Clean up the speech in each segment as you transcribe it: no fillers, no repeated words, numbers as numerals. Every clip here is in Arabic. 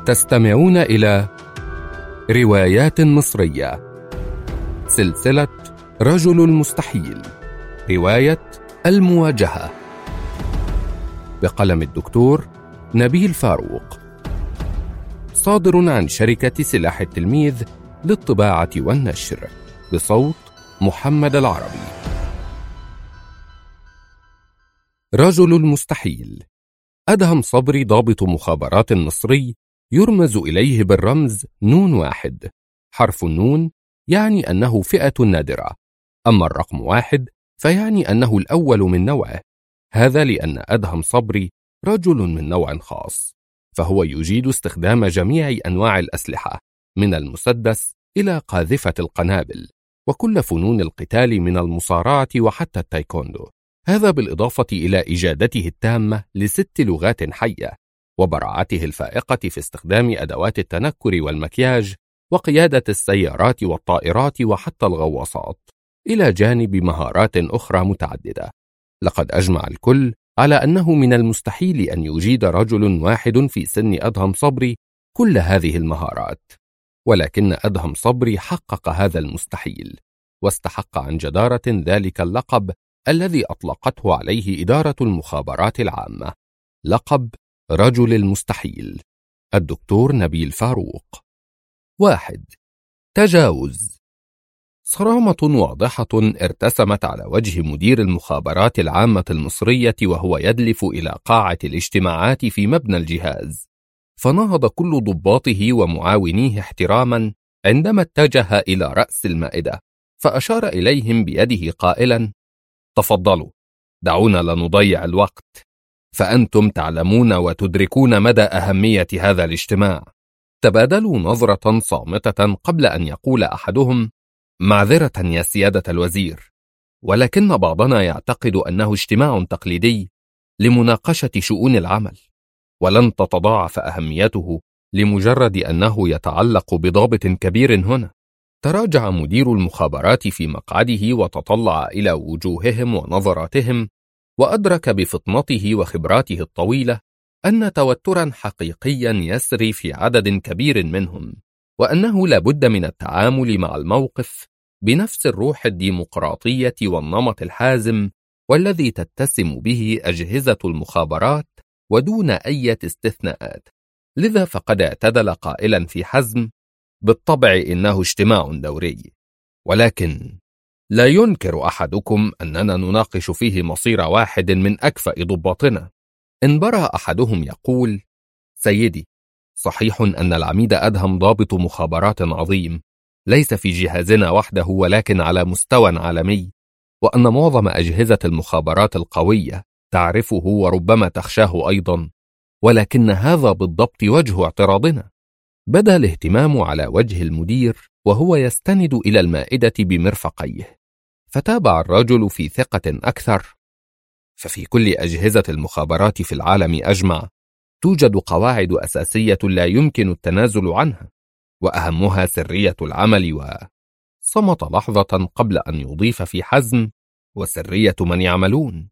تستمعون إلى روايات مصرية، سلسلة رجل المستحيل، رواية المواجهة، بقلم الدكتور نبيل فاروق، صادر عن شركة سلاح التلميذ للطباعة والنشر، بصوت محمد العربي. رجل المستحيل. أدهم صبري ضابط مخابرات مصري يرمز إليه بالرمز نون واحد. حرف النون يعني أنه فئة نادرة، أما الرقم واحد فيعني أنه الأول من نوعه. هذا لأن أدهم صبري رجل من نوع خاص، فهو يجيد استخدام جميع أنواع الأسلحة من المسدس إلى قاذفة القنابل، وكل فنون القتال من المصارعة وحتى التايكوندو. هذا بالإضافة إلى إجادته التامة ل6 لغات حية، وبراعته الفائقة في استخدام أدوات التنكر والمكياج، وقيادة السيارات والطائرات وحتى الغواصات، إلى جانب مهارات أخرى متعددة. لقد أجمع الكل على أنه من المستحيل أن يجيد رجل واحد في سن أدهم صبري كل هذه المهارات، ولكن أدهم صبري حقق هذا المستحيل، واستحق عن جدارة ذلك اللقب الذي أطلقته عليه إدارة المخابرات العامة، لقب رجل المستحيل. الدكتور نبيل فاروق. 1. تجاوز. صرامة واضحة ارتسمت على وجه مدير المخابرات العامة المصرية وهو يدلف إلى قاعة الاجتماعات في مبنى الجهاز، فنهض كل ضباطه ومعاونيه احتراما عندما اتجه إلى رأس المائدة، فأشار إليهم بيده قائلا: تفضلوا، دعونا لا نضيع الوقت، فأنتم تعلمون وتدركون مدى أهمية هذا الاجتماع. تبادلوا نظرة صامتة قبل أن يقول أحدهم: معذرة يا سيادة الوزير، ولكن بعضنا يعتقد أنه اجتماع تقليدي لمناقشة شؤون العمل، ولن تتضاعف أهميته لمجرد أنه يتعلق بضابط كبير هنا. تراجع مدير المخابرات في مقعده وتطلع إلى وجوههم ونظراتهم، وأدرك بفطنته وخبراته الطويلة أن توترا حقيقيا يسري في عدد كبير منهم، وأنه لا بد من التعامل مع الموقف بنفس الروح الديمقراطية والنمط الحازم والذي تتسم به أجهزة المخابرات ودون أي استثناءات. لذا فقد اعتدل قائلا في حزم: بالطبع إنه اجتماع دوري، ولكن لا ينكر أحدكم أننا نناقش فيه مصير واحد من أكفأ ضباطنا. انبرى أحدهم يقول: سيدي، صحيح أن العميد أدهم ضابط مخابرات عظيم، ليس في جهازنا وحده ولكن على مستوى عالمي، وأن معظم أجهزة المخابرات القوية تعرفه وربما تخشاه أيضا، ولكن هذا بالضبط وجه اعتراضنا. بدا الاهتمام على وجه المدير وهو يستند إلى المائدة بمرفقيه، فتابع الرجل في ثقة أكثر: ففي كل أجهزة المخابرات في العالم أجمع توجد قواعد أساسية لا يمكن التنازل عنها، وأهمها سرية العمل. صمت لحظة قبل أن يضيف في حزم: وسرية من يعملون.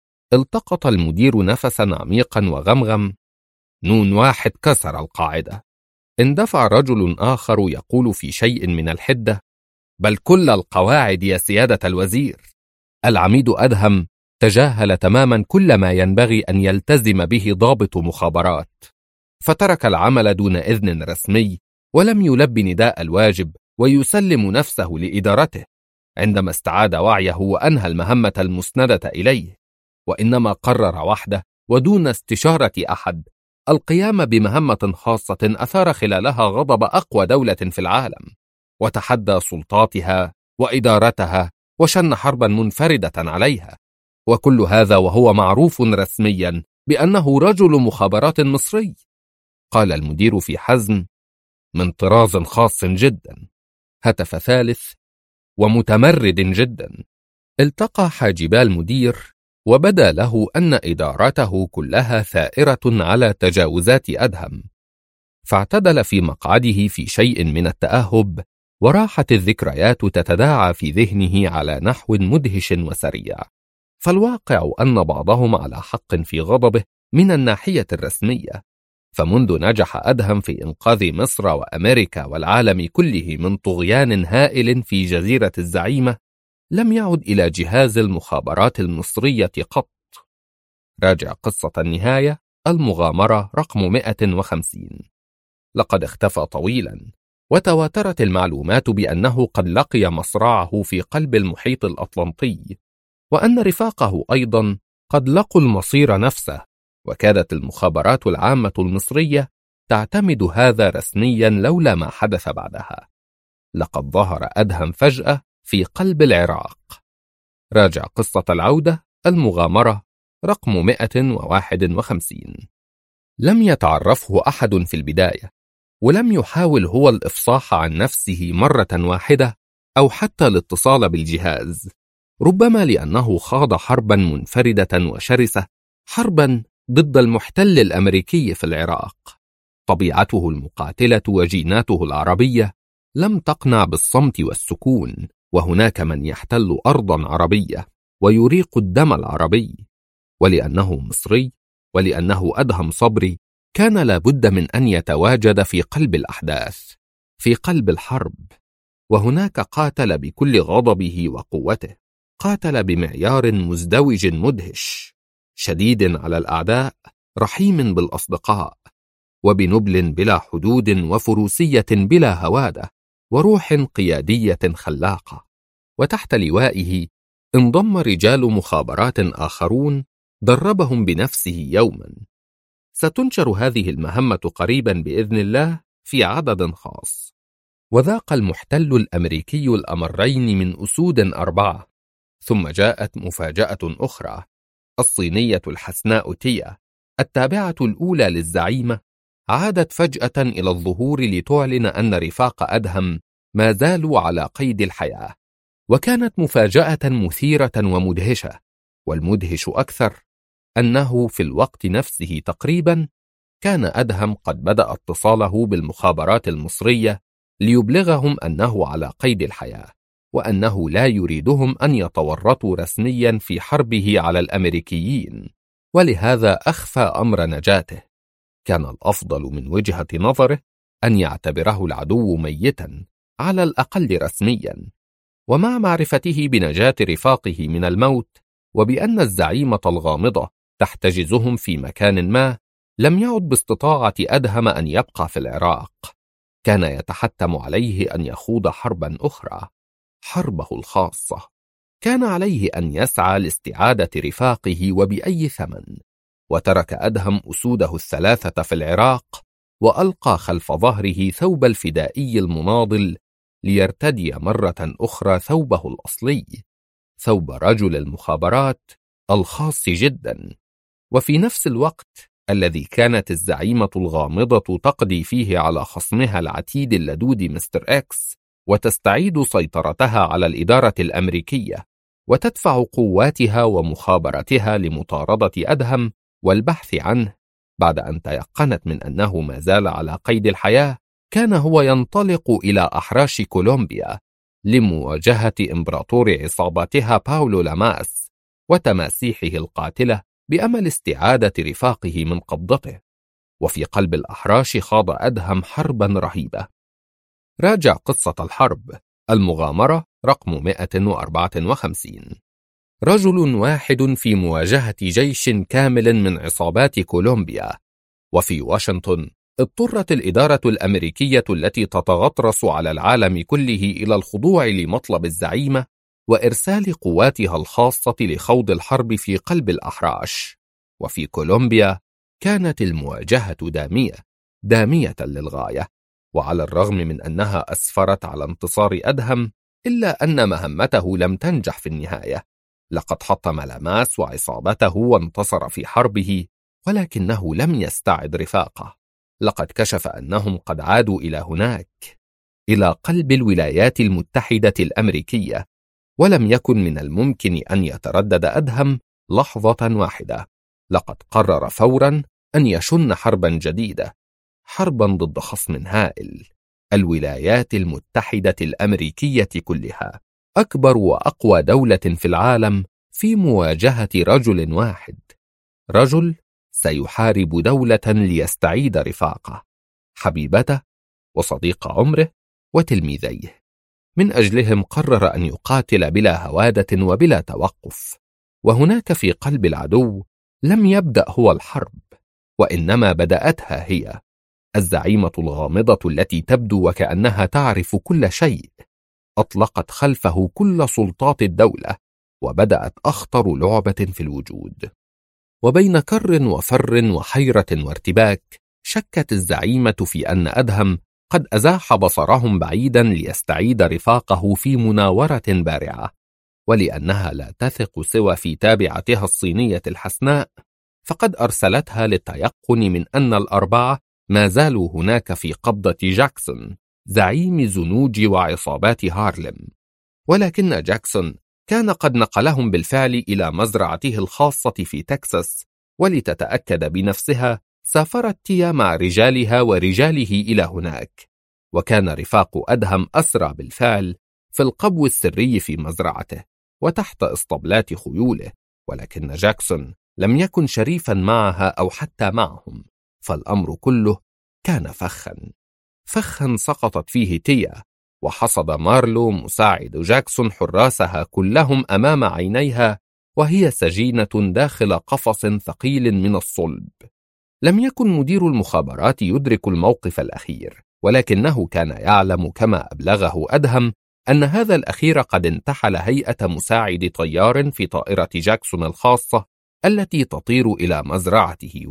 التقط المدير نفسا عميقا وغمغم: نون واحد كسر القاعدة. اندفع رجل آخر يقول في شيء من الحدة: بل كل القواعد يا سيادة الوزير. العميد أدهم تجاهل تماما كل ما ينبغي أن يلتزم به ضابط مخابرات، فترك العمل دون إذن رسمي، ولم يلب نداء الواجب ويسلم نفسه لإدارته عندما استعاد وعيه وأنهى المهمة المسندة إليه، وإنما قرر وحده ودون استشارة أحد القيام بمهمة خاصة أثار خلالها غضب أقوى دولة في العالم، وتحدى سلطاتها وإدارتها وشن حربا منفردة عليها، وكل هذا وهو معروف رسميا بأنه رجل مخابرات مصري. قال المدير في حزم: من طراز خاص جدا. هتف ثالث: ومتمرد جدا. التقى حاجبا المدير وبدا له أن إدارته كلها ثائرة على تجاوزات أدهم، فاعتدل في مقعده في شيء من التأهب، وراحت الذكريات تتداعى في ذهنه على نحو مدهش وسريع. فالواقع أن بعضهم على حق في غضبه من الناحية الرسمية، فمنذ نجح أدهم في إنقاذ مصر وأمريكا والعالم كله من طغيان هائل في جزيرة الزعيمة، لم يعد إلى جهاز المخابرات المصرية قط. راجع قصة النهاية المغامرة رقم 150. لقد اختفى طويلا، وتواترت المعلومات بأنه قد لقي مصرعه في قلب المحيط الأطلنطي، وأن رفاقه أيضا قد لقوا المصير نفسه، وكادت المخابرات العامة المصرية تعتمد هذا رسميا لولا ما حدث بعدها. لقد ظهر أدهم فجأة في قلب العراق. راجع قصة العودة المغامرة رقم 151. لم يتعرفه أحد في البداية، ولم يحاول هو الإفصاح عن نفسه مرة واحدة أو حتى الاتصال بالجهاز، ربما لأنه خاض حربا منفردة وشرسة، حربا ضد المحتل الأمريكي في العراق. طبيعته المقاتلة وجيناته العربية لم تقنع بالصمت والسكون، وهناك من يحتل أرضا عربية ويريق الدم العربي. ولأنه مصري، ولأنه أدهم صبري، كان لابد من أن يتواجد في قلب الأحداث، في قلب الحرب. وهناك قاتل بكل غضبه وقوته، قاتل بمعيار مزدوج مدهش، شديد على الأعداء، رحيم بالأصدقاء، وبنبل بلا حدود وفروسية بلا هوادة، وروح قيادية خلاقة. وتحت لوائه انضم رجال مخابرات آخرون دربهم بنفسه يوما. ستنشر هذه المهمة قريبا بإذن الله في عدد خاص. وذاق المحتل الأمريكي الأمرين من أسود 4. ثم جاءت مفاجأة أخرى. الصينية الحسناء تيا، التابعة الأولى للزعيمة، عادت فجأة إلى الظهور لتعلن أن رفاق أدهم ما زالوا على قيد الحياة. وكانت مفاجأة مثيرة ومدهشة، والمدهش أكثر أنه في الوقت نفسه تقريبا كان أدهم قد بدأ اتصاله بالمخابرات المصرية ليبلغهم أنه على قيد الحياة، وأنه لا يريدهم أن يتورطوا رسميا في حربه على الأمريكيين، ولهذا أخفى أمر نجاته. كان الأفضل من وجهة نظره أن يعتبره العدو ميتا على الأقل رسميا. ومع معرفته بنجاة رفاقه من الموت، وبأن الزعيمة الغامضة تحتجزهم في مكان ما، لم يعد باستطاعة أدهم أن يبقى في العراق. كان يتحتم عليه أن يخوض حربا أخرى، حربه الخاصة. كان عليه أن يسعى لاستعادة رفاقه وبأي ثمن. وترك أدهم أسوده الثلاثة في العراق، وألقى خلف ظهره ثوب الفدائي المناضل ليرتدي مرة أخرى ثوبه الأصلي، ثوب رجل المخابرات الخاص جدا. وفي نفس الوقت الذي كانت الزعيمة الغامضة تقضي فيه على خصمها العتيد اللدود مستر إكس، وتستعيد سيطرتها على الإدارة الأمريكية، وتدفع قواتها ومخابرتها لمطاردة أدهم والبحث عنه، بعد أن تيقنت من أنه ما زال على قيد الحياة، كان هو ينطلق إلى أحراش كولومبيا لمواجهة إمبراطور عصابتها باولو لاماس وتماسيحه القاتلة، بأمل استعادة رفاقه من قبضته. وفي قلب الأحراش خاض أدهم حربا رهيبة. راجع قصة الحرب المغامرة رقم 154. رجل واحد في مواجهة جيش كامل من عصابات كولومبيا. وفي واشنطن اضطرت الإدارة الأمريكية التي تتغطرس على العالم كله إلى الخضوع لمطلب الزعيمة وإرسال قواتها الخاصة لخوض الحرب في قلب الأحراش. وفي كولومبيا كانت المواجهة دامية للغاية. وعلى الرغم من أنها أسفرت على انتصار أدهم، إلا أن مهمته لم تنجح في النهاية. لقد حطم لاماس وعصابته وانتصر في حربه، ولكنه لم يستعد رفاقه. لقد كشف أنهم قد عادوا إلى هناك، إلى قلب الولايات المتحدة الأمريكية، ولم يكن من الممكن أن يتردد أدهم لحظة واحدة. لقد قرر فورا أن يشن حربا جديدة، حربا ضد خصم هائل، الولايات المتحدة الأمريكية كلها، أكبر وأقوى دولة في العالم، في مواجهة رجل واحد، رجل سيحارب دولة ليستعيد رفاقه، حبيبته وصديق عمره وتلميذيه. من أجلهم قرر أن يقاتل بلا هوادة وبلا توقف. وهناك في قلب العدو لم يبدأ هو الحرب، وإنما بدأتها هي، الزعيمة الغامضة التي تبدو وكأنها تعرف كل شيء. أطلقت خلفه كل سلطات الدولة، وبدأت أخطر لعبة في الوجود. وبين كر وفر وحيرة وارتباك، شكت الزعيمة في أن أدهم قد أزاح بصرهم بعيدا ليستعيد رفاقه في مناورة بارعة، ولأنها لا تثق سوى في تابعتها الصينية الحسناء، فقد أرسلتها للتيقن من أن الأربعة ما زالوا هناك في قبضة جاكسون زعيم زنوج وعصابات هارلم. ولكن جاكسون كان قد نقلهم بالفعل إلى مزرعته الخاصة في تكساس، ولتتأكد بنفسها سافرت تيا مع رجالها ورجاله إلى هناك. وكان رفاق أدهم أسرع بالفعل في القبو السري في مزرعته وتحت اسطبلات خيوله، ولكن جاكسون لم يكن شريفا معها أو حتى معهم، فالأمر كله كان فخا سقطت فيه تيا، وحصد مارلو مساعد جاكسون حراسها كلهم أمام عينيها وهي سجينة داخل قفص ثقيل من الصلب. لم يكن مدير المخابرات يدرك الموقف الأخير، ولكنه كان يعلم كما أبلغه أدهم أن هذا الأخير قد انتحل هيئة مساعد طيار في طائرة جاكسون الخاصة التي تطير إلى مزرعته.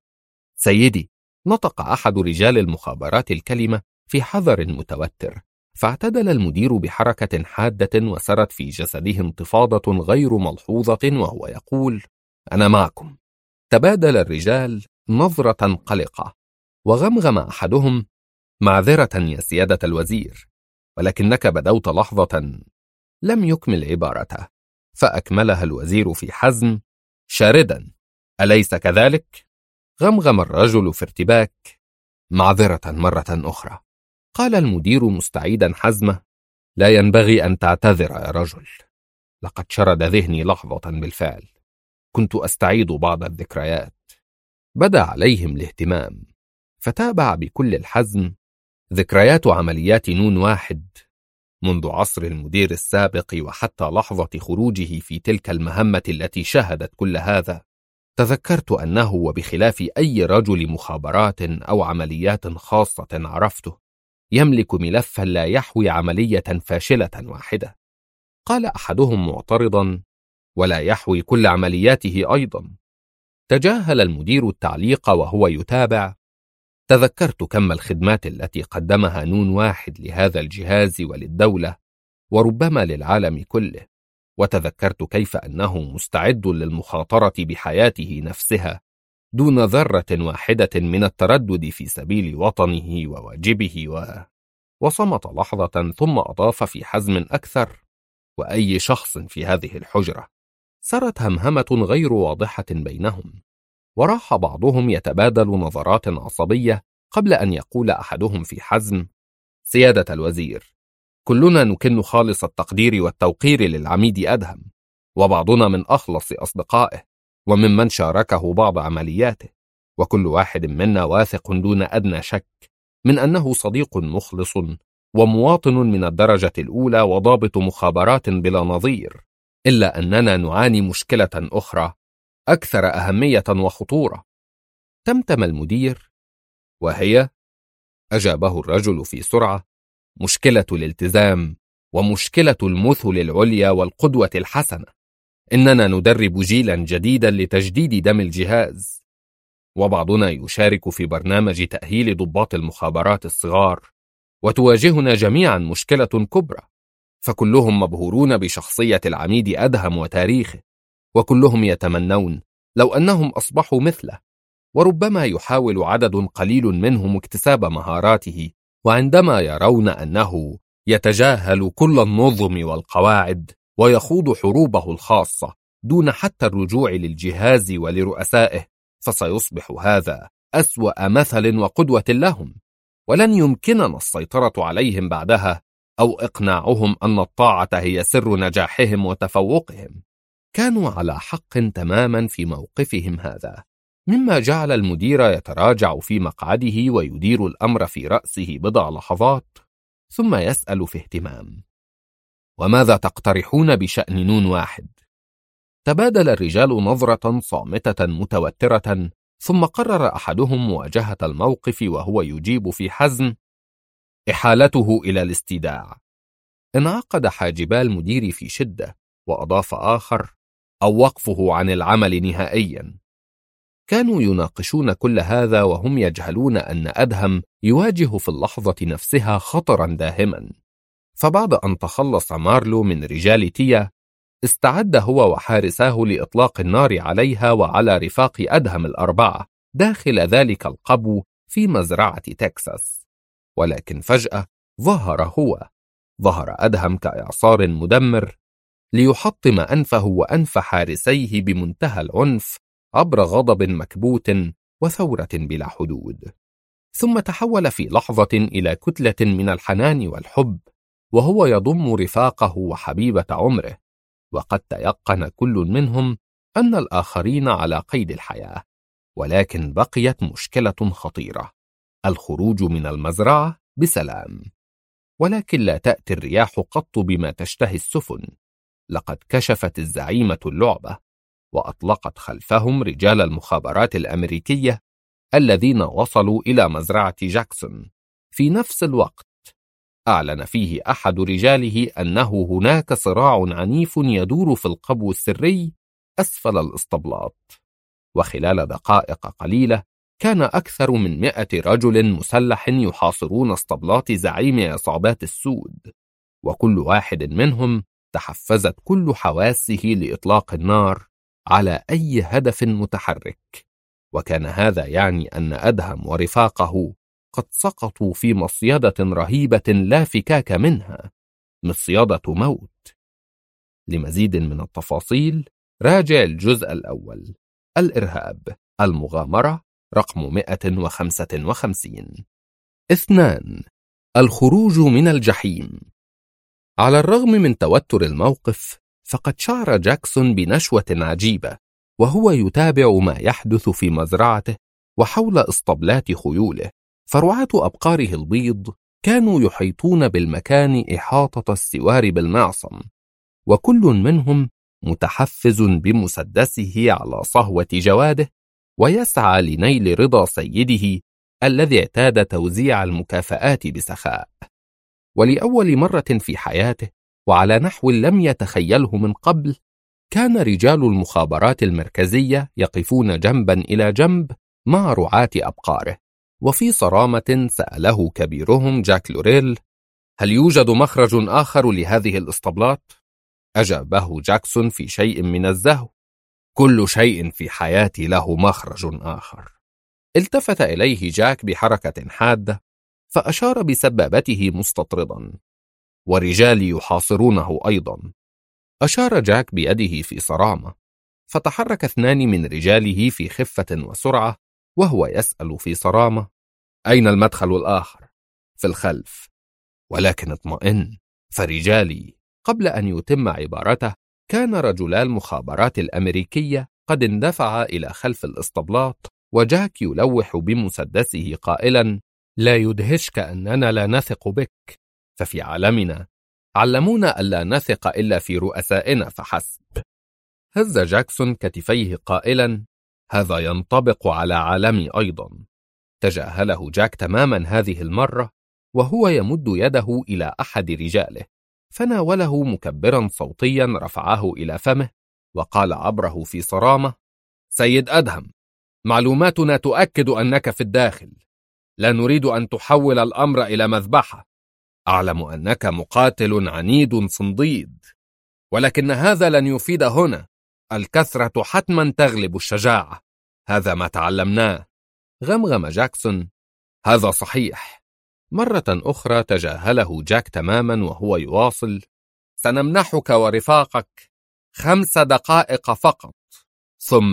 سيدي، نطق أحد رجال المخابرات الكلمة في حذر متوتر، فاعتدل المدير بحركة حادة وسرت في جسده انتفاضة غير ملحوظة وهو يقول: أنا معكم. تبادل الرجال نظرة قلقة، وغمغم أحدهم: معذرة يا سيادة الوزير، ولكنك بدوت لحظة. لم يكمل عبارته، فأكملها الوزير في حزم: شاردا، أليس كذلك؟ غمغم الرجل في ارتباك: معذرة مرة أخرى. قال المدير مستعيدا حزمه: لا ينبغي أن تعتذر يا رجل، لقد شرد ذهني لحظة بالفعل، كنت أستعيد بعض الذكريات. بدا عليهم الاهتمام، فتابع بكل الحزم: ذكريات عمليات نون واحد منذ عصر المدير السابق وحتى لحظة خروجه في تلك المهمة التي شهدت كل هذا. تذكرت أنه وبخلاف أي رجل مخابرات أو عمليات خاصة عرفته يملك ملفا لا يحوي عملية فاشلة واحدة. قال أحدهم معترضا: ولا يحوي كل عملياته أيضا. تجاهل المدير التعليق وهو يتابع: تذكرت كم الخدمات التي قدمها نون واحد لهذا الجهاز وللدولة وربما للعالم كله، وتذكرت كيف أنه مستعد للمخاطرة بحياته نفسها دون ذرة واحدة من التردد في سبيل وطنه وواجبه. وصمت لحظة ثم أضاف في حزم أكثر: وأي شخص في هذه الحجرة. سرت همهمة غير واضحة بينهم، وراح بعضهم يتبادل نظرات عصبية قبل أن يقول أحدهم في حزم: سيادة الوزير، كلنا نكن خالص التقدير والتوقير للعميد أدهم، وبعضنا من أخلص أصدقائه وممن شاركه بعض عملياته، وكل واحد منا واثق دون أدنى شك من أنه صديق مخلص ومواطن من الدرجة الأولى وضابط مخابرات بلا نظير، إلا أننا نعاني مشكلة أخرى أكثر أهمية وخطورة. تمتم المدير: وهي؟ أجابه الرجل في سرعة: مشكلة الالتزام ومشكلة المثل العليا والقدوة الحسنة. إننا ندرب جيلا جديدا لتجديد دم الجهاز، وبعضنا يشارك في برنامج تأهيل ضباط المخابرات الصغار، وتواجهنا جميعا مشكلة كبرى، فكلهم مبهورون بشخصية العميد أدهم وتاريخه، وكلهم يتمنون لو أنهم أصبحوا مثله، وربما يحاول عدد قليل منهم اكتساب مهاراته، وعندما يرون أنه يتجاهل كل النظم والقواعد ويخوض حروبه الخاصة دون حتى الرجوع للجهاز ولرؤسائه، فسيصبح هذا أسوأ مثل وقدوة لهم، ولن يمكننا السيطرة عليهم بعدها أو إقناعهم أن الطاعة هي سر نجاحهم وتفوقهم. كانوا على حق تماما في موقفهم هذا، مما جعل المدير يتراجع في مقعده ويدير الأمر في رأسه بضع لحظات، ثم يسأل في اهتمام: وماذا تقترحون بشأن نون واحد؟ تبادل الرجال نظرة صامتة متوترة، ثم قرر أحدهم مواجهة الموقف وهو يجيب في حزم: إحالته إلى الاستيداع. انعقد حاجبا المدير في شدة، وأضاف آخر: أو وقفه عن العمل نهائيا. كانوا يناقشون كل هذا وهم يجهلون أن أدهم يواجه في اللحظة نفسها خطرا داهما. فبعد أن تخلص مارلو من رجال تيا، استعد هو وحارساه لإطلاق النار عليها وعلى رفاق أدهم الأربعة داخل ذلك القبو في مزرعة تكساس. ولكن فجأة ظهر أدهم كإعصار مدمر ليحطم أنفه وأنف حارسيه بمنتهى العنف عبر غضب مكبوت وثورة بلا حدود. ثم تحول في لحظة إلى كتلة من الحنان والحب، وهو يضم رفاقه وحبيبة عمره، وقد تيقن كل منهم أن الآخرين على قيد الحياة. ولكن بقيت مشكلة خطيرة: الخروج من المزرعة بسلام. ولكن لا تأتي الرياح قط بما تشتهي السفن. لقد كشفت الزعيمة اللعبة، وأطلقت خلفهم رجال المخابرات الأمريكية الذين وصلوا إلى مزرعة جاكسون في نفس الوقت. أعلن فيه أحد رجاله أنه هناك صراع عنيف يدور في القبو السري أسفل الإسطبلات. وخلال دقائق قليلة كان أكثر من 100 رجل مسلح يحاصرون اسطبلات زعيم عصابات السود، وكل واحد منهم تحفزت كل حواسه لإطلاق النار على أي هدف متحرك. وكان هذا يعني أن أدهم ورفاقه قد سقطوا في مصيدة رهيبة لا فكاك منها، مصيدة موت. لمزيد من التفاصيل راجع الجزء الأول: الإرهاب، المغامرة، رقم 155. 2. الخروج من الجحيم. على الرغم من توتر الموقف، فقد شعر جاكسون بنشوة عجيبة وهو يتابع ما يحدث في مزرعته وحول اسطبلات خيوله. فرعاة أبقاره البيض كانوا يحيطون بالمكان إحاطة السوار بالمعصم، وكل منهم متحفز بمسدسه على صهوة جواده، ويسعى لنيل رضا سيده الذي اعتاد توزيع المكافآت بسخاء. ولأول مرة في حياته، وعلى نحو لم يتخيله من قبل، كان رجال المخابرات المركزية يقفون جنبا إلى جنب مع رعاة أبقاره. وفي صرامة سأله كبيرهم جاك لوريل: هل يوجد مخرج آخر لهذه الإسطبلات؟ أجابه جاكسون في شيء من الزهو: كل شيء في حياتي له مخرج آخر. التفت إليه جاك بحركة حادة، فأشار بسبابته مستطردا: ورجالي يحاصرونه أيضا. أشار جاك بيده في صرامة، فتحرك 2 من رجاله في خفة وسرعة، وهو يسأل في صرامة: أين المدخل الآخر؟ في الخلف. ولكن اطمئن، فرجالي. قبل أن يتم عبارته، كان رجلا المخابرات الأمريكية قد اندفعا إلى خلف الإسطبلات، وجاك يلوح بمسدسه قائلا: لا يدهشك أننا لا نثق بك، ففي عالمنا علمونا ألا نثق إلا في رؤسائنا فحسب. هز جاكسون كتفيه قائلا: هذا ينطبق على عالمي أيضا. تجاهله جاك تماما هذه المرة، وهو يمد يده إلى أحد رجاله، فناوله مكبرا صوتيا رفعه إلى فمه، وقال عبره في صرامة: سيد أدهم، معلوماتنا تؤكد أنك في الداخل. لا نريد أن تحول الأمر إلى مذبحة. أعلم أنك مقاتل عنيد صنديد، ولكن هذا لن يفيد هنا. الكثرة حتما تغلب الشجاعة، هذا ما تعلمناه. غمغم جاكسون: هذا صحيح. مرة أخرى تجاهله جاك تماما وهو يواصل: سنمنحك ورفاقك 5 دقائق فقط، ثم...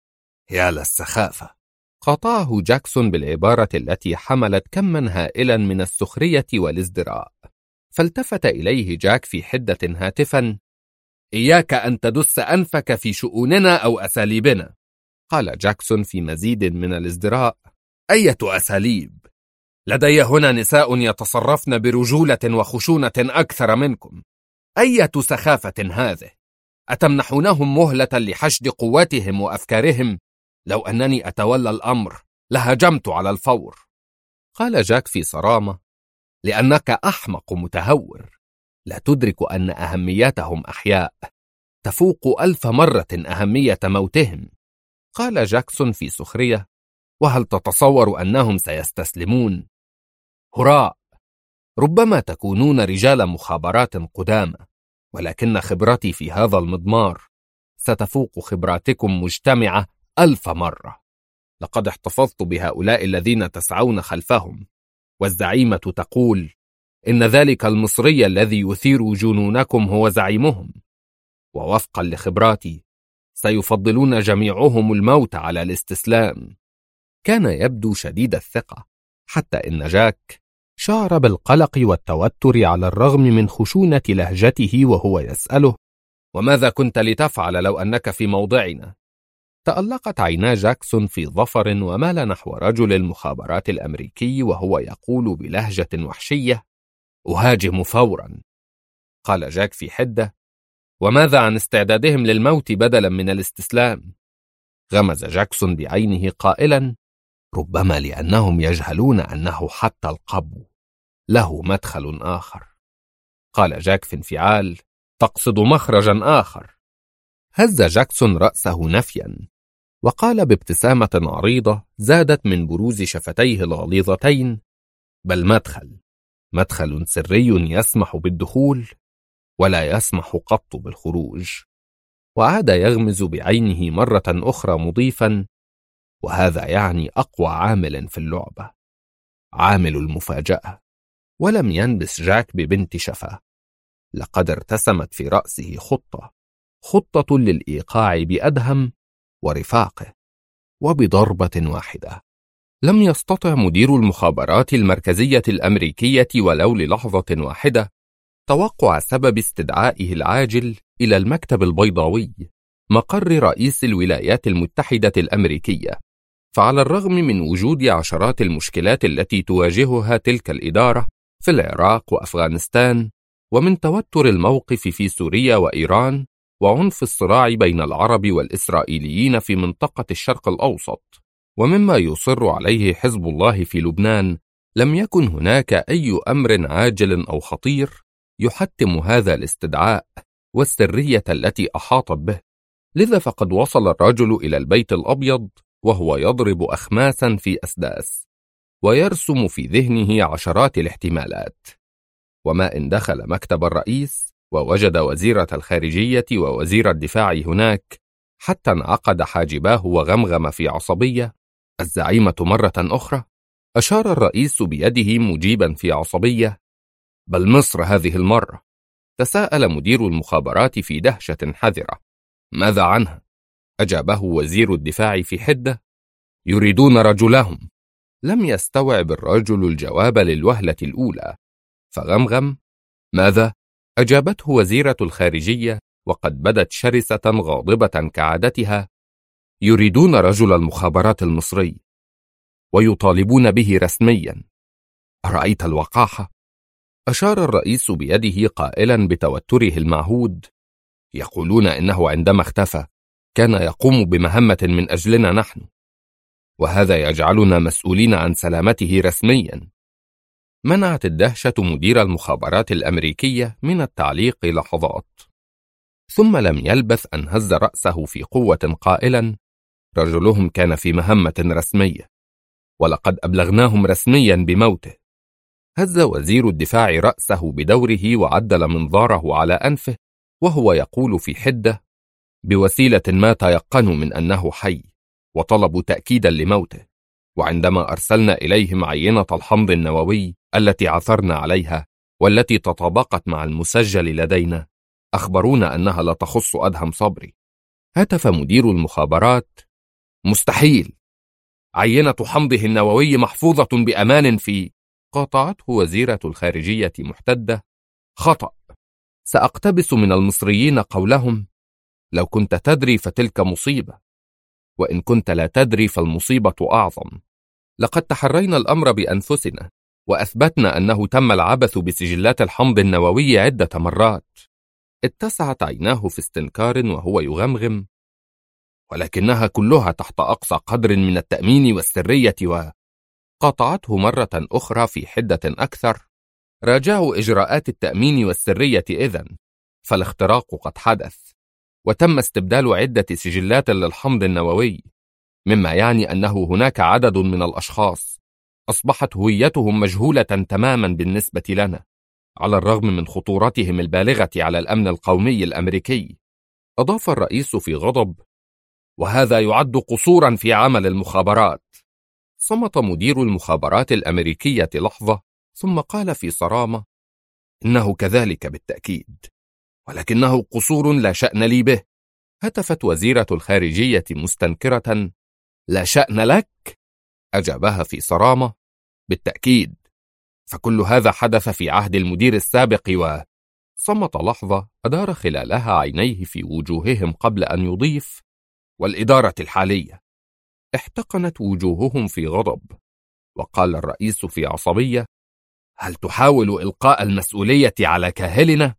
يا للسخافة. قاطعه جاكسون بالعبارة التي حملت كما هائلا من السخرية والازدراء. فالتفت إليه جاك في حدة هاتفا: إياك أن تدس أنفك في شؤوننا أو أساليبنا. قال جاكسون في مزيد من الازدراء: أية أساليب! لدي هنا نساء يتصرفن برجولة وخشونة أكثر منكم. أية سخافة هذه! أتمنحونهم مهلة لحشد قوتهم وأفكارهم؟ لو أنني أتولى الأمر لهجمت على الفور. قال جاك في صرامة: لأنك أحمق متهور، لا تدرك أن أهميتهم أحياء تفوق 1000 مرة أهمية موتهم. قال جاكسون في سخرية: وهل تتصور أنهم سيستسلمون؟ هراء! ربما تكونون رجال مخابرات قدامى، ولكن خبرتي في هذا المضمار ستفوق خبراتكم مجتمعة 1000 مرة. لقد احتفظت بهؤلاء الذين تسعون خلفهم، والزعيمة تقول إن ذلك المصري الذي يثير جنونكم هو زعيمهم، ووفقا لخبراتي سيفضلون جميعهم الموت على الاستسلام. كان يبدو شديد الثقة، حتى إن جاك شعر بالقلق والتوتر على الرغم من خشونة لهجته وهو يسأله: وماذا كنت لتفعل لو أنك في موضعنا؟ تألقت عينا جاكسون في ظفر ومال نحو رجل المخابرات الأمريكي وهو يقول بلهجة وحشية: أهاجم فورا. قال جاك في حدة: وماذا عن استعدادهم للموت بدلا من الاستسلام؟ غمز جاكسون بعينه قائلا: ربما لأنهم يجهلون أنه حتى القبو له مدخل آخر. قال جاك في انفعال: تقصد مخرجا آخر؟ هز جاكسون رأسه نفيا، وقال بابتسامة عريضة زادت من بروز شفتيه الغليظتين: بل مدخل سري يسمح بالدخول ولا يسمح قط بالخروج. وعاد يغمز بعينه مرة أخرى مضيفا: وهذا يعني أقوى عامل في اللعبة، عامل المفاجأة. ولم ينبس جاك ببنت شفاه، لقد ارتسمت في رأسه خطة للإيقاع بأدهم ورفاقه، وبضربة واحدة. لم يستطع مدير المخابرات المركزية الأمريكية ولو للحظة واحدة توقع سبب استدعائه العاجل إلى المكتب البيضاوي، مقر رئيس الولايات المتحدة الأمريكية. فعلى الرغم من وجود عشرات المشكلات التي تواجهها تلك الإدارة في العراق وأفغانستان، ومن توتر الموقف في سوريا وإيران، وعنف الصراع بين العرب والإسرائيليين في منطقة الشرق الأوسط، ومما يصر عليه حزب الله في لبنان، لم يكن هناك أي أمر عاجل أو خطير يحتم هذا الاستدعاء والسرية التي أحاطت به. لذا فقد وصل الرجل إلى البيت الأبيض وهو يضرب أخماسا في أسداس، ويرسم في ذهنه عشرات الاحتمالات. وما إن دخل مكتب الرئيس ووجد وزيرة الخارجية ووزير الدفاع هناك، حتى انعقد حاجباه وغمغم في عصبية: الزعيمة مرة أخرى؟ أشار الرئيس بيده مجيبا في عصبية: بل مصر هذه المرة. تساءل مدير المخابرات في دهشة حذرة: ماذا عنها؟ أجابه وزير الدفاع في حدة: يريدون رجلهم. لم يستوعب الرجل الجواب للوهلة الأولى، فغمغم: ماذا؟ أجابته وزيرة الخارجية وقد بدت شرسة غاضبة كعادتها: يريدون رجل المخابرات المصري ويطالبون به رسميا. أرأيت الوقاحة؟ أشار الرئيس بيده قائلا بتوتره المعهود: يقولون إنه عندما اختفى كان يقوم بمهمة من أجلنا نحن، وهذا يجعلنا مسؤولين عن سلامته رسميا. منعت الدهشة مدير المخابرات الأمريكية من التعليق لحظات، ثم لم يلبث أن هز رأسه في قوة قائلا: رجلهم كان في مهمة رسمية، ولقد أبلغناهم رسميا بموته. هز وزير الدفاع رأسه بدوره وعدل منظاره على أنفه وهو يقول في حدة: بوسيلة ما تيقنوا من أنه حي وطلبوا تأكيدا لموته، وعندما أرسلنا إليهم عينة الحمض النووي التي عثرنا عليها والتي تطابقت مع المسجل لدينا، أخبرونا أنها لا تخص أدهم صبري. هتف مدير المخابرات: مستحيل، عينة حمضه النووي محفوظة بأمان في. قاطعته وزيرة الخارجية محتدة: خطأ، سأقتبس من المصريين قولهم: لو كنت تدري فتلك مصيبة. وإن كنت لا تدري فالمصيبة أعظم. لقد تحرينا الأمر بأنفسنا، وأثبتنا أنه تم العبث بسجلات الحمض النووي عدة مرات. اتسعت عيناه في استنكار وهو يغمغم: ولكنها كلها تحت أقصى قدر من التأمين والسرية. وقاطعته مرة أخرى في حدة أكثر: راجعوا إجراءات التأمين والسرية إذن، فالاختراق قد حدث، وتم استبدال عدة سجلات للحمض النووي، مما يعني أنه هناك عدد من الأشخاص أصبحت هويتهم مجهولة تماما بالنسبة لنا، على الرغم من خطورتهم البالغة على الأمن القومي الأمريكي. أضاف الرئيس في غضب: وهذا يعد قصورا في عمل المخابرات. صمت مدير المخابرات الأمريكية لحظة، ثم قال في صرامة: إنه كذلك بالتأكيد، ولكنه قصور لا شأن لي به. هتفت وزيرة الخارجية مستنكرة: لا شأن لك؟ أجابها في صرامة: بالتأكيد، فكل هذا حدث في عهد المدير السابق. وصمت لحظة أدار خلالها عينيه في وجوههم قبل أن يضيف: والإدارة الحالية. احتقنت وجوههم في غضب، وقال الرئيس في عصبية: هل تحاول إلقاء المسؤولية على كاهلنا؟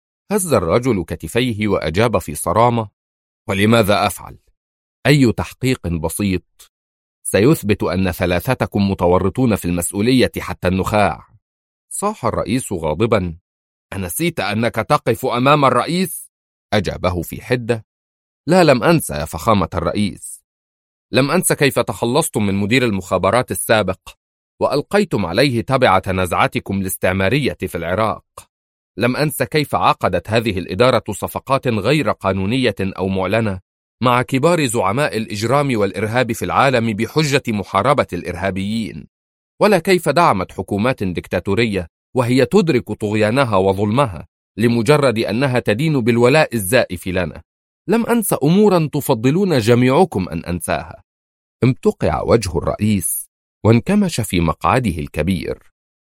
هز الرجل كتفيه وأجاب في صرامة: ولماذا أفعل؟ أي تحقيق بسيط سيثبت أن ثلاثتكم متورطون في المسؤولية حتى النخاع. صاح الرئيس غاضبا: أنسيت أنك تقف أمام الرئيس؟ أجابه في حدة: لا، لم أنسى يا فخامة الرئيس. لم أنس كيف تخلصتم من مدير المخابرات السابق وألقيتم عليه تبعة نزعتكم الاستعمارية في العراق. لم أنس كيف عقدت هذه الإدارة صفقات غير قانونية أو معلنة مع كبار زعماء الإجرام والإرهاب في العالم بحجة محاربة الإرهابيين، ولا كيف دعمت حكومات ديكتاتورية وهي تدرك طغيانها وظلمها لمجرد أنها تدين بالولاء الزائف لنا. لم أنس أمورا تفضلون جميعكم أن أنساها. امتقع وجه الرئيس وانكمش في مقعده الكبير،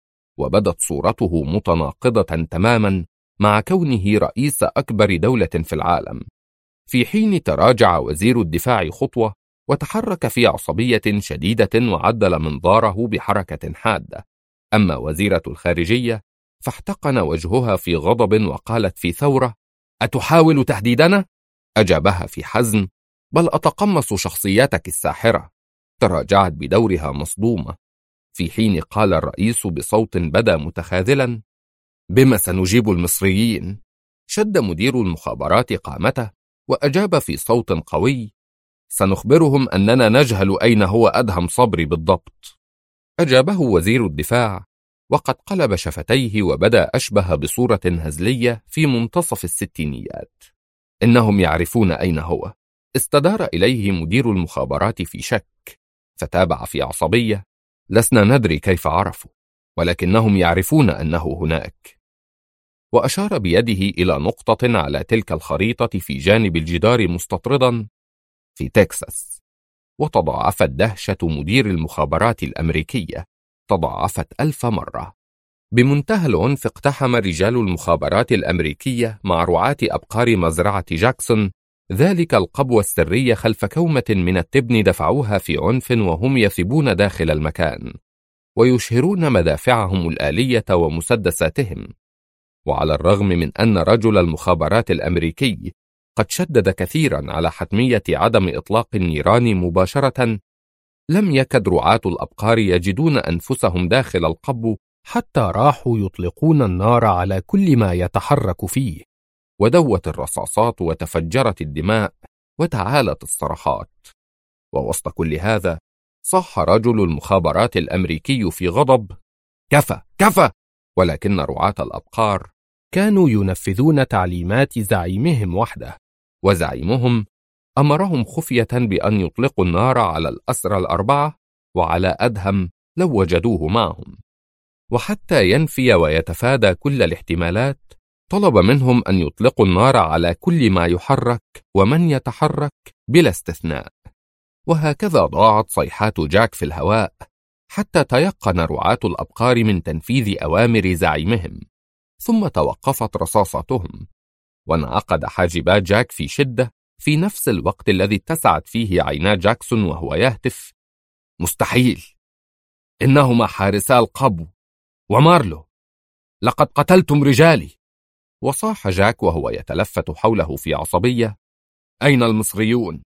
وبدت صورته متناقضة تماما مع كونه رئيس أكبر دولة في العالم. في حين تراجع وزير الدفاع خطوة وتحرك في عصبية شديدة وعدل منظاره بحركة حادة. أما وزيرة الخارجية فاحتقن وجهها في غضب وقالت في ثورة: أتحاول تهديدنا؟ أجابها في حزم: بل أتقمص شخصيتك الساحرة. تراجعت بدورها مصدومة، في حين قال الرئيس بصوت بدا متخاذلا: بما سنجيب المصريين؟ شد مدير المخابرات قامته وأجاب في صوت قوي: سنخبرهم أننا نجهل أين هو أدهم صبري بالضبط. أجابه وزير الدفاع وقد قلب شفتيه وبدا أشبه بصورة هزلية في منتصف الستينيات: إنهم يعرفون أين هو. استدار إليه مدير المخابرات في شك، فتابع في عصبية: لسنا ندري كيف عرفوا، ولكنهم يعرفون أنه هناك. وأشار بيده إلى نقطة على تلك الخريطة في جانب الجدار مستطردا: في تكساس. وتضاعفت دهشة مدير المخابرات الأمريكية، تضاعفت 1000 مرة. بمنتهى العنف اقتحم رجال المخابرات الأمريكية مع رعاة أبقار مزرعة جاكسون ذلك القبو السري خلف كومة من التبن، دفعوها في عنف وهم يثبون داخل المكان ويشهرون مدافعهم الآلية ومسدساتهم. وعلى الرغم من أن رجل المخابرات الأمريكي قد شدد كثيرا على حتمية عدم إطلاق النيران مباشرة، لم يكد رعاة الأبقار يجدون أنفسهم داخل القبو حتى راحوا يطلقون النار على كل ما يتحرك فيه، ودوت الرصاصات وتفجرت الدماء وتعالت الصرخات. ووسط كل هذا صاح رجل المخابرات الأمريكي في غضب: كفى كفى! ولكن رعاة الأبقار كانوا ينفذون تعليمات زعيمهم وحده، وزعيمهم أمرهم خفية بأن يطلقوا النار على الأسرى الأربعة وعلى أدهم لو وجدوه معهم. وحتى ينفي ويتفادى كل الاحتمالات طلب منهم أن يطلقوا النار على كل ما يحرك ومن يتحرك بلا استثناء. وهكذا ضاعت صيحات جاك في الهواء حتى تيقن رعاة الأبقار من تنفيذ أوامر زعيمهم، ثم توقفت رصاصاتهم، وانعقد حاجبا جاك في شدة في نفس الوقت الذي اتسعت فيه عينا جاكسون وهو يهتف: مستحيل، إنهما حارسا القبو ومارلو، لقد قتلتم رجالي. وصاح جاك وهو يتلفت حوله في عصبية: أين المصريون؟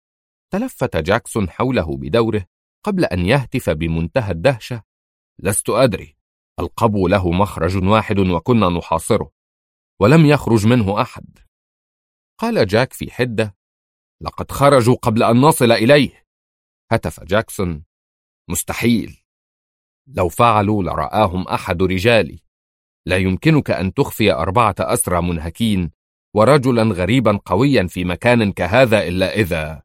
تلفت جاكسون حوله بدوره قبل أن يهتف بمنتهى الدهشة: لست أدري، القبو له مخرج واحد وكنا نحاصره ولم يخرج منه أحد. قال جاك في حدة: لقد خرجوا قبل أن نصل إليه. هتف جاكسون: مستحيل، لو فعلوا لرآهم أحد رجالي. لا يمكنك أن تخفي 4 أسرى منهكين ورجلا غريبا قويا في مكان كهذا إلا إذا.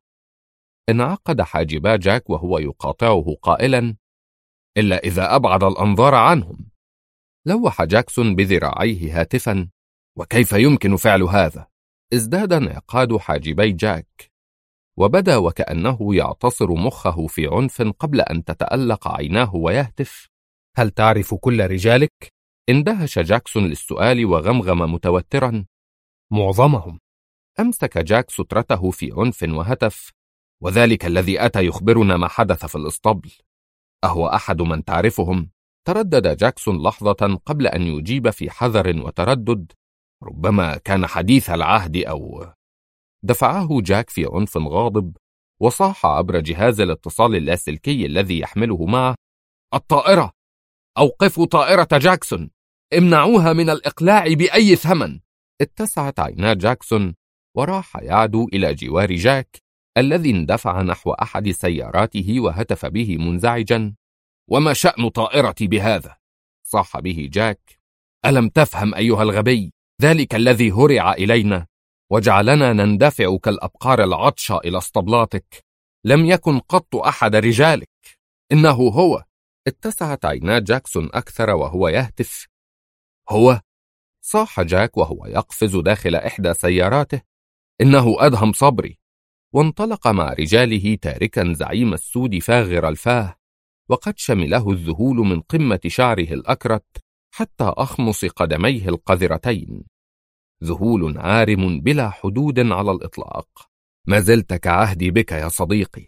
انعقد حاجبا جاك وهو يقاطعه قائلا: إلا إذا أبعد الأنظار عنهم. لوح جاكسون بذراعيه هاتفا: وكيف يمكن فعل هذا؟ ازداد انعقاد حاجبي جاك وبدا وكأنه يعتصر مخه في عنف قبل أن تتألق عيناه ويهتف: هل تعرف كل رجالك؟ اندهش جاكسون للسؤال وغمغم متوترا: معظمهم. أمسك جاك سترته في عنف وهتف: وذلك الذي أتى يخبرنا ما حدث في الإسطبل، أهو أحد من تعرفهم؟ تردد جاكسون لحظة قبل أن يجيب في حذر وتردد: ربما كان حديث العهد أو. دفعه جاك في عنف غاضب وصاح عبر جهاز الاتصال اللاسلكي الذي يحمله معه: الطائرة! أوقفوا طائرة جاكسون! امنعوها من الإقلاع بأي ثمن! اتسعت عينا جاكسون وراح يعدو إلى جوار جاك الذي اندفع نحو أحد سياراته وهتف به منزعجا: وما شأن طائرتي بهذا؟ صاح به جاك: ألم تفهم أيها الغبي؟ ذلك الذي هرع إلينا وجعلنا نندفع كالأبقار العطشة إلى اسطبلاتك لم يكن قط أحد رجالك، إنه هو. اتسعت عينا جاكسون أكثر وهو يهتف: هو؟ صاح جاك وهو يقفز داخل إحدى سياراته: إنه أدهم صبري. وانطلق مع رجاله تاركا زعيم السود فاغر الفاه وقد شمله الذهول من قمة شعره الأكرت حتى أخمص قدميه القذرتين، ذهول عارم بلا حدود على الإطلاق. ما زلت كعهدي بك يا صديقي.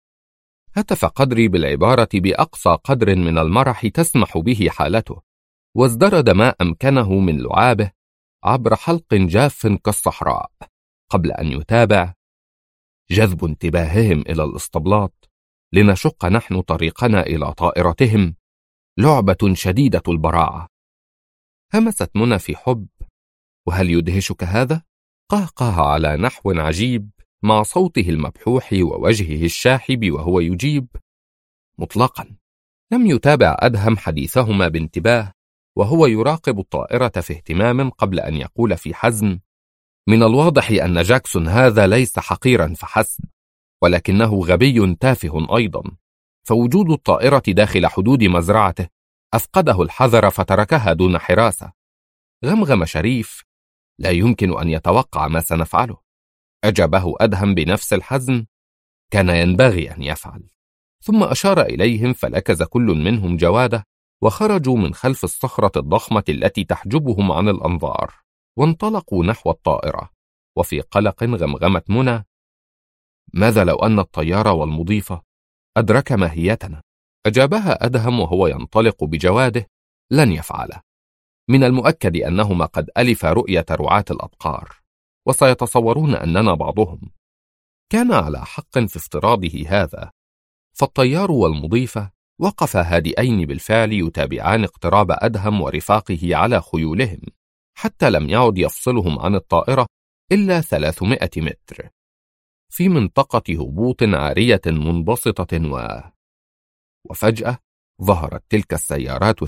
هتف قدري بالعبارة بأقصى قدر من المرح تسمح به حالته، وازدرد ما أمكنه من لعابه عبر حلق جاف كالصحراء قبل أن يتابع: جذب انتباههم إلى الإسطبلات لنشق نحن طريقنا إلى طائرتهم لعبة شديدة البراعة. همست منى في حب: وهل يدهشك هذا؟ قهقه على نحو عجيب مع صوته المبحوح ووجهه الشاحب وهو يجيب: مطلقا. لم يتابع أدهم حديثهما بانتباه وهو يراقب الطائرة في اهتمام قبل أن يقول في حزم: من الواضح أن جاكسون هذا ليس حقيرا فحسب، ولكنه غبي تافه أيضا، فوجود الطائرة داخل حدود مزرعته أفقده الحذر فتركها دون حراسة. غمغم شريف: لا يمكن أن يتوقع ما سنفعله. أجابه أدهم بنفس الحزم: كان ينبغي أن يفعل. ثم أشار إليهم فلكز كل منهم جواده وخرجوا من خلف الصخرة الضخمة التي تحجبهم عن الأنظار وانطلقوا نحو الطائرة. وفي قلق غمغمت منى: ماذا لو أن الطيار والمضيفة أدرك ماهيتنا؟ أجابها أدهم وهو ينطلق بجواده: لن يفعله. من المؤكد أنهما قد ألف رؤية رعاة الأبقار وسيتصورون أننا بعضهم. كان على حق في افتراضه هذا، فالطيار والمضيفة وقفا هادئين بالفعل يتابعان اقتراب أدهم ورفاقه على خيولهم حتى لم يعد يفصلهم عن الطائرة إلا 300 متر في منطقة هبوط عارية منبسطة وفجأة ظهرت تلك السيارات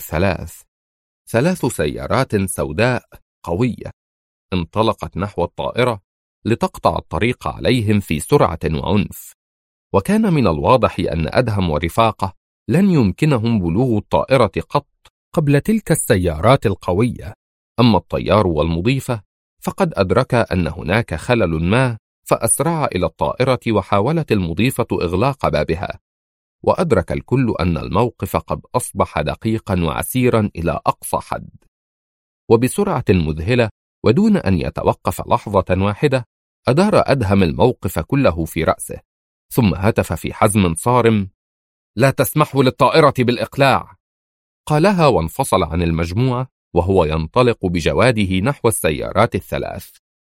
ثلاث سيارات سوداء قوية انطلقت نحو الطائرة لتقطع الطريق عليهم في سرعة وعنف. وكان من الواضح أن أدهم ورفاقه لن يمكنهم بلوغ الطائرة قط قبل تلك السيارات القوية. أما الطيار والمضيفة فقد أدرك أن هناك خلل ما فأسرع إلى الطائرة وحاولت المضيفة إغلاق بابها، وأدرك الكل أن الموقف قد أصبح دقيقا وعسيرا إلى أقصى حد. وبسرعة مذهلة ودون أن يتوقف لحظة واحدة أدار أدهم الموقف كله في رأسه، ثم هتف في حزم صارم: لا تسمحوا للطائرة بالإقلاع. قالها وانفصل عن المجموعة وهو ينطلق بجواده نحو السيارات الثلاث.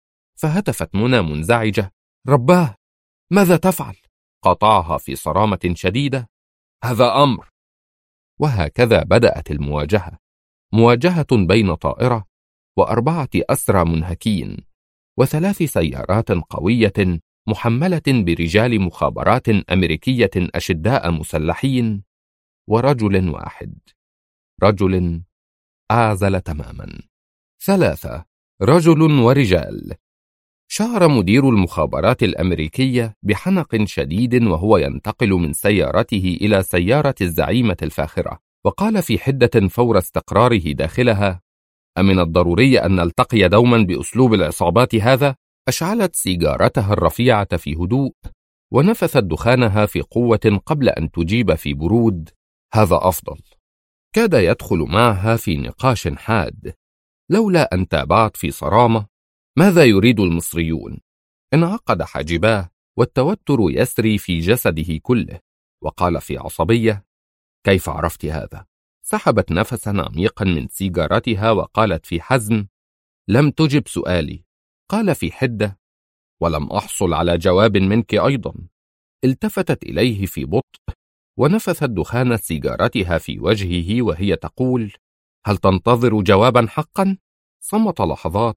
فهتفت منى منزعجة: رباه، ماذا تفعل؟ قاطعها في صرامة شديدة: هذا أمر. وهكذا بدأت المواجهة، مواجهة بين طائرة و4 أسرى منهكين و3 سيارات قوية محملة برجال مخابرات أمريكية أشداء مسلحين، ورجل واحد، رجل أعزل تماما. 3. رجل ورجال. شعر مدير المخابرات الأمريكية بحنق شديد وهو ينتقل من سيارته إلى سيارة الزعيمة الفاخرة، وقال في حدة فور استقراره داخلها: أمن الضروري أن نلتقي دوما بأسلوب العصابات هذا؟ أشعلت سيجارتها الرفيعة في هدوء ونفثت دخانها في قوة قبل أن تجيب في برود: هذا أفضل. كاد يدخل معها في نقاش حاد: لولا أن تابعت في صرامة. ماذا يريد المصريون؟ انعقد حاجباه والتوتر يسري في جسده كله، وقال في عصبية: كيف عرفت هذا؟ سحبت نفسا عميقا من سيجارتها وقالت في حزم: لم تجب سؤالي. قال في حدة: ولم أحصل على جواب منك أيضا. التفتت إليه في بطء ونفثت دخان سيجارتها في وجهه وهي تقول: هل تنتظر جوابا حقا؟ صمت لحظات،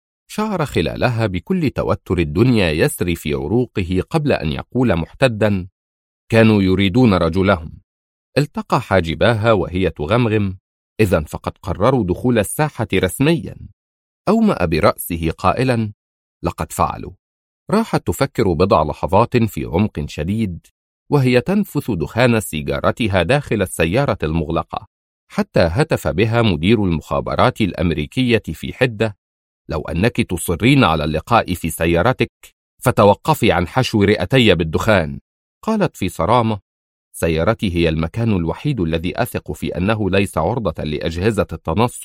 شعر خلالها بكل توتر الدنيا يسري في عروقه قبل أن يقول محتدا: كانوا يريدون رجلهم. التقى حاجباها وهي تغمغم: إذن فقد قرروا دخول الساحة رسميا. أومأ برأسه قائلا: لقد فعلوا. راحت تفكر بضع لحظات في عمق شديد وهي تنفث دخان سيجارتها داخل السيارة المغلقة، حتى هتف بها مدير المخابرات الأمريكية في حدة: لو أنك تصرين على اللقاء في سيارتك فتوقفي عن حشو رئتي بالدخان. قالت في صرامة: سيارتي هي المكان الوحيد الذي أثق في أنه ليس عرضة لأجهزة التنصت.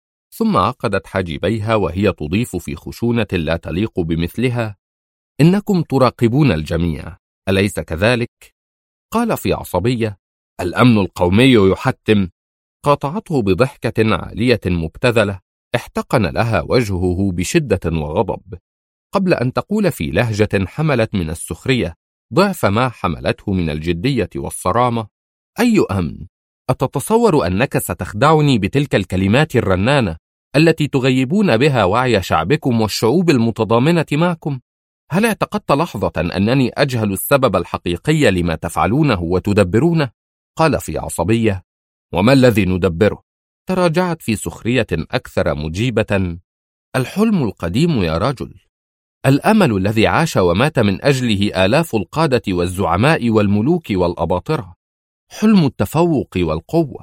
ثم عقدت حاجبيها وهي تضيف في خشونة لا تليق بمثلها: إنكم تراقبون الجميع، أليس كذلك؟ قال في عصبية: الأمن القومي يحتم. قاطعته بضحكة عالية مبتذلة احتقن لها وجهه بشدة وغضب، قبل أن تقول في لهجة حملت من السخرية ضعف ما حملته من الجدية والصرامة: أي أمن؟ أتتصور أنك ستخدعني بتلك الكلمات الرنانة التي تغيبون بها وعي شعبكم والشعوب المتضامنة معكم؟ هل اعتقدت لحظة أنني أجهل السبب الحقيقي لما تفعلونه وتدبرونه؟ قال في عصبية: وما الذي ندبره؟ تراجعت في سخرية أكثر مجيبة: الحلم القديم يا رجل، الأمل الذي عاش ومات من أجله آلاف القادة والزعماء والملوك والأباطرة، حلم التفوق والقوة.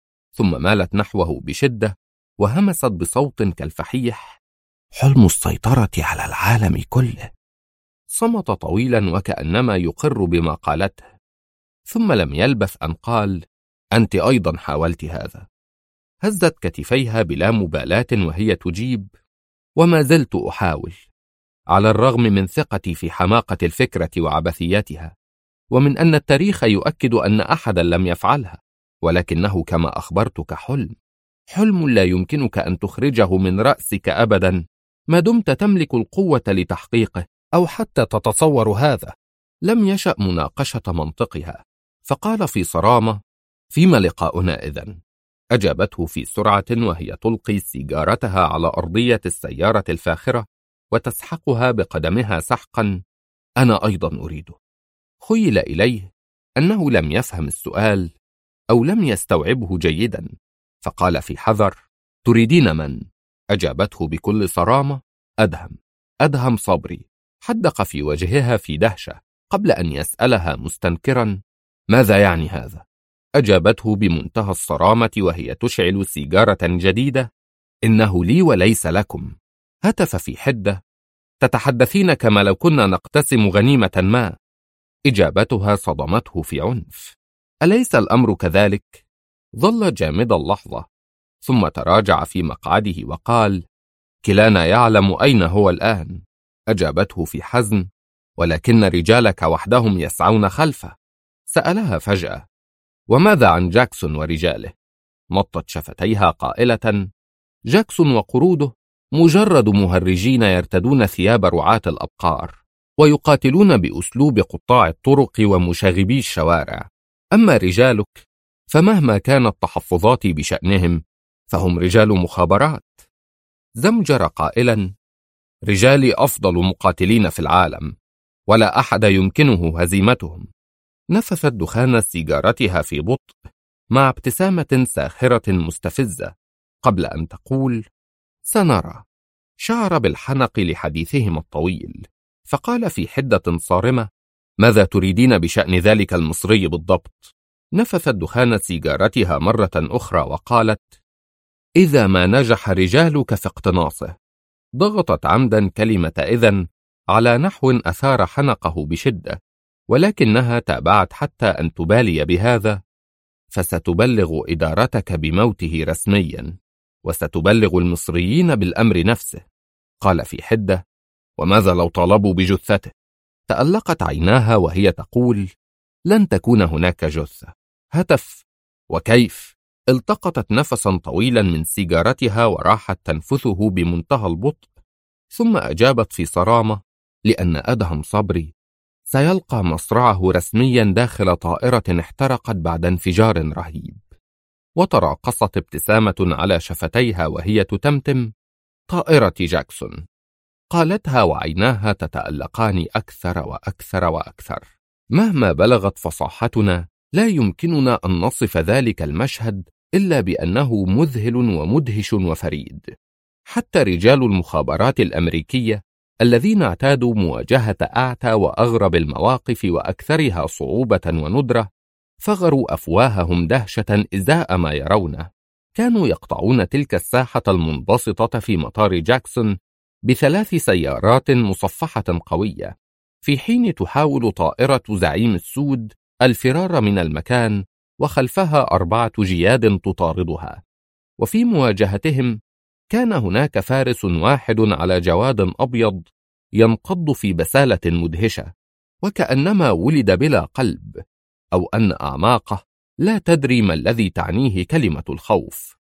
ثم مالت نحوه بشدة وهمست بصوت كالفحيح: حلم السيطرة على العالم كله. صمت طويلا وكأنما يقر بما قالته، ثم لم يلبث أن قال: أنت أيضا حاولت هذا. هزت كتفيها بلا مبالاة وهي تجيب: وما زلت أحاول، على الرغم من ثقتي في حماقة الفكرة وعبثيتها، ومن أن التاريخ يؤكد أن أحدا لم يفعلها، ولكنه كما أخبرتك حلم لا يمكنك أن تخرجه من رأسك أبدا ما دمت تملك القوة لتحقيقه أو حتى تتصور هذا. لم يشأ مناقشة منطقها، فقال في صرامة: فيما لقاؤنا إذن؟ أجابته في سرعة وهي تلقي سيجارتها على أرضية السيارة الفاخرة وتسحقها بقدمها سحقا: أنا أيضا أريده. خيل إليه أنه لم يفهم السؤال أو لم يستوعبه جيدا، فقال في حذر: تريدين من؟ أجابته بكل صرامة: أدهم صبري. حدق في وجهها في دهشة قبل أن يسألها مستنكرا: ماذا يعني هذا؟ أجابته بمنتهى الصرامة وهي تشعل سيجارة جديدة: إنه لي وليس لكم. هتف في حدة: تتحدثين كما لو كنا نقتسم غنيمة ما. إجابتها صدمته في عنف: أليس الأمر كذلك؟ ظل جامدا لحظة ثم تراجع في مقعده وقال: كلانا يعلم أين هو الآن. أجابته في حزم: ولكن رجالك وحدهم يسعون خلفه. سألها فجأة: وماذا عن جاكسون ورجاله؟ مطت شفتيها قائلة: جاكسون وقروده مجرد مهرجين يرتدون ثياب رعاة الأبقار ويقاتلون بأسلوب قطاع الطرق ومشاغبي الشوارع. أما رجالك فمهما كانت تحفظاتي بشأنهم فهم رجال مخابرات. زمجر قائلا: رجالي أفضل مقاتلين في العالم ولا أحد يمكنه هزيمتهم. نفثت دخان سيجارتها في بطء مع ابتسامة ساخرة مستفزة قبل أن تقول: سنرى. شعر بالحنق لحديثهما الطويل، فقال في حدة صارمة: ماذا تريدين بشأن ذلك المصري بالضبط؟ نفثت دخان سيجارتها مرة أخرى وقالت: إذا ما نجح رجالك في اقتناصه. ضغطت عمدا كلمة إذن على نحو أثار حنقه بشدة، ولكنها تابعت حتى أن تبالي بهذا: فستبلغ إدارتك بموته رسميا، وستبلغ المصريين بالأمر نفسه. قال في حدة: وماذا لو طالبوا بجثته؟ تألقت عيناها وهي تقول: لن تكون هناك جثة. هتف: وكيف؟ التقطت نفسا طويلا من سيجارتها وراحت تنفثه بمنتهى البطء، ثم أجابت في صرامة: لأن أدهم صبري سيلقى مصرعه رسميا داخل طائرة احترقت بعد انفجار رهيب. وتراقصت ابتسامة على شفتيها وهي تتمتم: طائرة جاكسون. قالتها وعيناها تتألقان أكثر وأكثر وأكثر. مهما بلغت فصاحتنا لا يمكننا أن نصف ذلك المشهد إلا بأنه مذهل ومدهش وفريد. حتى رجال المخابرات الأمريكية الذين اعتادوا مواجهة أعتى وأغرب المواقف وأكثرها صعوبة وندرة فغروا أفواههم دهشة إزاء ما يرونه. كانوا يقطعون تلك الساحة المنبسطة في مطار جاكسون ب3 سيارات مصفحة قوية، في حين تحاول طائرة زعيم السود الفرار من المكان وخلفها 4 جياد تطاردها. وفي مواجهتهم كان هناك فارس واحد على جواد أبيض ينقض في بسالة مدهشة، وكأنما ولد بلا قلب، أو أن أعماقه لا تدري ما الذي تعنيه كلمة الخوف.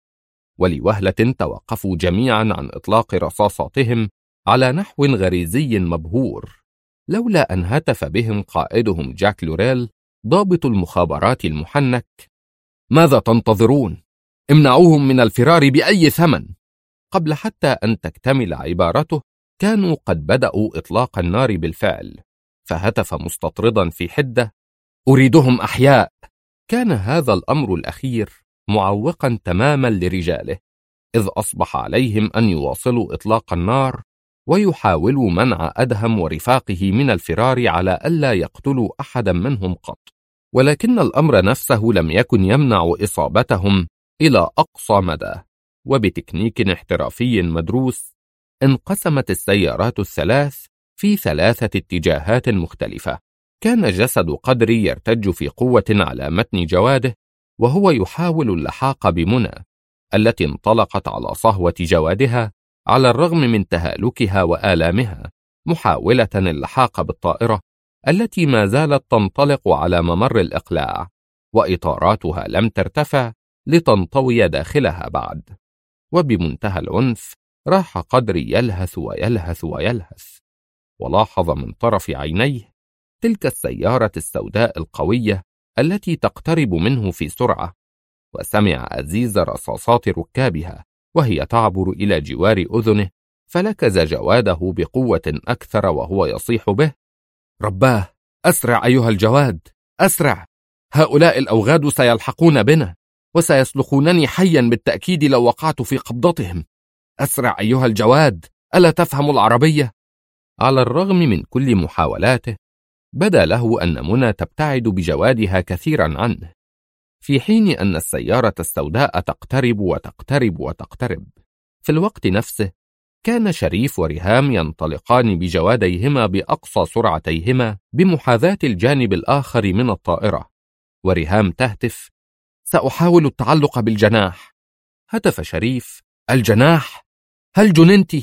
ولوهلة توقفوا جميعا عن إطلاق رصاصاتهم على نحو غريزي مبهور، لولا أن هتف بهم قائدهم جاك لوريل ضابط المخابرات المحنك: ماذا تنتظرون؟ امنعوهم من الفرار بأي ثمن. قبل حتى أن تكتمل عبارته كانوا قد بدأوا إطلاق النار بالفعل، فهتف مستطردا في حدة: أريدهم أحياء. كان هذا الأمر الأخير معوقا تماما لرجاله، إذ أصبح عليهم أن يواصلوا إطلاق النار ويحاولوا منع أدهم ورفاقه من الفرار على ألا يقتلوا أحدا منهم قط. ولكن الأمر نفسه لم يكن يمنع إصابتهم إلى أقصى مدى. وبتكنيك احترافي مدروس انقسمت السيارات الثلاث في 3 اتجاهات مختلفة. كان جسد قدري يرتج في قوة على متن جواده وهو يحاول اللحاق بمنى التي انطلقت على صهوة جوادها على الرغم من تهالكها وآلامها، محاولة اللحاق بالطائرة التي ما زالت تنطلق على ممر الإقلاع، وإطاراتها لم ترتفع لتنطوي داخلها بعد. وبمنتهى العنف راح قدري يلهث ويلهث ويلهث، ولاحظ من طرف عينيه تلك السيارة السوداء القوية التي تقترب منه في سرعة، وسمع أزيز رصاصات ركابها وهي تعبر إلى جوار أذنه، فلكز جواده بقوة أكثر وهو يصيح به: رباه، أسرع أيها الجواد، أسرع! هؤلاء الأوغاد سيلحقون بنا وسيسلخونني حيا بالتأكيد لو وقعت في قبضتهم. أسرع أيها الجواد، ألا تفهم العربية؟ على الرغم من كل محاولاته بدا له أن منى تبتعد بجوادها كثيرا عنه، في حين أن السيارة السوداء تقترب وتقترب وتقترب. في الوقت نفسه كان شريف وريهام ينطلقان بجواديهما بأقصى سرعتيهما بمحاذاة الجانب الآخر من الطائرة، وريهام تهتف: سأحاول التعلق بالجناح. هتف شريف: الجناح؟ هل جننت؟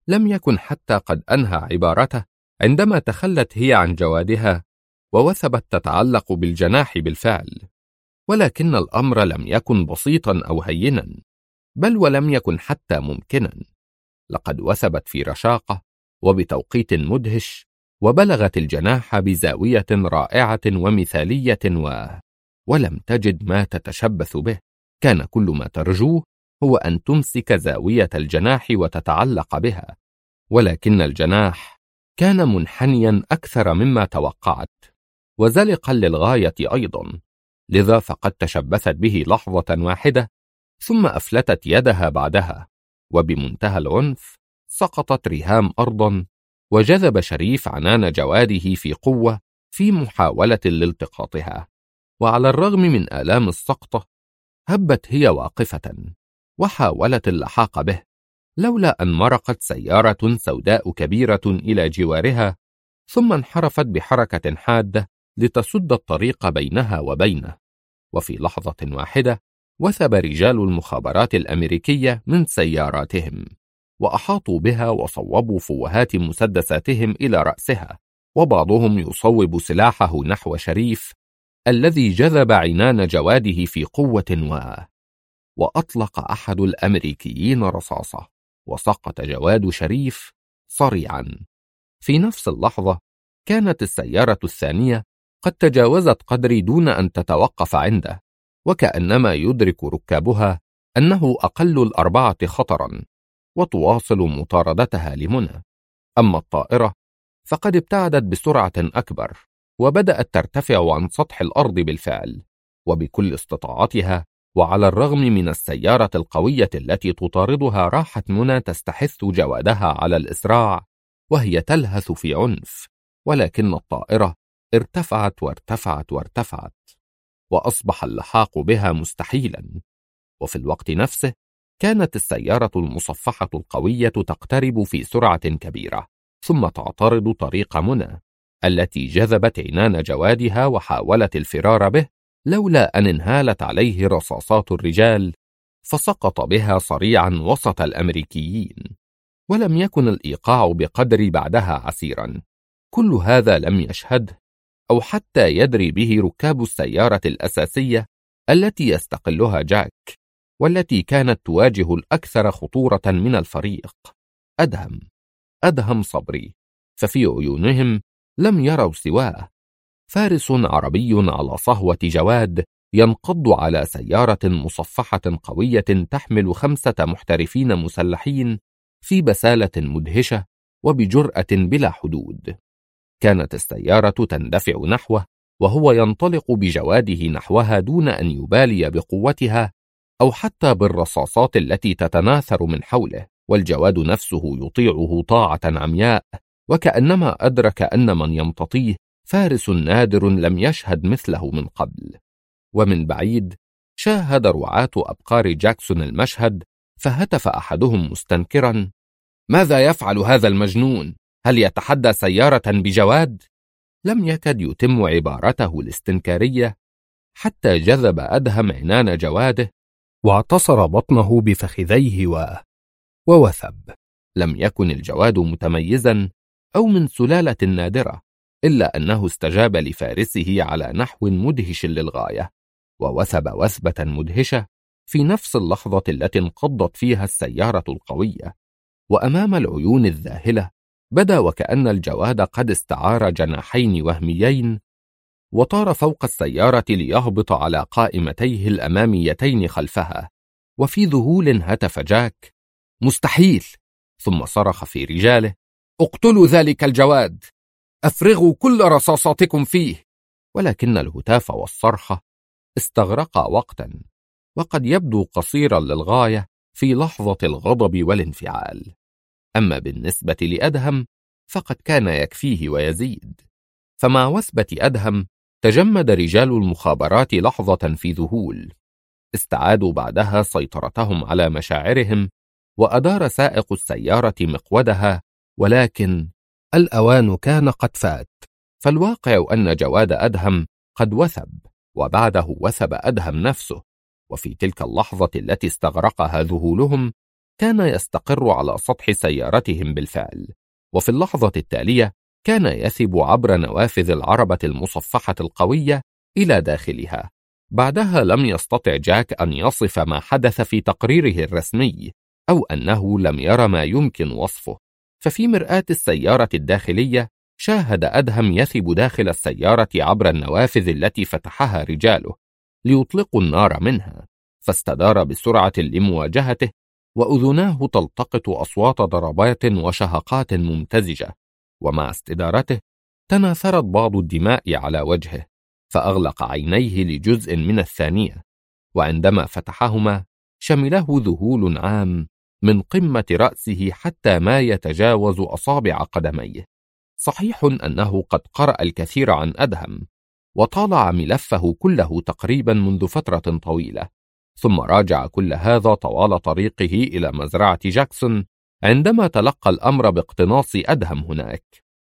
لم يكن حتى قد أنهى عبارته عندما تخلت هي عن جوادها ووثبت تتعلق بالجناح بالفعل. ولكن الأمر لم يكن بسيطا أو هينا، بل ولم يكن حتى ممكنا. لقد وثبت في رشاقة وبتوقيت مدهش، وبلغت الجناح بزاوية رائعة ومثالية ولم تجد ما تتشبث به. كان كل ما ترجوه هو أن تمسك زاوية الجناح وتتعلق بها، ولكن الجناح كان منحنيا أكثر مما توقعت، وزلقا للغاية أيضا، لذا فقد تشبثت به لحظة واحدة، ثم أفلتت يدها بعدها، وبمنتهى العنف سقطت ريهام أرضا، وجذب شريف عنان جواده في قوة في محاولة لالتقاطها. وعلى الرغم من آلام السقطة هبت هي واقفة وحاولت اللحاق به، لولا أن مرقت سيارة سوداء كبيرة إلى جوارها، ثم انحرفت بحركة حادة لتسد الطريق بينها وبينه. وفي لحظة واحدة وثب رجال المخابرات الأمريكية من سياراتهم، وأحاطوا بها وصوبوا فوهات مسدساتهم إلى رأسها، وبعضهم يصوب سلاحه نحو شريف الذي جذب عنان جواده في قوة وأطلق أحد الأمريكيين رصاصة، وسقط جواد شريف صريعا. في نفس اللحظة كانت السيارة الثانية قد تجاوزت قدري دون أن تتوقف عنده، وكأنما يدرك ركابها أنه أقل الأربعة خطرا، وتواصل مطاردتها لمنى. أما الطائرة فقد ابتعدت بسرعة أكبر، وبدأت ترتفع عن سطح الأرض بالفعل، وبكل استطاعتها. وعلى الرغم من السيارة القوية التي تطاردها، راحت منى تستحث جوادها على الإسراع وهي تلهث في عنف، ولكن الطائرة ارتفعت وارتفعت وارتفعت، وأصبح اللحاق بها مستحيلا. وفي الوقت نفسه كانت السيارة المصفحة القوية تقترب في سرعة كبيرة، ثم تعترض طريق منى التي جذبت عنان جوادها وحاولت الفرار به، لولا أن انهالت عليه رصاصات الرجال، فسقط بها صريعا وسط الأمريكيين. ولم يكن الإيقاع بقدر بعدها عسيرا. كل هذا لم يشهده أو حتى يدري به ركاب السيارة الأساسية التي يستقلها جاك، والتي كانت تواجه الأكثر خطورة من الفريق، أدهم صبري. ففي عيونهم لم يروا سواه، فارس عربي على صهوة جواد ينقض على سيارة مصفحة قوية تحمل 5 محترفين مسلحين في بسالة مدهشة وبجرأة بلا حدود. كانت السيارة تندفع نحوه، وهو ينطلق بجواده نحوها دون أن يبالي بقوتها أو حتى بالرصاصات التي تتناثر من حوله، والجواد نفسه يطيعه طاعة عمياء، وكأنما أدرك أن من يمتطيه فارس نادر لم يشهد مثله من قبل. ومن بعيد شاهد رعاة أبقار جاكسون المشهد، فهتف أحدهم مستنكرا: ماذا يفعل هذا المجنون؟ هل يتحدى سيارة بجواد؟ لم يكد يتم عبارته الاستنكارية حتى جذب أدهم عنان جواده واعتصر بطنه بفخذيه ووثب. لم يكن الجواد متميزا أو من سلالة نادرة، إلا أنه استجاب لفارسه على نحو مدهش للغاية، ووثب وثبة مدهشة في نفس اللحظة التي انقضت فيها السيارة القوية. وأمام العيون الذاهلة بدا وكأن الجواد قد استعار جناحين وهميين، وطار فوق السيارة ليهبط على قائمتيه الأماميتين خلفها. وفي ذهول هتف جاك: مستحيل! ثم صرخ في رجاله: اقتلوا ذلك الجواد، أفرغوا كل رصاصاتكم فيه. ولكن الهتاف والصرخة استغرقا وقتا، وقد يبدو قصيرا للغاية في لحظة الغضب والانفعال. أما بالنسبة لأدهم فقد كان يكفيه ويزيد، فمع وثبة أدهم تجمد رجال المخابرات لحظة في ذهول. استعادوا بعدها سيطرتهم على مشاعرهم، وأدار سائق السيارة مقودها، ولكن الأوان كان قد فات. فالواقع أن جواد أدهم قد وثب، وبعده وثب أدهم نفسه. وفي تلك اللحظة التي استغرقها ذهولهم كان يستقر على سطح سيارتهم بالفعل، وفي اللحظة التالية كان يثب عبر نوافذ العربة المصفحة القوية إلى داخلها. بعدها لم يستطع جاك أن يصف ما حدث في تقريره الرسمي، أو أنه لم ير ما يمكن وصفه. ففي مرآة السيارة الداخلية شاهد أدهم يثب داخل السيارة عبر النوافذ التي فتحها رجاله ليطلقوا النار منها، فاستدار بسرعة لمواجهته، وأذناه تلتقط أصوات ضربات وشهقات ممتزجة، ومع استدارته تناثرت بعض الدماء على وجهه، فأغلق عينيه لجزء من الثانية، وعندما فتحهما شمله ذهول عام من قمة رأسه حتى ما يتجاوز أصابع قدميه. صحيح أنه قد قرأ الكثير عن أدهم وطالع ملفه كله تقريبا منذ فترة طويلة، ثم راجع كل هذا طوال طريقه إلى مزرعة جاكسون عندما تلقى الأمر باقتناص أدهم هناك.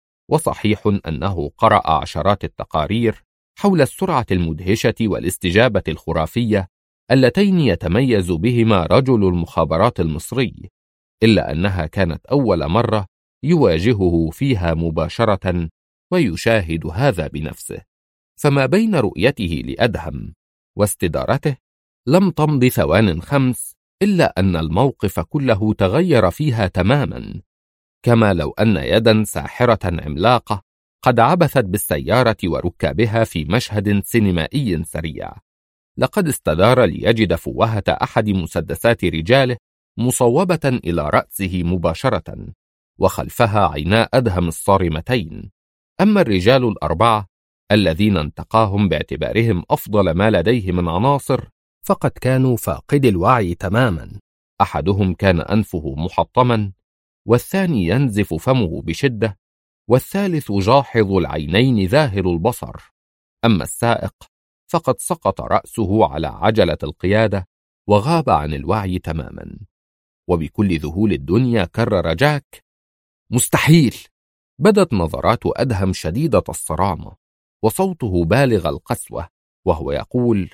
وصحيح أنه قرأ عشرات التقارير حول السرعة المدهشة والاستجابة الخرافية اللتين يتميز بهما رجل المخابرات المصري، إلا أنها كانت أول مرة يواجهه فيها مباشرة ويشاهد هذا بنفسه. فما بين رؤيته لأدهم واستدارته لم تمض ثوان 5 إلا أن الموقف كله تغير فيها تماما، كما لو أن يدا ساحرة عملاقة قد عبثت بالسيارة وركابها في مشهد سينمائي سريع. لقد استدار ليجد فوهة أحد مسدسات رجاله مصوبة إلى رأسه مباشرة، وخلفها عينا أدهم الصارمتين. أما الرجال الأربعة الذين انتقاهم باعتبارهم أفضل ما لديه من عناصر فقد كانوا فاقد الوعي تماما. أحدهم كان أنفه محطما، والثاني ينزف فمه بشدة، والثالث جاحظ العينين ذاهل البصر. أما السائق فقد سقط رأسه على عجلة القيادة وغاب عن الوعي تماما. وبكل ذهول الدنيا كرر جاك: مستحيل. بدت نظرات أدهم شديدة الصرامة، وصوته بالغ القسوة، وهو يقول: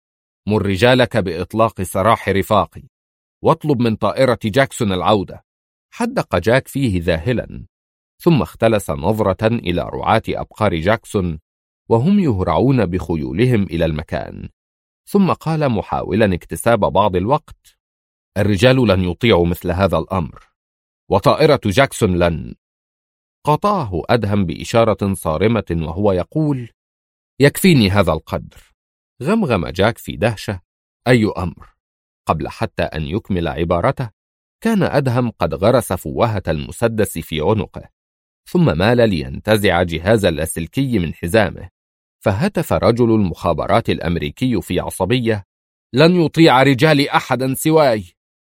مر رجالك بإطلاق سراح رفاقي، واطلب من طائرة جاكسون العودة. حدق جاك فيه ذاهلا، ثم اختلس نظرة إلى رعاة أبقار جاكسون وهم يهرعون بخيولهم إلى المكان، ثم قال محاولا اكتساب بعض الوقت: الرجال لن يطيعوا مثل هذا الأمر، وطائرة جاكسون لن. قاطعه أدهم بإشارة صارمة وهو يقول: يكفيني هذا القدر. غمغم جاك في دهشة: أي أمر؟ قبل حتى أن يكمل عبارته كان أدهم قد غرس فوهة المسدس في عنقه، ثم مال لينتزع جهاز اللاسلكي من حزامه، فهتف رجل المخابرات الأمريكي في عصبية: لن يطيع رجالي أحدا سواي.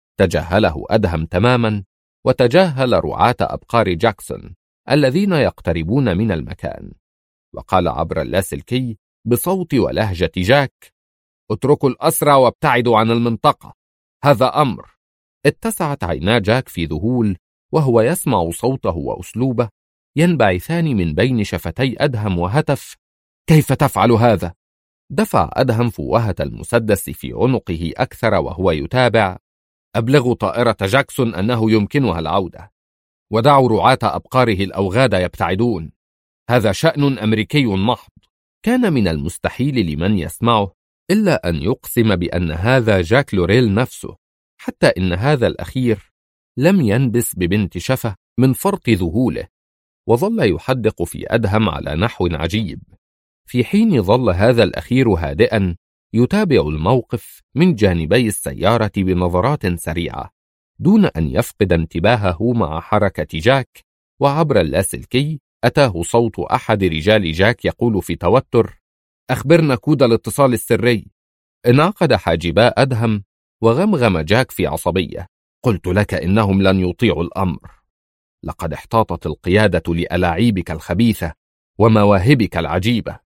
تجاهله أدهم تماما، وتجاهل رعاة أبقار جاكسون الذين يقتربون من المكان، وقال عبر اللاسلكي بصوت ولهجة جاك: اتركوا الأسرى وابتعدوا عن المنطقة، هذا أمر. اتسعت عينا جاك في ذهول وهو يسمع صوته وأسلوبه ينبعثان من بين شفتي أدهم، وهتف: كيف تفعل هذا؟ دفع أدهم فوهة المسدس في عنقه أكثر وهو يتابع: أبلغوا طائرة جاكسون أنه يمكنها العودة، ودعوا رعاة أبقاره الأوغاد يبتعدون، هذا شأن أمريكي محض. كان من المستحيل لمن يسمعه إلا أن يقسم بأن هذا جاك لوريل نفسه، حتى إن هذا الأخير لم ينبس ببنت شفة من فرط ذهوله، وظل يحدق في أدهم على نحو عجيب، في حين ظل هذا الأخير هادئا يتابع الموقف من جانبي السيارة بنظرات سريعة دون أن يفقد انتباهه مع حركة جاك. وعبر اللاسلكي أتاه صوت أحد رجال جاك يقول في توتر: أخبرنا كود الاتصال السري. انعقد حاجبا أدهم، وغمغم جاك في عصبية: قلت لك إنهم لن يطيعوا الأمر، لقد احتاطت القيادة لألاعيبك الخبيثة ومواهبك العجيبة،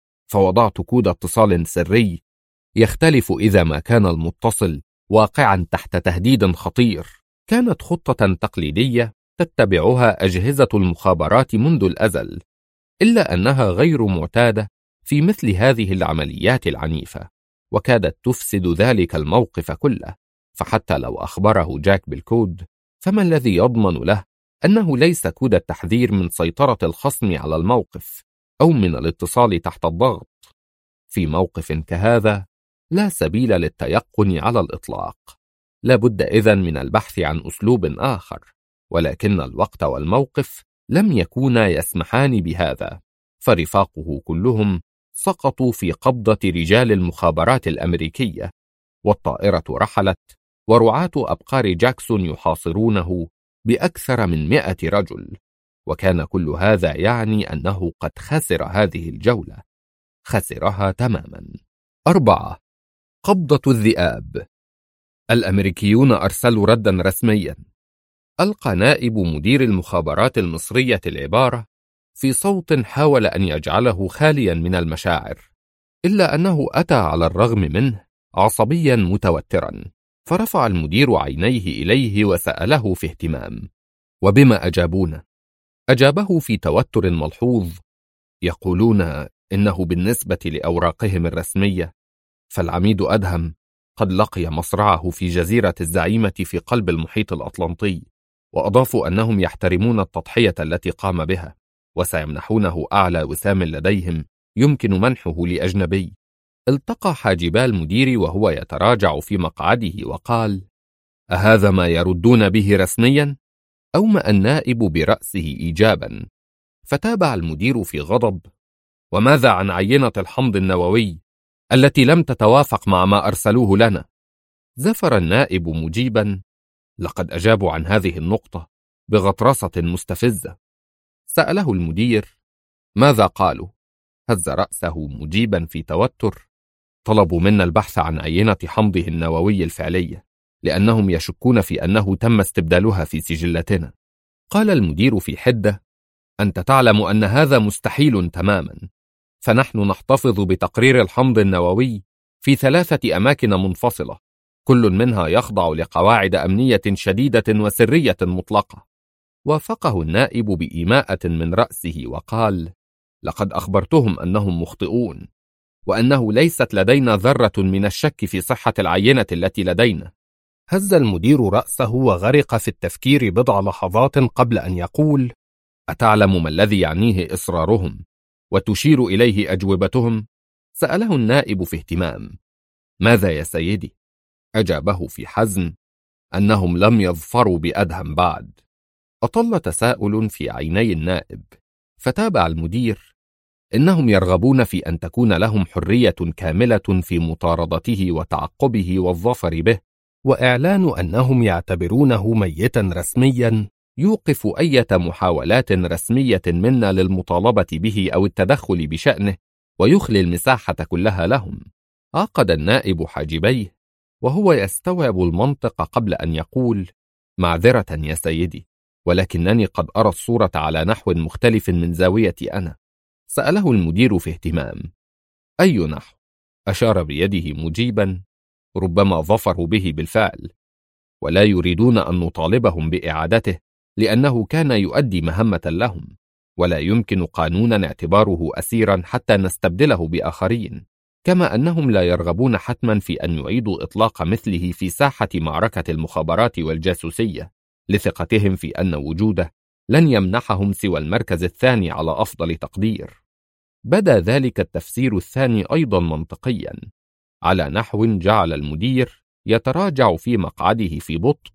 فوضعت كود اتصال سري يختلف إذا ما كان المتصل واقعا تحت تهديد خطير. كانت خطة تقليدية تتبعها أجهزة المخابرات منذ الأزل، إلا أنها غير معتادة في مثل هذه العمليات العنيفة، وكادت تفسد ذلك الموقف كله. فحتى لو أخبره جاك بالكود، فما الذي يضمن له أنه ليس كود التحذير من سيطرة الخصم على الموقف أو من الاتصال تحت الضغط؟ في موقف كهذا لا سبيل للتيقن على الإطلاق. لا بد إذن من البحث عن أسلوب آخر، ولكن الوقت والموقف لم يكونا يسمحان بهذا، فرفاقه كلهم سقطوا في قبضة رجال المخابرات الأمريكية، والطائرة رحلت، ورعاة أبقار جاكسون يحاصرونه بأكثر من 100 رجل. وكان كل هذا يعني أنه قد خسر هذه الجولة، خسرها تماما. 4. قبضة الذئاب. الأمريكيون أرسلوا ردا رسميا. ألقى نائب مدير المخابرات المصرية العبارة في صوت حاول أن يجعله خاليا من المشاعر، إلا أنه أتى على الرغم منه عصبيا متوترا، فرفع المدير عينيه إليه وسأله في اهتمام: وبما أجابون؟ أجابه في توتر ملحوظ: يقولون إنه بالنسبة لأوراقهم الرسمية فالعميد أدهم قد لقي مصرعه في جزيرة الزعيمة في قلب المحيط الأطلنطي، وأضافوا أنهم يحترمون التضحية التي قام بها، وسيمنحونه أعلى وسام لديهم يمكن منحه لأجنبي. التقى حاجبا المدير وهو يتراجع في مقعده وقال: أهذا ما يردون به رسميا؟ أومأ النائب برأسه إيجابا، فتابع المدير في غضب: وماذا عن عينة الحمض النووي التي لم تتوافق مع ما أرسلوه لنا؟ زفر النائب مجيبا: لقد أجابوا عن هذه النقطة بغطرسة مستفزة. سأله المدير: ماذا قالوا؟ هز رأسه مجيبا في توتر: طلبوا منا البحث عن عينة حمضه النووي الفعلية، لأنهم يشكون في أنه تم استبدالها في سجلاتنا. قال المدير في حدة: أنت تعلم أن هذا مستحيل تماما، فنحن نحتفظ بتقرير الحمض النووي في 3 أماكن منفصلة، كل منها يخضع لقواعد أمنية شديدة وسرية مطلقة. وافقه النائب بإيماءة من رأسه وقال: لقد أخبرتهم أنهم مخطئون، وأنه ليست لدينا ذرة من الشك في صحة العينة التي لدينا. هز المدير رأسه وغرق في التفكير بضع لحظات قبل أن يقول: أتعلم ما الذي يعنيه إصرارهم وتشير إليه أجوبتهم؟ سأله النائب في اهتمام: ماذا يا سيدي؟ أجابه في حزم: أنهم لم يظفروا بأدهم بعد. أطل تساؤل في عيني النائب، فتابع المدير: إنهم يرغبون في أن تكون لهم حرية كاملة في مطاردته وتعقبه والظفر به، وإعلان أنهم يعتبرونه ميتا رسميا يوقف أي محاولات رسمية منا للمطالبة به أو التدخل بشأنه، ويخلي المساحة كلها لهم. عقد النائب حاجبيه وهو يستوعب المنطق قبل أن يقول: معذرة يا سيدي، ولكنني قد أرى الصورة على نحو مختلف من زاويتي أنا. سأله المدير في اهتمام: أي نحو؟ أشار بيده مجيبا: ربما ظفروا به بالفعل، ولا يريدون أن نطالبهم بإعادته لأنه كان يؤدي مهمة لهم، ولا يمكن قانونا اعتباره أسيرا حتى نستبدله بآخرين، كما أنهم لا يرغبون حتما في أن يعيدوا إطلاق مثله في ساحة معركة المخابرات والجاسوسية، لثقتهم في أن وجوده لن يمنحهم سوى المركز الثاني على أفضل تقدير. بدا ذلك التفسير الثاني أيضا منطقيا، على نحو جعل المدير يتراجع في مقعده في بطء،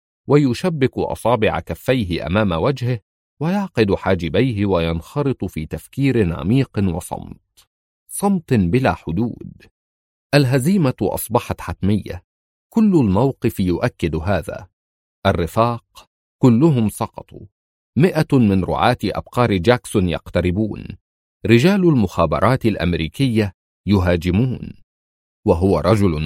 ويشبك أصابع كفيه أمام وجهه، ويعقد حاجبيه وينخرط في تفكير عميق وصمت، صمت بلا حدود. الهزيمة أصبحت حتمية، كل الموقف يؤكد هذا. الرفاق كلهم سقطوا، 100 من رعاة أبقار جاكسون يقتربون، رجال المخابرات الأمريكية يهاجمون، وهو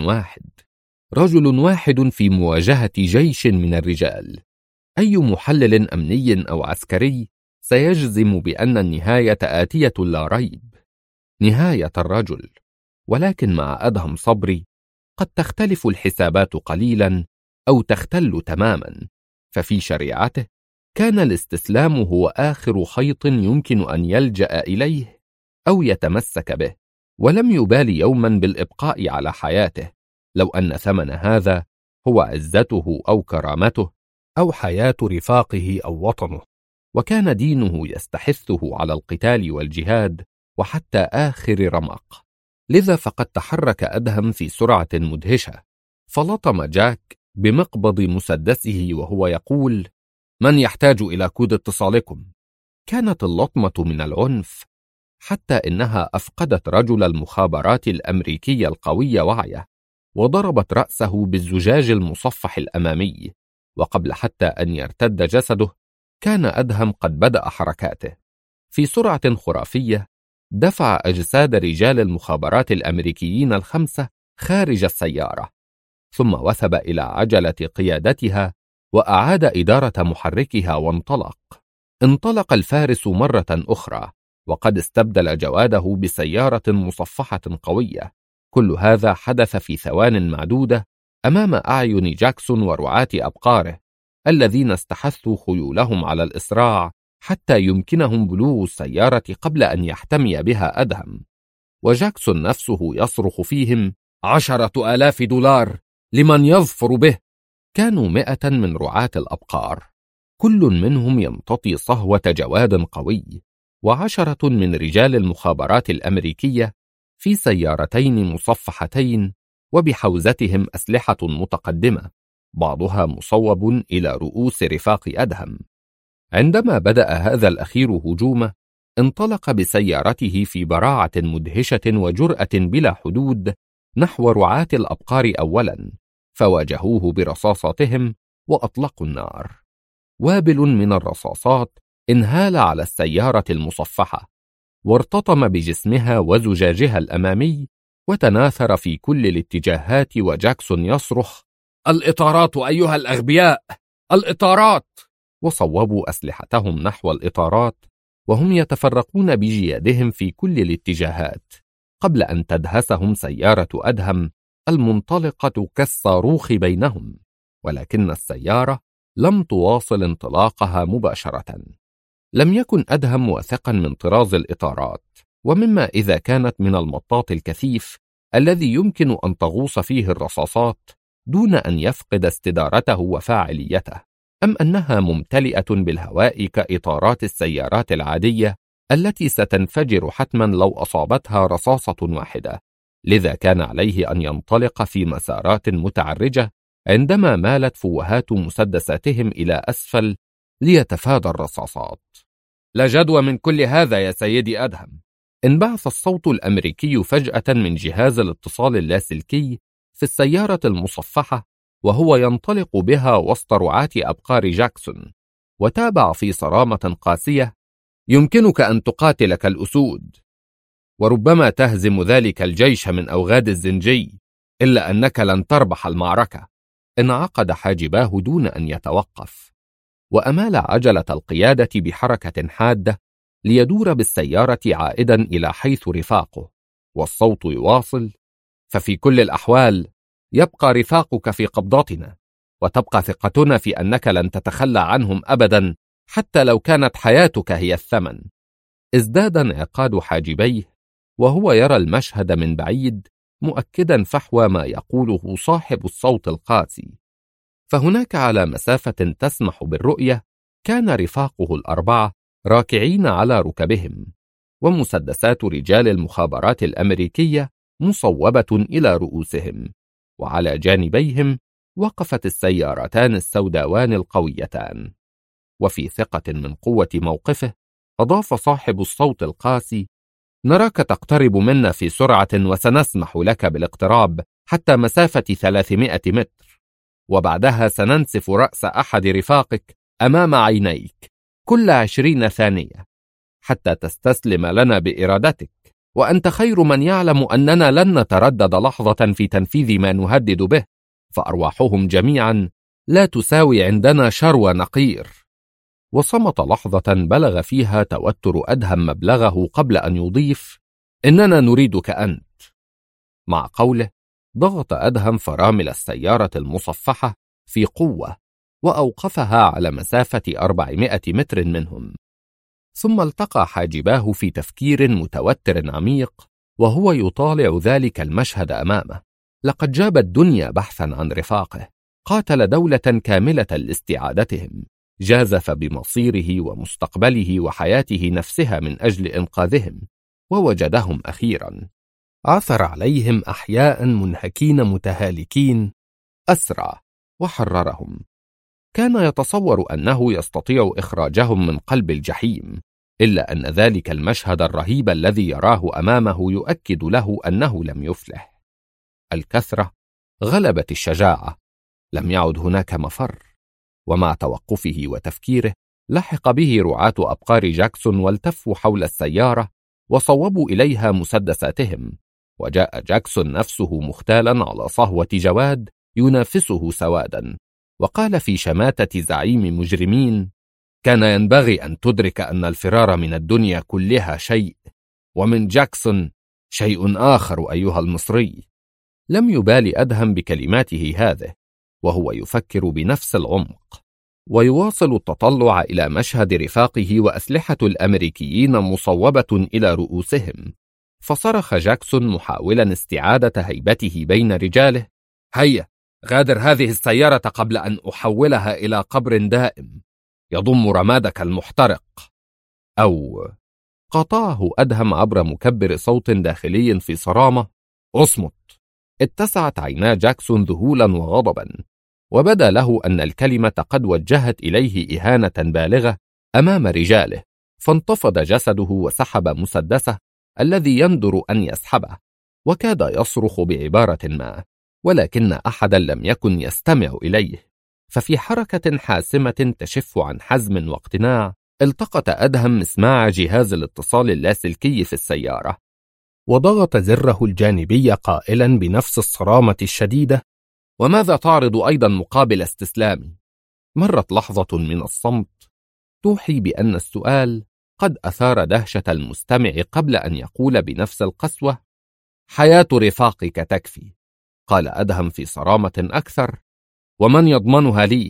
رجل واحد في مواجهة جيش من الرجال. أي محلل أمني أو عسكري سيجزم بأن النهاية آتية لا ريب، نهاية الرجل. ولكن مع أدهم صبري قد تختلف الحسابات قليلا أو تختل تماما، ففي شريعته كان الاستسلام هو آخر خيط يمكن أن يلجأ إليه أو يتمسك به، ولم يبال يوما بالإبقاء على حياته لو أن ثمن هذا هو عزته أو كرامته أو حياة رفاقه أو وطنه، وكان دينه يستحثه على القتال والجهاد وحتى آخر رمق. لذا فقد تحرك أدهم في سرعة مدهشة، فلطم جاك بمقبض مسدسه وهو يقول: من يحتاج إلى كود اتصالكم؟ كانت اللطمة من العنف حتى إنها أفقدت رجل المخابرات الأمريكية القوي وعيه، وضربت رأسه بالزجاج المصفح الأمامي، وقبل حتى أن يرتد جسده كان أدهم قد بدأ حركاته. في سرعة خرافية دفع أجساد رجال المخابرات الأمريكيين ال5 خارج السيارة، ثم وثب إلى عجلة قيادتها وأعاد إدارة محركها وانطلق. انطلق الفارس مرة أخرى، وقد استبدل جواده بسيارة مصفحة قوية. كل هذا حدث في ثوان معدودة أمام أعين جاكسون ورعاة أبقاره الذين استحثوا خيولهم على الإسراع حتى يمكنهم بلوغ السيارة قبل أن يحتمي بها أدهم. وجاكسون نفسه يصرخ فيهم: 10,000 دولار لمن يظفر به. كانوا 100 من رعاة الأبقار، كل منهم يمتطي صهوة جواد قوي، و10 من رجال المخابرات الأمريكية في سيارتين مصفحتين وبحوزتهم أسلحة متقدمة، بعضها مصوب إلى رؤوس رفاق أدهم. عندما بدأ هذا الأخير هجومه، انطلق بسيارته في براعة مدهشة وجرأة بلا حدود نحو رعاة الأبقار أولا، فواجهوه برصاصاتهم وأطلقوا النار. وابل من الرصاصات انهال على السيارة المصفحة، وارتطم بجسمها وزجاجها الأمامي، وتناثر في كل الاتجاهات، وجاكسون يصرخ: الإطارات أيها الأغبياء، الإطارات! وصوبوا أسلحتهم نحو الإطارات وهم يتفرقون بجيادهم في كل الاتجاهات، قبل أن تدهسهم سيارة أدهم المنطلقة كالصاروخ بينهم. ولكن السيارة لم تواصل انطلاقها مباشرة. لم يكن أدهم واثقا من طراز الإطارات، ومما إذا كانت من المطاط الكثيف الذي يمكن أن تغوص فيه الرصاصات دون أن يفقد استدارته وفاعليته، أم أنها ممتلئة بالهواء كإطارات السيارات العادية التي ستنفجر حتما لو أصابتها رصاصة واحدة. لذا كان عليه أن ينطلق في مسارات متعرجة عندما مالت فوهات مسدساتهم إلى أسفل ليتفادى الرصاصات. لا جدوى من كل هذا يا سيدي أدهم. انبعث الصوت الأمريكي فجأة من جهاز الاتصال اللاسلكي في السيارة المصفحة وهو ينطلق بها وسط رعاة أبقار جاكسون، وتابع في صرامة قاسية: يمكنك أن تقاتل كالأسود، وربما تهزم ذلك الجيش من أوغاد الزنجي، إلا أنك لن تربح المعركة. انعقد حاجباه دون أن يتوقف، وأمال عجلة القيادة بحركة حادة ليدور بالسيارة عائدا إلى حيث رفاقه، والصوت يواصل: ففي كل الأحوال يبقى رفاقك في قبضتنا، وتبقى ثقتنا في أنك لن تتخلى عنهم أبدا حتى لو كانت حياتك هي الثمن. ازداد انعقاد حاجبيه وهو يرى المشهد من بعيد، مؤكدا فحوى ما يقوله صاحب الصوت القاسي. فهناك على مسافة تسمح بالرؤية كان رفاقه الأربعة راكعين على ركبهم، ومسدسات رجال المخابرات الأمريكية مصوبة إلى رؤوسهم، وعلى جانبيهم وقفت السيارتان السوداوان القويتان. وفي ثقة من قوة موقفه أضاف صاحب الصوت القاسي: نراك تقترب منا في سرعة، وسنسمح لك بالاقتراب حتى مسافة 300 متر، وبعدها سننسف رأس أحد رفاقك أمام عينيك كل 20 ثانية حتى تستسلم لنا بإرادتك، وأنت خير من يعلم أننا لن نتردد لحظة في تنفيذ ما نهدد به، فأرواحهم جميعا لا تساوي عندنا شروى نقير. وصمت لحظة بلغ فيها توتر أدهم مبلغه قبل أن يضيف: إننا نريدك أنت. مع قوله ضغط أدهم فرامل السيارة المصفحة في قوة وأوقفها على مسافة 400 متر منهم، ثم التقى حاجباه في تفكير متوتر عميق وهو يطالع ذلك المشهد أمامه. لقد جاب الدنيا بحثا عن رفاقه، قاتل دولة كاملة لاستعادتهم، جازف بمصيره ومستقبله وحياته نفسها من أجل إنقاذهم، ووجدهم أخيرا. عثر عليهم أحياء منهكين متهالكين، أسرى وحررهم. كان يتصور أنه يستطيع إخراجهم من قلب الجحيم، إلا أن ذلك المشهد الرهيب الذي يراه أمامه يؤكد له أنه لم يفلح. الكثرة غلبت الشجاعة، لم يعد هناك مفر. ومع توقفه وتفكيره لحق به رعاة أبقار جاكسون والتفوا حول السيارة وصوبوا إليها مسدساتهم، وجاء جاكسون نفسه مختالا على صهوة جواد ينافسه سوادا، وقال في شماتة زعيم مجرمين: كان ينبغي أن تدرك أن الفرار من الدنيا كلها شيء، ومن جاكسون شيء آخر أيها المصري. لم يبال أدهم بكلماته هذه، وهو يفكر بنفس العمق، ويواصل التطلع إلى مشهد رفاقه وأسلحة الأمريكيين مصوبة إلى رؤوسهم. فصرخ جاكسون محاولا استعادة هيبته بين رجاله: هيا غادر هذه السيارة قبل أن أحولها إلى قبر دائم يضم رمادك المحترق. أو قطعه أدهم عبر مكبر صوت داخلي في صرامة: اصمت. اتسعت عينا جاكسون ذهولا وغضبا، وبدا له أن الكلمة قد وجهت إليه إهانة بالغة أمام رجاله، فانتفض جسده وسحب مسدسه الذي يندر أن يسحبه، وكاد يصرخ بعبارة ما، ولكن أحدا لم يكن يستمع إليه. ففي حركة حاسمة تشف عن حزم واقتناع التقط أدهم مسماع جهاز الاتصال اللاسلكي في السيارة، وضغط زره الجانبي قائلا بنفس الصرامة الشديدة: وماذا تعرض أيضا مقابل استسلامي؟ مرت لحظة من الصمت توحي بأن السؤال قد أثار دهشة المستمع قبل أن يقول بنفس القسوة: حياة رفاقك تكفي. قال أدهم في صرامة أكثر: ومن يضمنها لي؟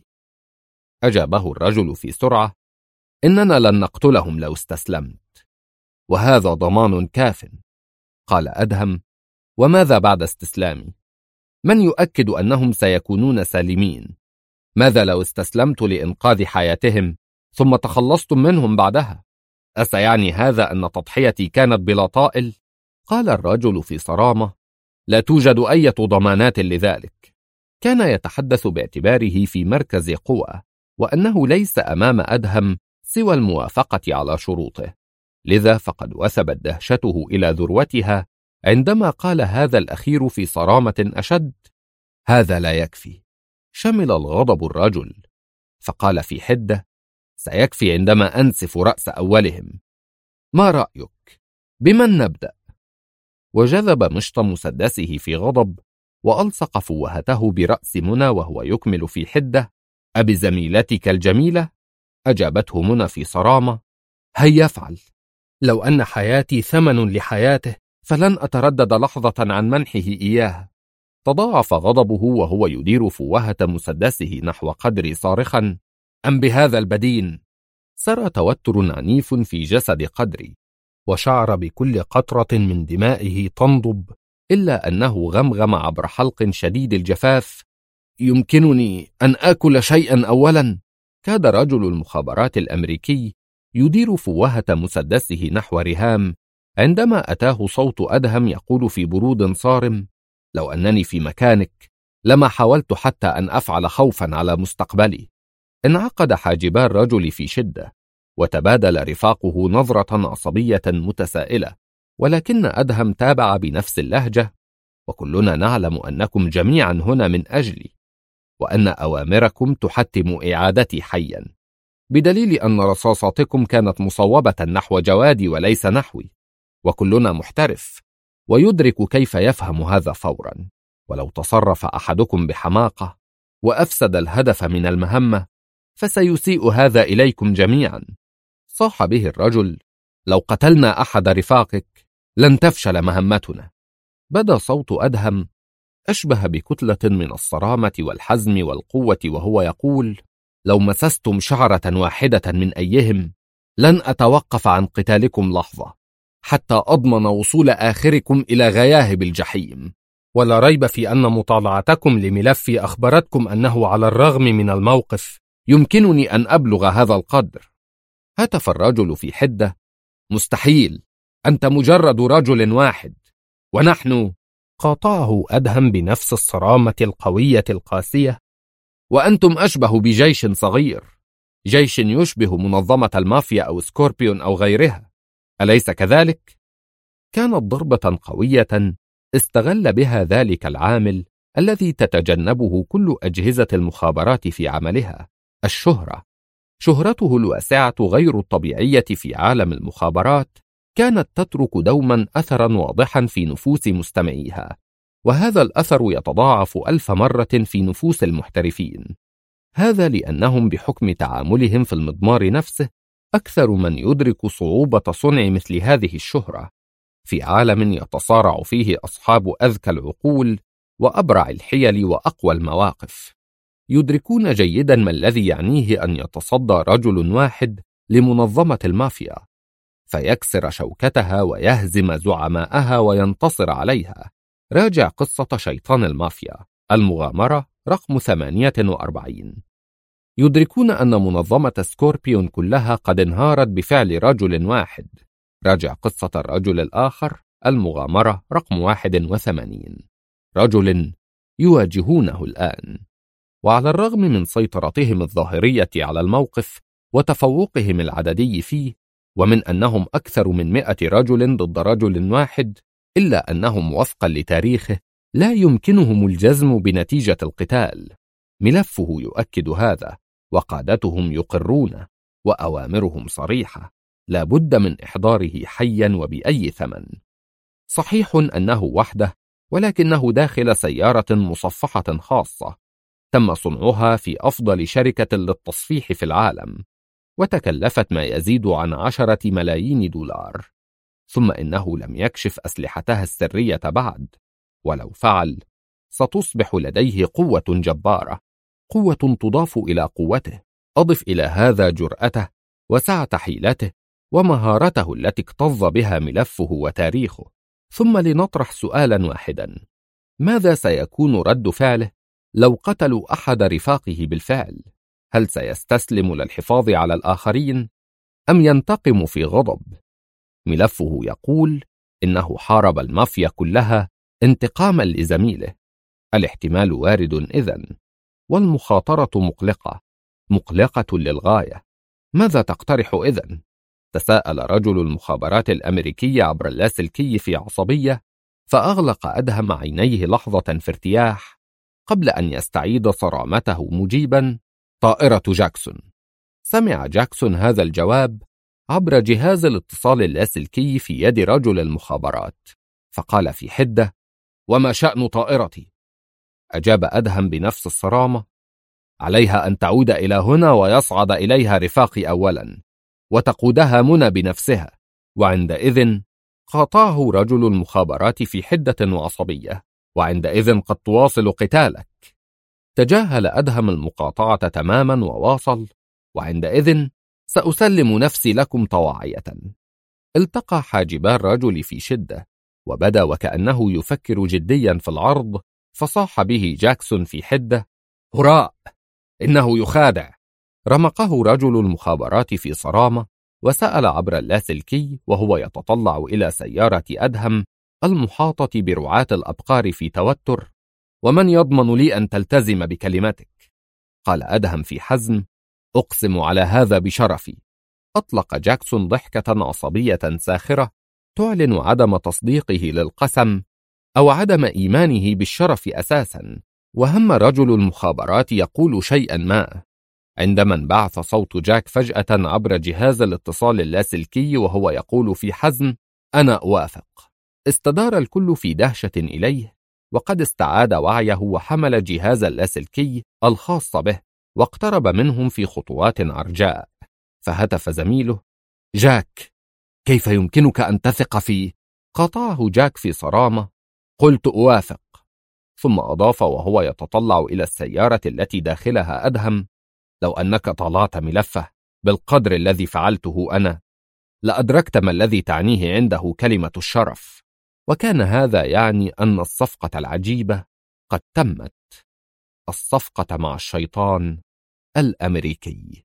أجابه الرجل في سرعة: إننا لن نقتلهم لو استسلمت، وهذا ضمان كاف. قال أدهم: وماذا بعد استسلامي؟ من يؤكد أنهم سيكونون سالمين؟ ماذا لو استسلمت لإنقاذ حياتهم ثم تخلصتم منهم بعدها؟ أسيعني هذا أن تضحيتي كانت بلا طائل؟ قال الرجل في صرامة: لا توجد أي ضمانات لذلك. كان يتحدث باعتباره في مركز قوى، وأنه ليس أمام أدهم سوى الموافقة على شروطه، لذا فقد وثبت دهشته إلى ذروتها عندما قال هذا الأخير في صرامة أشد: هذا لا يكفي. شمل الغضب الرجل، فقال في حدة: سيكفي عندما أنسف رأس أولهم. ما رأيك؟ بمن نبدأ؟ وجذب مشط مسدسه في غضب، وألصق فوهته برأس منى وهو يكمل في حدة: أبزميلتك الجميلة؟ أجابته منى في صرامة: هيا افعل. لو أن حياتي ثمن لحياته فلن أتردد لحظة عن منحه إياه. تضاعف غضبه وهو يدير فوهة مسدسه نحو قدري صارخا: أم بهذا البدين؟ سرى توتر عنيف في جسد قدري، وشعر بكل قطرة من دمائه تنضب، إلا أنه غمغم عبر حلق شديد الجفاف: يمكنني أن آكل شيئا أولا؟ كاد رجل المخابرات الأمريكي يدير فوهة مسدسه نحو ريهام عندما أتاه صوت أدهم يقول في برود صارم: لو أنني في مكانك لما حاولت حتى أن أفعل خوفا على مستقبلي. انعقد حاجبا الرجل في شدة، وتبادل رفاقه نظرة عصبية متسائلة، ولكن أدهم تابع بنفس اللهجة: وكلنا نعلم أنكم جميعا هنا من أجلي، وأن أوامركم تحتم إعادتي حيا، بدليل أن رصاصاتكم كانت مصوبة نحو جوادي وليس نحوي، وكلنا محترف ويدرك كيف يفهم هذا فورا. ولو تصرف أحدكم بحماقة وأفسد الهدف من المهمة فسيسيء هذا إليكم جميعا. صاح به الرجل: لو قتلنا أحد رفاقك لن تفشل مهمتنا. بدا صوت أدهم أشبه بكتلة من الصرامة والحزم والقوة وهو يقول: لو مسستم شعرة واحدة من أيهم لن أتوقف عن قتالكم لحظة حتى أضمن وصول آخركم إلى غياهب الجحيم. ولا ريب في أن مطالعتكم لملفي أخبرتكم أنه على الرغم من الموقف يمكنني أن أبلغ هذا القدر. هتف الرجل في حدة: مستحيل، أنت مجرد رجل واحد، ونحن. قاطعه أدهم بنفس الصرامة القوية القاسية: وأنتم أشبه بجيش صغير، جيش يشبه منظمة المافيا أو سكوربيون أو غيرها، أليس كذلك؟ كانت ضربة قوية استغل بها ذلك العامل الذي تتجنبه كل أجهزة المخابرات في عملها: الشهرة. شهرته الواسعة غير الطبيعية في عالم المخابرات كانت تترك دوما أثرا واضحا في نفوس مستمعيها، وهذا الأثر يتضاعف 1000 مرة في نفوس المحترفين. هذا لأنهم بحكم تعاملهم في المضمار نفسه أكثر من يدرك صعوبة صنع مثل هذه الشهرة في عالم يتصارع فيه أصحاب أذكى العقول وأبرع الحيل وأقوى المواقف. يدركون جيدا ما الذي يعنيه أن يتصدى رجل واحد لمنظمة المافيا فيكسر شوكتها ويهزم زعماءها وينتصر عليها. راجع قصة شيطان المافيا، المغامرة رقم 48. يدركون أن منظمة سكوربيون كلها قد انهارت بفعل رجل واحد. راجع قصة الرجل الآخر، المغامرة رقم 81. رجل يواجهونه الآن. وعلى الرغم من سيطرتهم الظاهرية على الموقف وتفوقهم العددي فيه، ومن أنهم أكثر من 100 رجل ضد رجل واحد، إلا أنهم وفقا لتاريخه لا يمكنهم الجزم بنتيجة القتال. ملفه يؤكد هذا، وقادتهم يقرونه، وأوامرهم صريحة: لا بد من إحضاره حيا وبأي ثمن. صحيح أنه وحده، ولكنه داخل سيارة مصفحة خاصة تم صنعها في أفضل شركة للتصفيح في العالم، وتكلفت ما يزيد عن 10 ملايين دولار. ثم إنه لم يكشف أسلحتها السرية بعد، ولو فعل ستصبح لديه قوة جبارة، قوة تضاف إلى قوته. أضف إلى هذا جرأته وسعة حيلته ومهارته التي اكتظ بها ملفه وتاريخه. ثم لنطرح سؤالا واحدا: ماذا سيكون رد فعله لو قتلوا أحد رفاقه بالفعل؟ هل سيستسلم للحفاظ على الآخرين أم ينتقم في غضب؟ ملفه يقول إنه حارب المافيا كلها انتقاما لزميله. الاحتمال وارد إذن، والمخاطرة مقلقة للغاية. ماذا تقترح إذن؟ تساءل رجل المخابرات الأمريكية عبر اللاسلكي في عصبية، فأغلق أدهم عينيه لحظة في ارتياح قبل أن يستعيد صرامته مجيبا: طائرة جاكسون. سمع جاكسون هذا الجواب عبر جهاز الاتصال اللاسلكي في يد رجل المخابرات، فقال في حدة: وما شأن طائرتي؟ أجاب أدهم بنفس الصرامة: عليها أن تعود إلى هنا ويصعد إليها رفاقي أولا، وتقودها منى بنفسها، وعندئذ. قاطعه رجل المخابرات في حدة وعصبية: وعندئذ قد تواصل قتالك. تجاهل أدهم المقاطعة تماما وواصل: وعندئذ سأسلم نفسي لكم طواعية. التقى حاجبا الرجل في شدة، وبدا وكأنه يفكر جديا في العرض، فصاح به جاكسون في حدة: هراء، إنه يخادع. رمقه رجل المخابرات في صرامة، وسأل عبر اللاسلكي وهو يتطلع إلى سيارة أدهم المحاطة برعاة الأبقار في توتر: ومن يضمن لي أن تلتزم بكلمتك؟ قال أدهم في حزم: أقسم على هذا بشرفي. أطلق جاكسون ضحكة عصبية ساخرة تعلن عدم تصديقه للقسم أو عدم إيمانه بالشرف أساسا. وهم رجل المخابرات يقول شيئا ما، عندما انبعث صوت جاك فجأة عبر جهاز الاتصال اللاسلكي وهو يقول في حزم: أنا أوافق. استدار الكل في دهشة إليه، وقد استعاد وعيه وحمل جهاز اللاسلكي الخاص به واقترب منهم في خطوات عرجاء. فهتف زميله: جاك، كيف يمكنك أن تثق فيه؟ قاطعه جاك في صرامة: قلت أوافق. ثم أضاف وهو يتطلع إلى السيارة التي داخلها أدهم: لو أنك طالعت ملفه بالقدر الذي فعلته أنا، لأدركت ما الذي تعنيه عنده كلمة الشرف. وكان هذا يعني أن الصفقة العجيبة قد تمت، الصفقة مع الشيطان الأمريكي.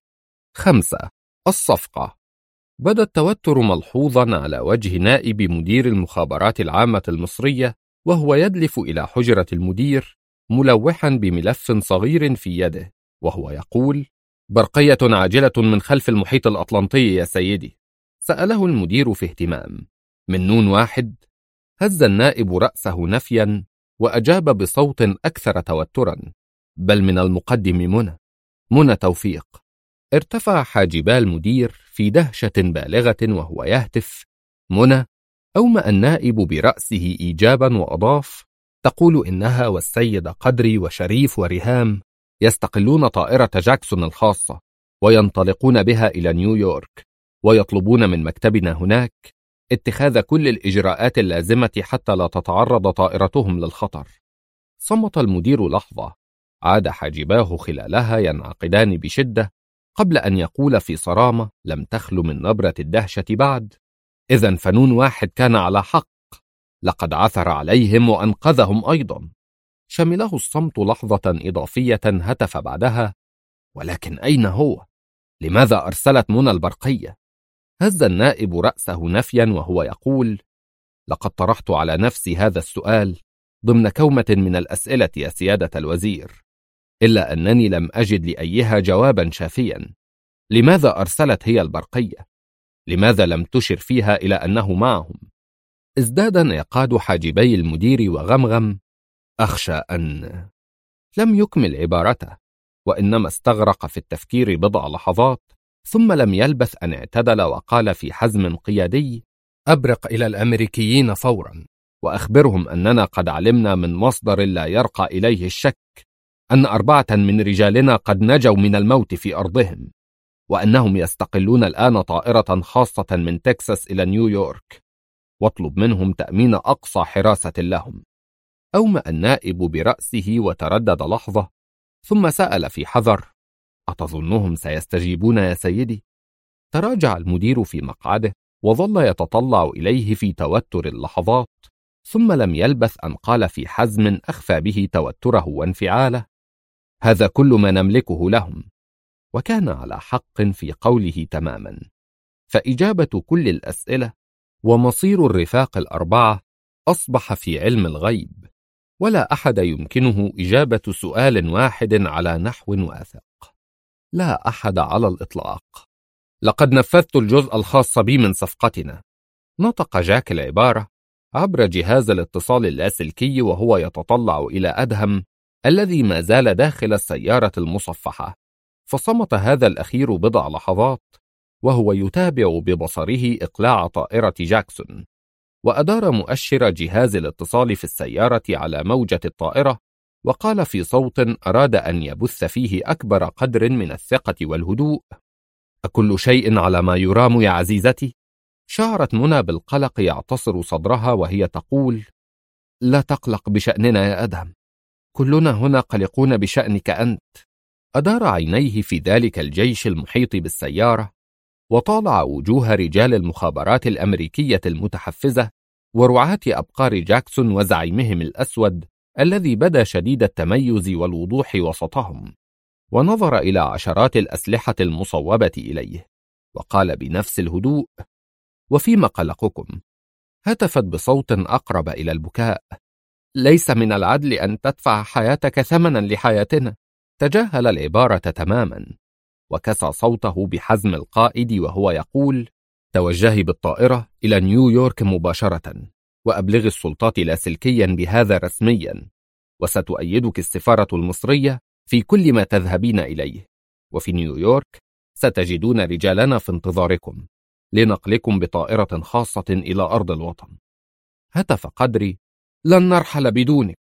5. الصفقة. بدا التوتر ملحوظا على وجه نائب مدير المخابرات العامة المصرية وهو يدلف إلى حجرة المدير ملوحا بملف صغير في يده وهو يقول: برقية عاجلة من خلف المحيط الأطلنطي يا سيدي. سأله المدير في اهتمام: من نون واحد؟ هز النائب رأسه نفيا وأجاب بصوت أكثر توترا: بل من المقدم منى توفيق. ارتفع حاجبا المدير في دهشة بالغة وهو يهتف: منى؟ أومأ النائب برأسه إيجابا وأضاف: تقول إنها والسيد قدري وشريف وريهام يستقلون طائرة جاكسون الخاصة وينطلقون بها إلى نيويورك، ويطلبون من مكتبنا هناك اتخاذ كل الإجراءات اللازمة حتى لا تتعرض طائرتهم للخطر. صمت المدير لحظة، عاد حاجباه خلالها ينعقدان بشدة قبل أن يقول في صرامة لم تخل من نبرة الدهشة بعد: إذن فنون واحد كان على حق، لقد عثر عليهم وأنقذهم أيضا. شمله الصمت لحظة إضافية، هتف بعدها: ولكن أين هو؟ لماذا أرسلت منى البرقية؟ هز النائب رأسه نفيا وهو يقول: لقد طرحت على نفسي هذا السؤال ضمن كومة من الأسئلة يا سيادة الوزير، إلا أنني لم أجد لأيها جوابا شافيا. لماذا أرسلت هي البرقية؟ لماذا لم تشر فيها إلى أنه معهم؟ ازداد انعقاد حاجبي المدير وغمغم: أخشى أن... لم يكمل عبارته، وإنما استغرق في التفكير بضع لحظات، ثم لم يلبث أن اعتدل وقال في حزم قيادي: أبرق إلى الأمريكيين فورا وأخبرهم أننا قد علمنا من مصدر لا يرقى إليه الشك أن 4 من رجالنا قد نجوا من الموت في أرضهم، وأنهم يستقلون الآن طائرة خاصة من تكساس إلى نيويورك، واطلب منهم تأمين أقصى حراسة لهم. أومأ النائب برأسه وتردد لحظة، ثم سأل في حذر: أتظنهم سيستجيبون يا سيدي؟ تراجع المدير في مقعده وظل يتطلع إليه في توتر اللحظات، ثم لم يلبث أن قال في حزم أخفى به توتره وانفعاله: هذا كل ما نملكه لهم. وكان على حق في قوله تماما، فإجابة كل الأسئلة ومصير الرفاق 4 أصبح في علم الغيب، ولا أحد يمكنه إجابة سؤال واحد على نحو واثق، لا أحد على الإطلاق. لقد نفذت الجزء الخاص بي من صفقتنا، نطق جاك العبارة عبر جهاز الاتصال اللاسلكي وهو يتطلع إلى أدهم الذي ما زال داخل السيارة المصفحة، فصمت هذا الأخير بضع لحظات وهو يتابع ببصره إقلاع طائرة جاكسون، وأدار مؤشر جهاز الاتصال في السيارة على موجة الطائرة، وقال في صوت أراد أن يبث فيه أكبر قدر من الثقة والهدوء: أكل شيء على ما يرام يا عزيزتي؟ شعرت منى بالقلق يعتصر صدرها وهي تقول: لا تقلق بشأننا يا أدهم، كلنا هنا قلقون بشأنك أنت. أدار عينيه في ذلك الجيش المحيط بالسيارة، وطالع وجوه رجال المخابرات الأمريكية المتحفزة ورعاة أبقار جاكسون وزعيمهم الأسود الذي بدا شديد التميز والوضوح وسطهم، ونظر إلى عشرات الأسلحة المصوبة إليه، وقال بنفس الهدوء: وفيما قلقكم؟ هتفت بصوت أقرب إلى البكاء: ليس من العدل أن تدفع حياتك ثمنا لحياتنا. تجاهل العبارة تماما، وكسى صوته بحزم القائد وهو يقول: توجهي بالطائرة إلى نيويورك مباشرة، وأبلغ السلطات لاسلكيا بهذا رسميا، وستؤيدك السفارة المصرية في كل ما تذهبين إليه، وفي نيويورك ستجدون رجالنا في انتظاركم لنقلكم بطائرة خاصة إلى أرض الوطن. هتف قدري: لن نرحل بدونك.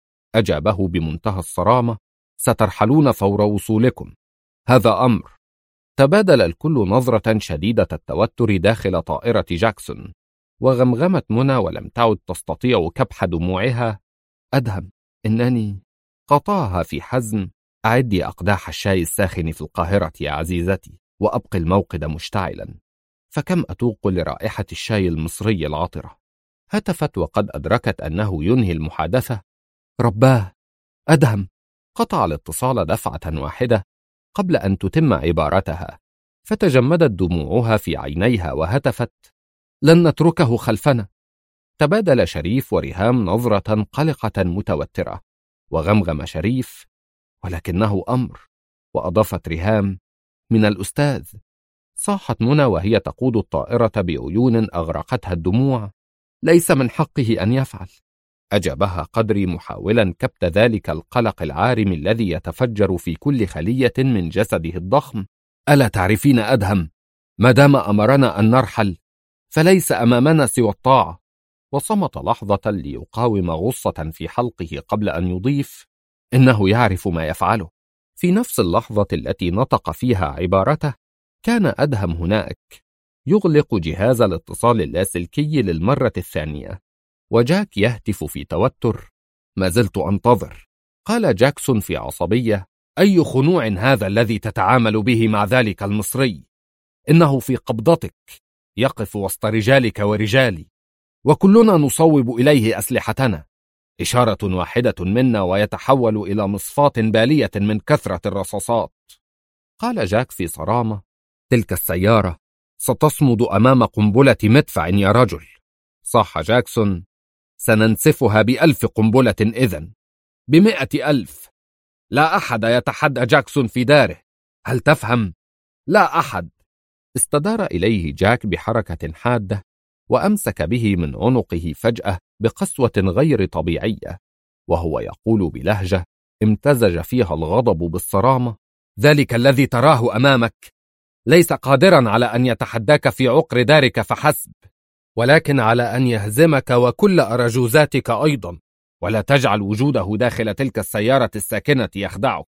أجابه بمنتهى الصرامة: سترحلون فور وصولكم، هذا أمر. تبادل الكل نظرة شديدة التوتر داخل طائرة جاكسون، وغمغمت منى ولم تعد تستطيع كبح دموعها: أدهم، إنني... قطعها في حزم: أعدي أقداح الشاي الساخن في القاهرة يا عزيزتي، وأبقي الموقد مشتعلا، فكم أتوق لرائحة الشاي المصري العطرة. هتفت وقد أدركت أنه ينهي المحادثة: رباه، أدهم. قطع الاتصال دفعة واحدة قبل أن تتم عبارتها، فتجمدت دموعها في عينيها وهتفت: لن نتركه خلفنا. تبادل شريف وريهام نظرة قلقة متوترة، وغمغم شريف: ولكنه أمر. وأضافت ريهام: من الأستاذ. صاحت منى وهي تقود الطائرة بعيون أغرقتها الدموع: ليس من حقه أن يفعل. أجابها قدري محاولا كبت ذلك القلق العارم الذي يتفجر في كل خلية من جسده الضخم: ألا تعرفين أدهم؟ ما دام أمرنا أن نرحل فليس أمامنا سوى الطاعة. وصمت لحظة ليقاوم غصة في حلقه قبل أن يضيف: إنه يعرف ما يفعله. في نفس اللحظة التي نطق فيها عبارته كان أدهم هناك، يغلق جهاز الاتصال اللاسلكي للمرة الثانية، وجاك يهتف في توتر: ما زلت أنتظر. قال جاكسون في عصبية: أي خنوع هذا الذي تتعامل به مع ذلك المصري؟ إنه في قبضتك، يقف وسط رجالك ورجالي، وكلنا نصوب إليه أسلحتنا. إشارة واحدة منا ويتحول إلى مصفاة بالية من كثرة الرصاصات. قال جاك في صرامة: تلك السيارة ستصمد أمام قنبلة مدفع يا رجل. صاح جاكسون: سننسفها ب1000 قنبلة إذن، ب100,000. لا أحد يتحدى جاكسون في داره، هل تفهم؟ لا أحد. استدار إليه جاك بحركة حادة، وأمسك به من عنقه فجأة بقسوة غير طبيعية، وهو يقول بلهجة امتزج فيها الغضب بالصرامة: ذلك الذي تراه أمامك ليس قادرا على أن يتحداك في عقر دارك فحسب، ولكن على أن يهزمك وكل أرجوزاتك أيضا. ولا تجعل وجوده داخل تلك السيارة الساكنة يخدعك،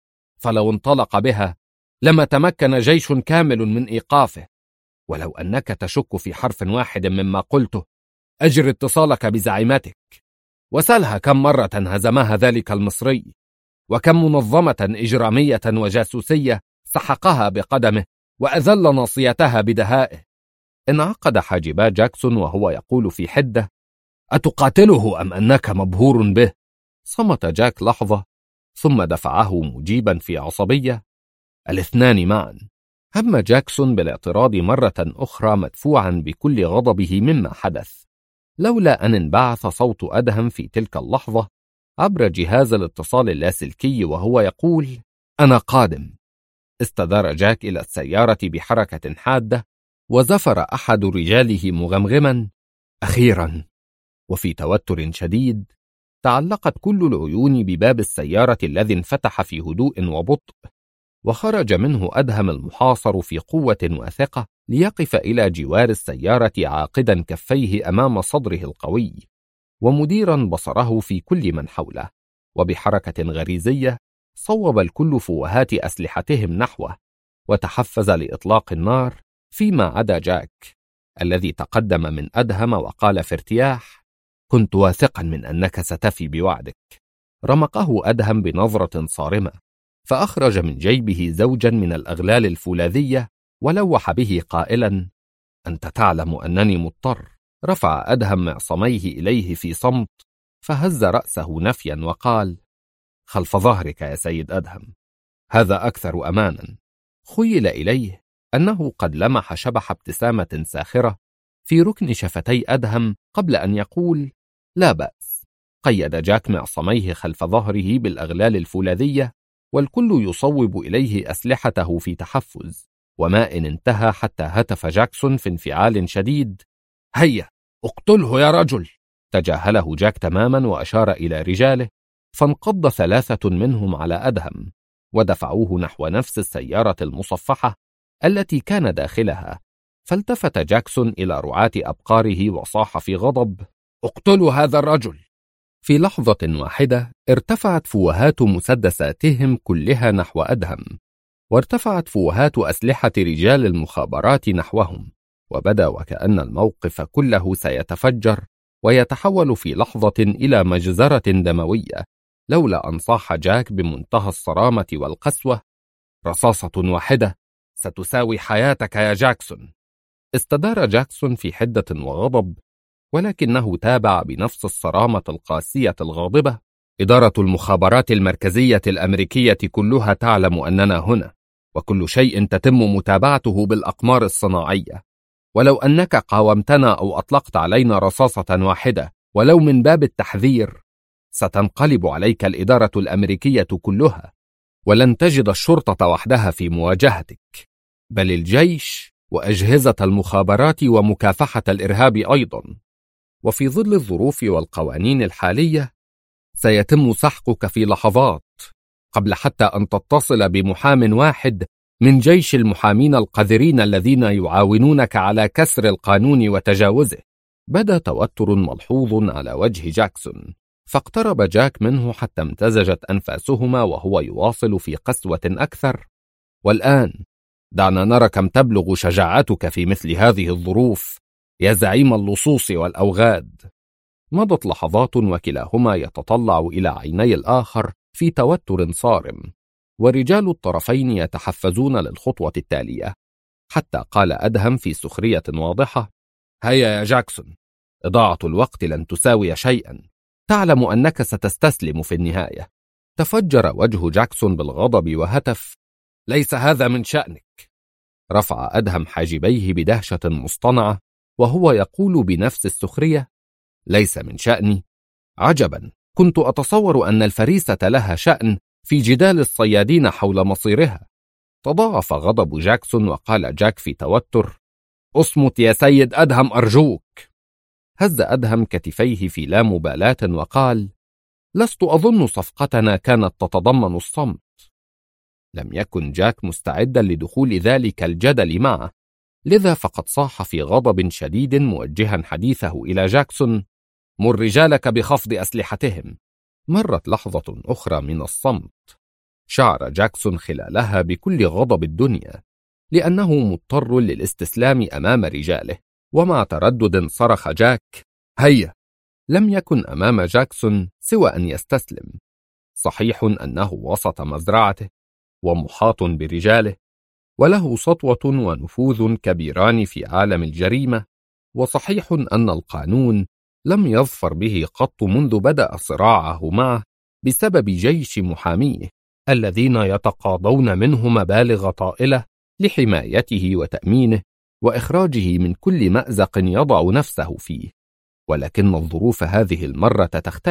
فلو انطلق بها لما تمكن جيش كامل من إيقافه. ولو أنك تشك في حرف واحد مما قلته، أجر اتصالك بزعيمتك وسلها كم مرة هزمها ذلك المصري، وكم منظمة إجرامية وجاسوسية سحقها بقدمه وأذل ناصيتها بدهائه. انعقد حاجبا جاكسون وهو يقول في حدة: أتقاتله أم أنك مبهور به؟ صمت جاك لحظة، ثم دفعه مجيبا في عصبية: الاثنان معا. هم جاكسون بالاعتراض مرة أخرى مدفوعا بكل غضبه مما حدث، لولا أن انبعث صوت أدهم في تلك اللحظة عبر جهاز الاتصال اللاسلكي وهو يقول: أنا قادم. استدار جاك إلى السيارة بحركة حادة، وزفر أحد رجاله مغمغما: أخيرا. وفي توتر شديد تعلقت كل العيون بباب السيارة الذي انفتح في هدوء وبطء، وخرج منه أدهم المحاصر في قوة وثقة ليقف إلى جوار السيارة عاقدا كفيه أمام صدره القوي، ومديرا بصره في كل من حوله. وبحركة غريزية صوب الكل فوهات أسلحتهم نحوه، وتحفز لإطلاق النار فيما عدا جاك الذي تقدم من أدهم وقال في ارتياح: كنت واثقا من أنك ستفي بوعدك. رمقه أدهم بنظرة صارمة، فأخرج من جيبه زوجا من الأغلال الفولاذية ولوح به قائلا: أنت تعلم أنني مضطر. رفع أدهم معصميه إليه في صمت، فهز رأسه نفيا وقال: خلف ظهرك يا سيد أدهم، هذا أكثر أمانا. خيل إليه أنه قد لمح شبح ابتسامة ساخرة في ركن شفتي أدهم قبل أن يقول: لا بأس. قيد جاك معصميه خلف ظهره بالأغلال الفولاذية، والكل يصوب إليه أسلحته في تحفز، وما إن انتهى حتى هتف جاكسون في انفعال شديد: هيا اقتله يا رجل. تجاهله جاك تماما وأشار إلى رجاله، فانقض 3 منهم على أدهم ودفعوه نحو نفس السيارة المصفحة التي كان داخلها. فالتفت جاكسون إلى رعاة أبقاره وصاح في غضب: اقتلوا هذا الرجل. في لحظة واحدة ارتفعت فوهات مسدساتهم كلها نحو أدهم، وارتفعت فوهات أسلحة رجال المخابرات نحوهم، وبدا وكأن الموقف كله سيتفجر ويتحول في لحظة إلى مجزرة دموية، لولا أن صاح جاك بمنتهى الصرامة والقسوة: رصاصة واحدة ستساوي حياتك يا جاكسون. استدار جاكسون في حدة وغضب، ولكنه تابع بنفس الصرامة القاسية الغاضبة: إدارة المخابرات المركزية الأمريكية كلها تعلم أننا هنا، وكل شيء تتم متابعته بالأقمار الصناعية، ولو أنك قاومتنا أو أطلقت علينا رصاصة واحدة ولو من باب التحذير ستنقلب عليك الإدارة الأمريكية كلها، ولن تجد الشرطة وحدها في مواجهتك، بل الجيش وأجهزة المخابرات ومكافحة الإرهاب أيضا. وفي ظل الظروف والقوانين الحالية سيتم سحقك في لحظات قبل حتى أن تتصل بمحام واحد من جيش المحامين القذرين الذين يعاونونك على كسر القانون وتجاوزه. بدا توتر ملحوظ على وجه جاكسون، فاقترب جاك منه حتى امتزجت أنفاسهما وهو يواصل في قسوة أكثر: والآن دعنا نرى كم تبلغ شجاعتك في مثل هذه الظروف يا زعيم اللصوص والأوغاد. مضت لحظات وكلاهما يتطلع إلى عيني الآخر في توتر صارم، ورجال الطرفين يتحفزون للخطوة التالية، حتى قال أدهم في سخرية واضحة: هيا يا جاكسون، إضاعة الوقت لن تساوي شيئا، تعلم أنك ستستسلم في النهاية. تفجر وجه جاكسون بالغضب وهتف: ليس هذا من شأنك. رفع أدهم حاجبيه بدهشة مصطنعة وهو يقول بنفس السخرية: ليس من شأني؟ عجبا، كنت أتصور أن الفريسة لها شأن في جدال الصيادين حول مصيرها. تضاعف غضب جاكسون وقال جاك في توتر: اصمت يا سيد أدهم أرجوك. هز أدهم كتفيه في لا مبالاة وقال: لست أظن صفقتنا كانت تتضمن الصمت. لم يكن جاك مستعدا لدخول ذلك الجدل معه، لذا فقد صاح في غضب شديد موجها حديثه إلى جاكسون: مر رجالك بخفض أسلحتهم. مرت لحظة أخرى من الصمت، شعر جاكسون خلالها بكل غضب الدنيا، لأنه مضطر للاستسلام أمام رجاله. ومع تردد صرخ جاك: هيا! لم يكن أمام جاكسون سوى أن يستسلم. صحيح أنه وسط مزرعته ومحاط برجاله، وله سطوة ونفوذ كبيران في عالم الجريمة، وصحيح أن القانون لم يظفر به قط منذ بدأ صراعه معه بسبب جيش محاميه الذين يتقاضون منه مبالغ طائلة لحمايته وتأمينه وإخراجه من كل مأزق يضع نفسه فيه. ولكن الظروف هذه المرة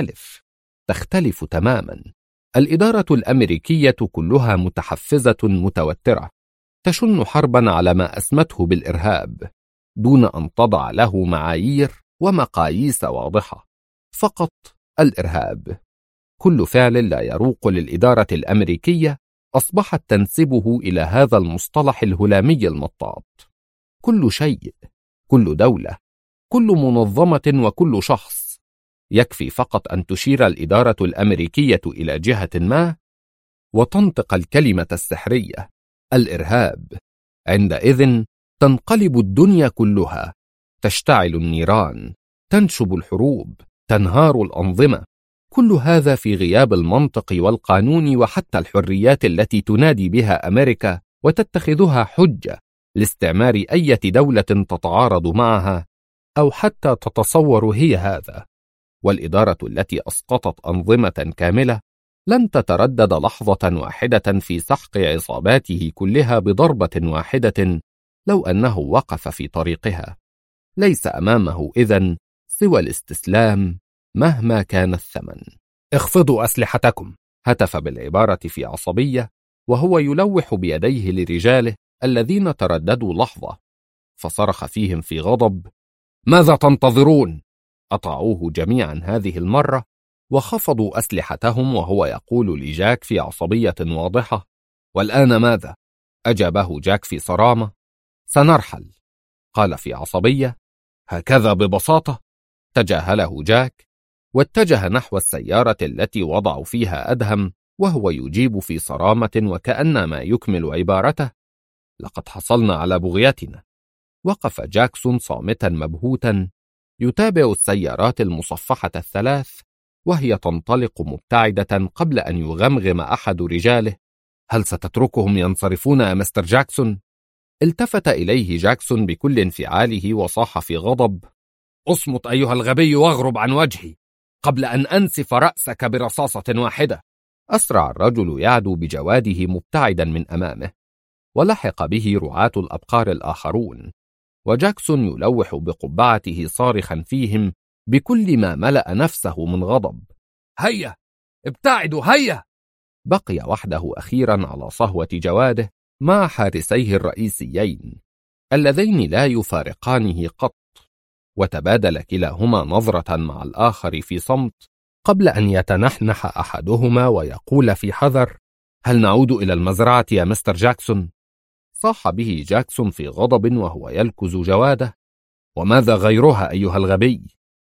تختلف تماما. الإدارة الأمريكية كلها متحفزة متوترة، تشن حربا على ما أسمته بالإرهاب دون أن تضع له معايير ومقاييس واضحة، فقط الإرهاب. كل فعل لا يروق للإدارة الأمريكية أصبحت تنسبه إلى هذا المصطلح الهلامي المطاط. كل شيء، كل دولة، كل منظمة وكل شخص، يكفي فقط أن تشير الإدارة الأمريكية إلى جهة ما وتنطق الكلمة السحرية: الإرهاب. عندئذ تنقلب الدنيا كلها، تشتعل النيران، تنشب الحروب، تنهار الأنظمة. كل هذا في غياب المنطق والقانون وحتى الحريات التي تنادي بها أمريكا وتتخذها حجة لاستعمار أي دولة تتعارض معها أو حتى تتصور هي هذا. والإدارة التي أسقطت أنظمة كاملة لن تتردد لحظة واحدة في سحق عصاباته كلها بضربة واحدة لو أنه وقف في طريقها. ليس أمامه إذن سوى الاستسلام مهما كان الثمن. اخفضوا أسلحتكم، هتف بالعبارة في عصبية وهو يلوح بيديه لرجاله الذين ترددوا لحظة، فصرخ فيهم في غضب: ماذا تنتظرون؟ أطاعوه جميعا هذه المرة وخفضوا أسلحتهم وهو يقول لجاك في عصبية واضحة: والآن ماذا؟ أجابه جاك في صرامة: سنرحل. قال في عصبية: هكذا ببساطة؟ تجاهله جاك واتجه نحو السيارة التي وضعوا فيها أدهم وهو يجيب في صرامة وكأنما يكمل عبارته: لقد حصلنا على بغيتنا. وقف جاكسون صامتا مبهوتا يتابع السيارات المصفحة الثلاث وهي تنطلق مبتعدة قبل أن يغمغم أحد رجاله: هل ستتركهم ينصرفون يا مستر جاكسون؟ التفت إليه جاكسون بكل انفعاله وصاح في غضب: اصمت أيها الغبي واغرب عن وجهي قبل أن أنسف رأسك برصاصة واحدة. أسرع الرجل يعدو بجواده مبتعدا من أمامه، ولحق به رعاة الأبقار الآخرون، وجاكسون يلوح بقبعته صارخا فيهم بكل ما ملأ نفسه من غضب: هيا ابتعدوا هيا! بقي وحده أخيرا على صهوة جواده مع حارسيه الرئيسيين اللذين لا يفارقانه قط، وتبادل كلاهما نظرة مع الآخر في صمت قبل أن يتنحنح أحدهما ويقول في حذر: هل نعود إلى المزرعة يا مستر جاكسون؟ صاح به جاكسون في غضب وهو يلكز جواده: وماذا غيرها أيها الغبي؟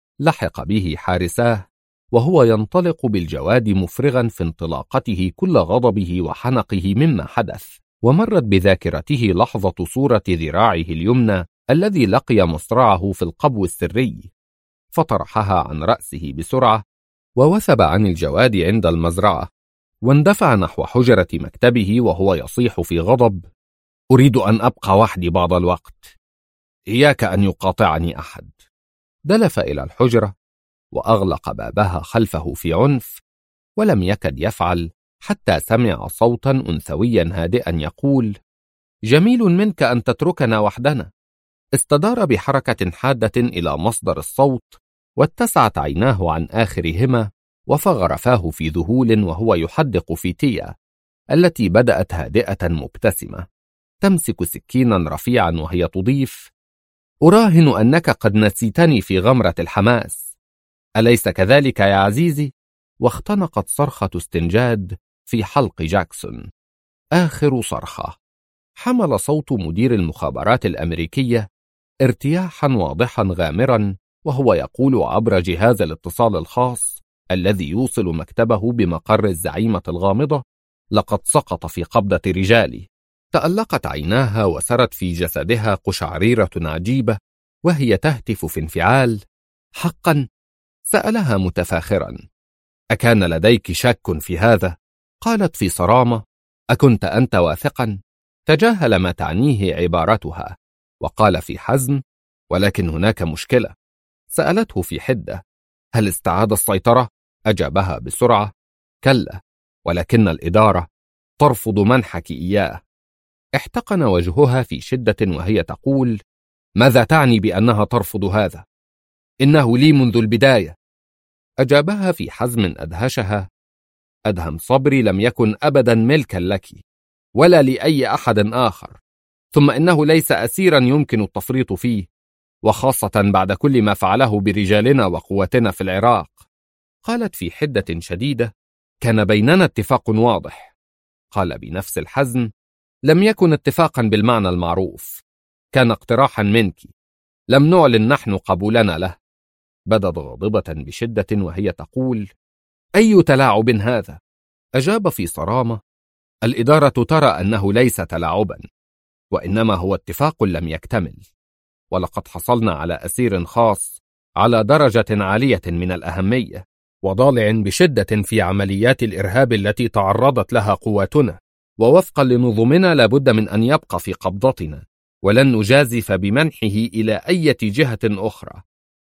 لحق به حارساه وهو ينطلق بالجواد مفرغا في انطلاقته كل غضبه وحنقه مما حدث، ومرت بذاكرته لحظة صورة ذراعه اليمنى الذي لقي مصرعه في القبو السري، فطرحها عن رأسه بسرعة ووثب عن الجواد عند المزرعة، واندفع نحو حجرة مكتبه وهو يصيح في غضب: أريد أن أبقى وحدي بعض الوقت، إياك أن يقاطعني أحد. دلف إلى الحجرة وأغلق بابها خلفه في عنف، ولم يكد يفعل حتى سمع صوتا أنثويا هادئا يقول: جميل منك أن تتركنا وحدنا. استدار بحركة حادة إلى مصدر الصوت، واتسعت عيناه عن آخرهما، وفغر فاه في ذهول وهو يحدق في تيا التي بدأت هادئة مبتسمة تمسك سكينا رفيعا وهي تضيف: أراهن أنك قد نسيتني في غمرة الحماس، أليس كذلك يا عزيزي؟ واختنقت صرخة استنجاد في حلق جاكسون، آخر صرخة. حمل صوت مدير المخابرات الأمريكية ارتياحا واضحا غامرا وهو يقول عبر جهاز الاتصال الخاص الذي يوصل مكتبه بمقر الزعيمة الغامضة: لقد سقط في قبضة رجالي. تألقت عيناها وسرت في جسدها قشعريرة عجيبة وهي تهتف في انفعال: حقا؟ سألها متفاخرا: أكان لديك شك في هذا؟ قالت في صرامة: أكنت أنت واثقا؟ تجاهل ما تعنيه عبارتها وقال في حزم: ولكن هناك مشكلة. سألته في حدة: هل استعاد السيطرة؟ أجابها بسرعة: كلا، ولكن الإدارة ترفض منحك إياه. احتقن وجهها في شدة وهي تقول: ماذا تعني بأنها ترفض هذا؟ إنه لي منذ البداية. أجابها في حزم أدهشها: أدهم صبري لم يكن أبدا ملكا لك ولا لأي أحد آخر، ثم إنه ليس أسيرا يمكن التفريط فيه، وخاصة بعد كل ما فعله برجالنا وقوتنا في العراق. قالت في حدة شديدة: كان بيننا اتفاق واضح. قال بنفس الحزم: لم يكن اتفاقا بالمعنى المعروف، كان اقتراحا منك، لم نعلن نحن قبولنا له. بدت غاضبة بشدة وهي تقول: أي تلاعب هذا؟ أجاب في صرامة: الإدارة ترى أنه ليس تلاعبا، وإنما هو اتفاق لم يكتمل، ولقد حصلنا على أسير خاص على درجة عالية من الأهمية، وضالع بشدة في عمليات الإرهاب التي تعرضت لها قواتنا، ووفقا لنظمنا لابد من أن يبقى في قبضتنا، ولن نجازف بمنحه إلى أي جهة أخرى،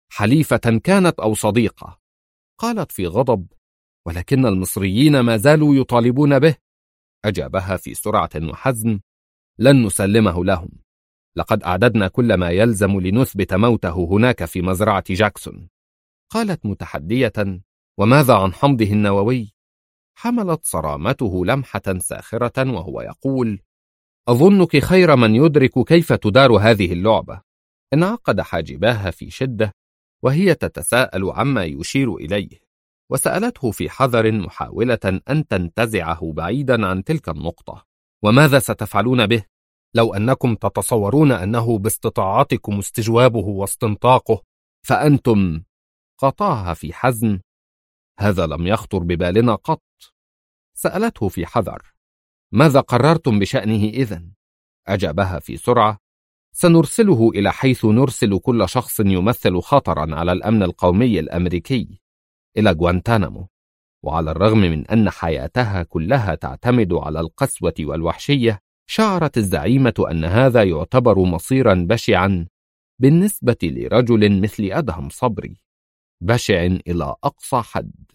حليفة كانت أو صديقة. قالت في غضب: ولكن المصريين ما زالوا يطالبون به. أجابها في سرعة وحزم: لن نسلمه لهم، لقد أعددنا كل ما يلزم لنثبت موته هناك في مزرعة جاكسون. قالت متحدية: وماذا عن حمضه النووي؟ حملت صرامته لمحة ساخرة وهو يقول: أظنك خير من يدرك كيف تدار هذه اللعبة. انعقد حاجباها في شدة وهي تتساءل عما يشير إليه، وسألته في حذر محاولة أن تنتزعه بعيدا عن تلك النقطة: وماذا ستفعلون به؟ لو أنكم تتصورون أنه باستطاعتكم استجوابه واستنطاقه فأنتم. قطعها في حزم: هذا لم يخطر ببالنا قط. سألته في حذر: ماذا قررتم بشأنه إذن؟ أجابها في سرعة: سنرسله إلى حيث نرسل كل شخص يمثل خطرا على الأمن القومي الأمريكي، إلى غوانتانامو. وعلى الرغم من أن حياتها كلها تعتمد على القسوة والوحشية، شعرت الزعيمة أن هذا يعتبر مصيرا بشعا بالنسبة لرجل مثل أدهم صبري، بشع إلى أقصى حد.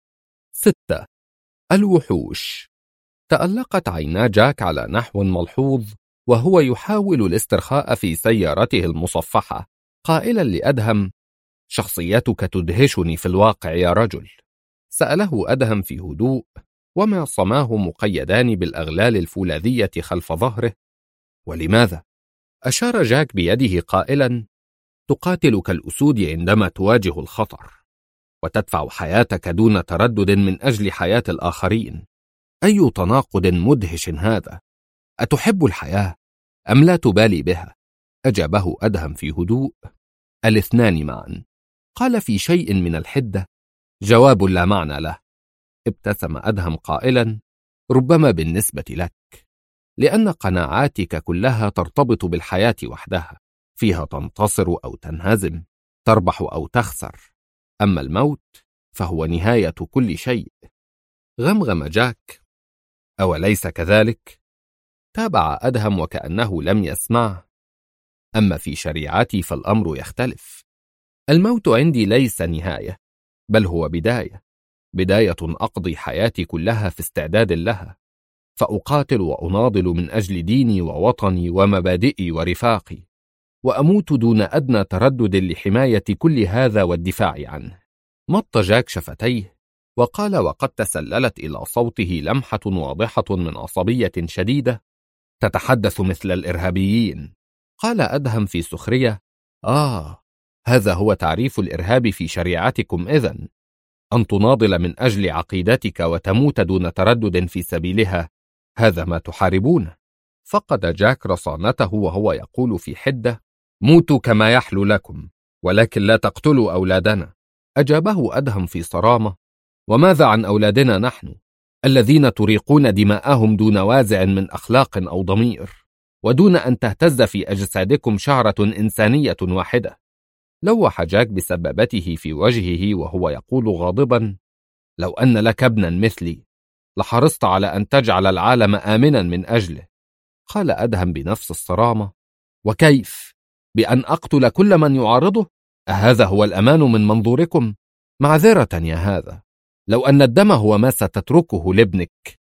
6. الوحوش. تألقت عينا جاك على نحو ملحوظ وهو يحاول الاسترخاء في سيارته المصفحة، قائلا لأدهم: شخصيتك تدهشني في الواقع يا رجل. سأله أدهم في هدوء: وما صماه مقيدان بالأغلال الفولاذية خلف ظهره؟ ولماذا؟ أشار جاك بيده قائلا: تقاتل كالأسود عندما تواجه الخطر، وتدفع حياتك دون تردد من أجل حياة الآخرين. أي تناقض مدهش هذا! أتحب الحياة أم لا تبالي بها؟ أجابه أدهم في هدوء: الاثنان معا. قال في شيء من الحدة: جواب لا معنى له. ابتسم أدهم قائلا: ربما بالنسبة لك، لأن قناعاتك كلها ترتبط بالحياة وحدها، فيها تنتصر أو تنهزم، تربح أو تخسر، أما الموت فهو نهاية كل شيء. غمغم جاك: أوليس كذلك؟ تابع أدهم وكأنه لم يسمع: أما في شريعتي فالأمر يختلف. الموت عندي ليس نهاية، بل هو بداية أقضي حياتي كلها في استعداد لها، فأقاتل وأناضل من أجل ديني ووطني ومبادئي ورفاقي، وأموت دون أدنى تردد لحماية كل هذا والدفاع عنه. مط جاك شفتيه وقال وقد تسللت إلى صوته لمحة واضحة من عصبية شديدة: تتحدث مثل الإرهابيين. قال أدهم في سخرية: هذا هو تعريف الإرهاب في شريعتكم إذن، أن تناضل من أجل عقيدتك وتموت دون تردد في سبيلها، هذا ما تحاربونه. فقد جاك رصانته وهو يقول في حدة: موتوا كما يحلو لكم، ولكن لا تقتلوا أولادنا. أجابه أدهم في صرامة: وماذا عن أولادنا نحن، الذين تريقون دماءهم دون وازع من أخلاق أو ضمير، ودون أن تهتز في أجسادكم شعرة إنسانية واحدة؟ لوح جاك بسبابته في وجهه وهو يقول غاضبا: لو أن لك ابنا مثلي لحرصت على أن تجعل العالم آمنا من أجله. قال أدهم بنفس الصرامة: وكيف؟ بأن أقتل كل من يعارضه؟ أهذا هو الأمان من منظوركم؟ معذرة يا هذا، لو أن الدم هو ما ستتركه لابنك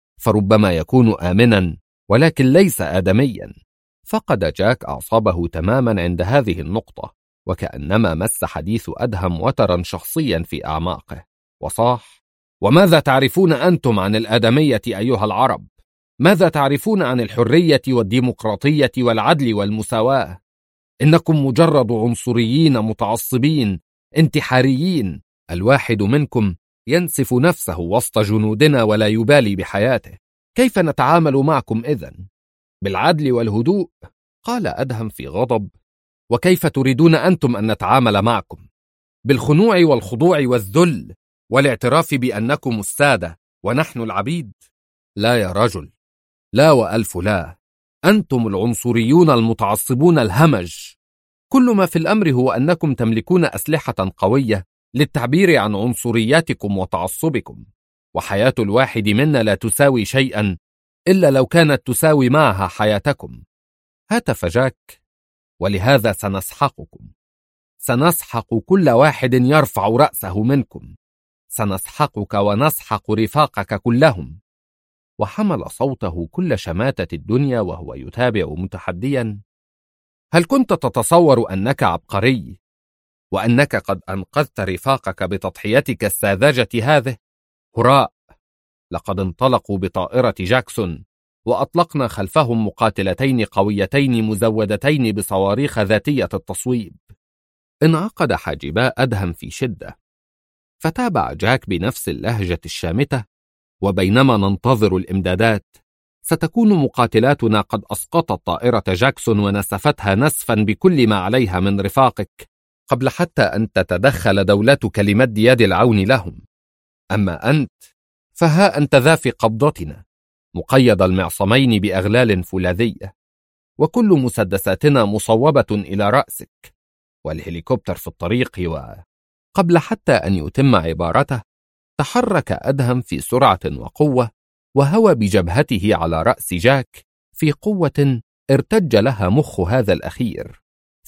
فربما يكون آمنا، ولكن ليس آدميا. فقد جاك أعصابه تماما عند هذه النقطة، وكأنما مس حديث أدهم وترا شخصيا في أعماقه، وصاح: وماذا تعرفون أنتم عن الآدمية أيها العرب؟ ماذا تعرفون عن الحرية والديمقراطية والعدل والمساواة؟ إنكم مجرد عنصريين متعصبين انتحاريين، الواحد منكم ينسف نفسه وسط جنودنا ولا يبالي بحياته. كيف نتعامل معكم إذن؟ بالعدل والهدوء؟ قال أدهم في غضب: وكيف تريدون أنتم أن نتعامل معكم؟ بالخنوع والخضوع والذل والاعتراف بأنكم السادة ونحن العبيد؟ لا يا رجل، لا وألف لا، أنتم العنصريون المتعصبون الهمج. كل ما في الأمر هو أنكم تملكون أسلحة قوية للتعبير عن عنصرياتكم وتعصبكم، وحياة الواحد منا لا تساوي شيئا إلا لو كانت تساوي معها حياتكم. هتف جاك: ولهذا سنسحقكم، سنسحق كل واحد يرفع رأسه منكم، سنسحقك ونسحق رفاقك كلهم. وحمل صوته كل شماتة الدنيا وهو يتابع متحديا: هل كنت تتصور أنك عبقري وأنك قد أنقذت رفاقك بتضحيتك الساذجة هذه؟ هراء! لقد انطلقوا بطائرة جاكسون وأطلقنا خلفهم مقاتلتين قويتين مزودتين بصواريخ ذاتية التصويب. انعقد حاجبا أدهم في شدة، فتابع جاك بنفس اللهجة الشامتة: وبينما ننتظر الإمدادات ستكون مقاتلاتنا قد أسقطت طائرة جاكسون ونسفتها نسفا بكل ما عليها من رفاقك قبل حتى أن تتدخل دولتك لمد يد العون لهم. أما أنت فها أنت ذا في قبضتنا، مقيد المعصمين بأغلال فولاذية، وكل مسدساتنا مصوبة إلى رأسك، والهليكوبتر في الطريق. وقبل حتى أن يتم عبارته تحرك أدهم في سرعة وقوة وهوى بجبهته على رأس جاك في قوة ارتج لها مخ هذا الأخير،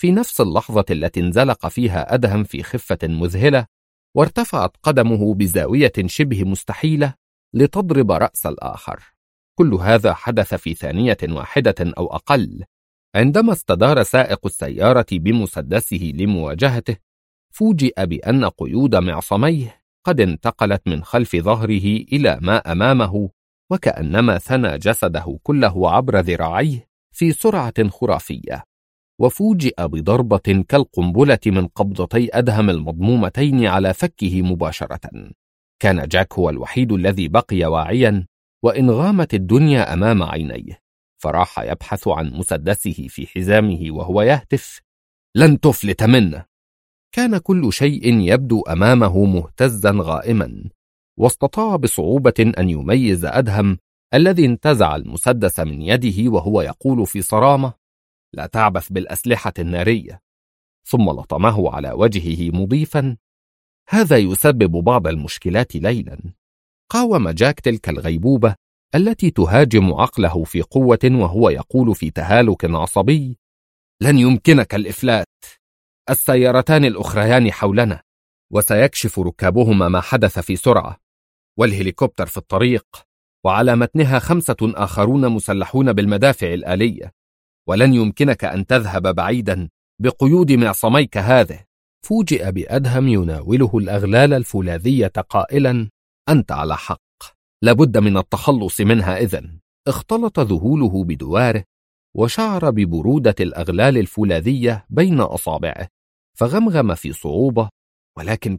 في نفس اللحظة التي انزلق فيها أدهم في خفة مذهلة، وارتفعت قدمه بزاوية شبه مستحيلة لتضرب رأس الآخر. كل هذا حدث في ثانية واحدة أو أقل. عندما استدار سائق السيارة بمسدسه لمواجهته، فوجئ بأن قيود معصميه قد انتقلت من خلف ظهره إلى ما أمامه، وكأنما ثنى جسده كله عبر ذراعيه في سرعة خرافية. وفوجئ بضربة كالقنبلة من قبضتي أدهم المضمومتين على فكه مباشرة. كان جاك هو الوحيد الذي بقي واعيا، وإن غامت الدنيا أمام عينيه، فراح يبحث عن مسدسه في حزامه وهو يهتف: لن تفلت منه. كان كل شيء يبدو أمامه مهتزا غائما، واستطاع بصعوبة أن يميز أدهم الذي انتزع المسدس من يده وهو يقول في صرامة: لا تعبث بالأسلحة النارية. ثم لطمه على وجهه مضيفا: هذا يسبب بعض المشكلات ليلا. قاوم جاك تلك الغيبوبة التي تهاجم عقله في قوة وهو يقول في تهالك عصبي: لن يمكنك الإفلات. السيارتان الأخريان حولنا، وسيكشف ركابهما ما حدث في سرعة، والهليكوبتر في الطريق، وعلى متنها 5 آخرون مسلحون بالمدافع الآلية، ولن يمكنك أن تذهب بعيدا بقيود معصميك هذه. فوجئ بأدهم يناوله الأغلال الفولاذية قائلا: أنت على حق، لابد من التخلص منها إذن. اختلط ذهوله بدواره، وشعر ببرودة الأغلال الفولاذية بين أصابعه، فغمغم في صعوبة: ولكن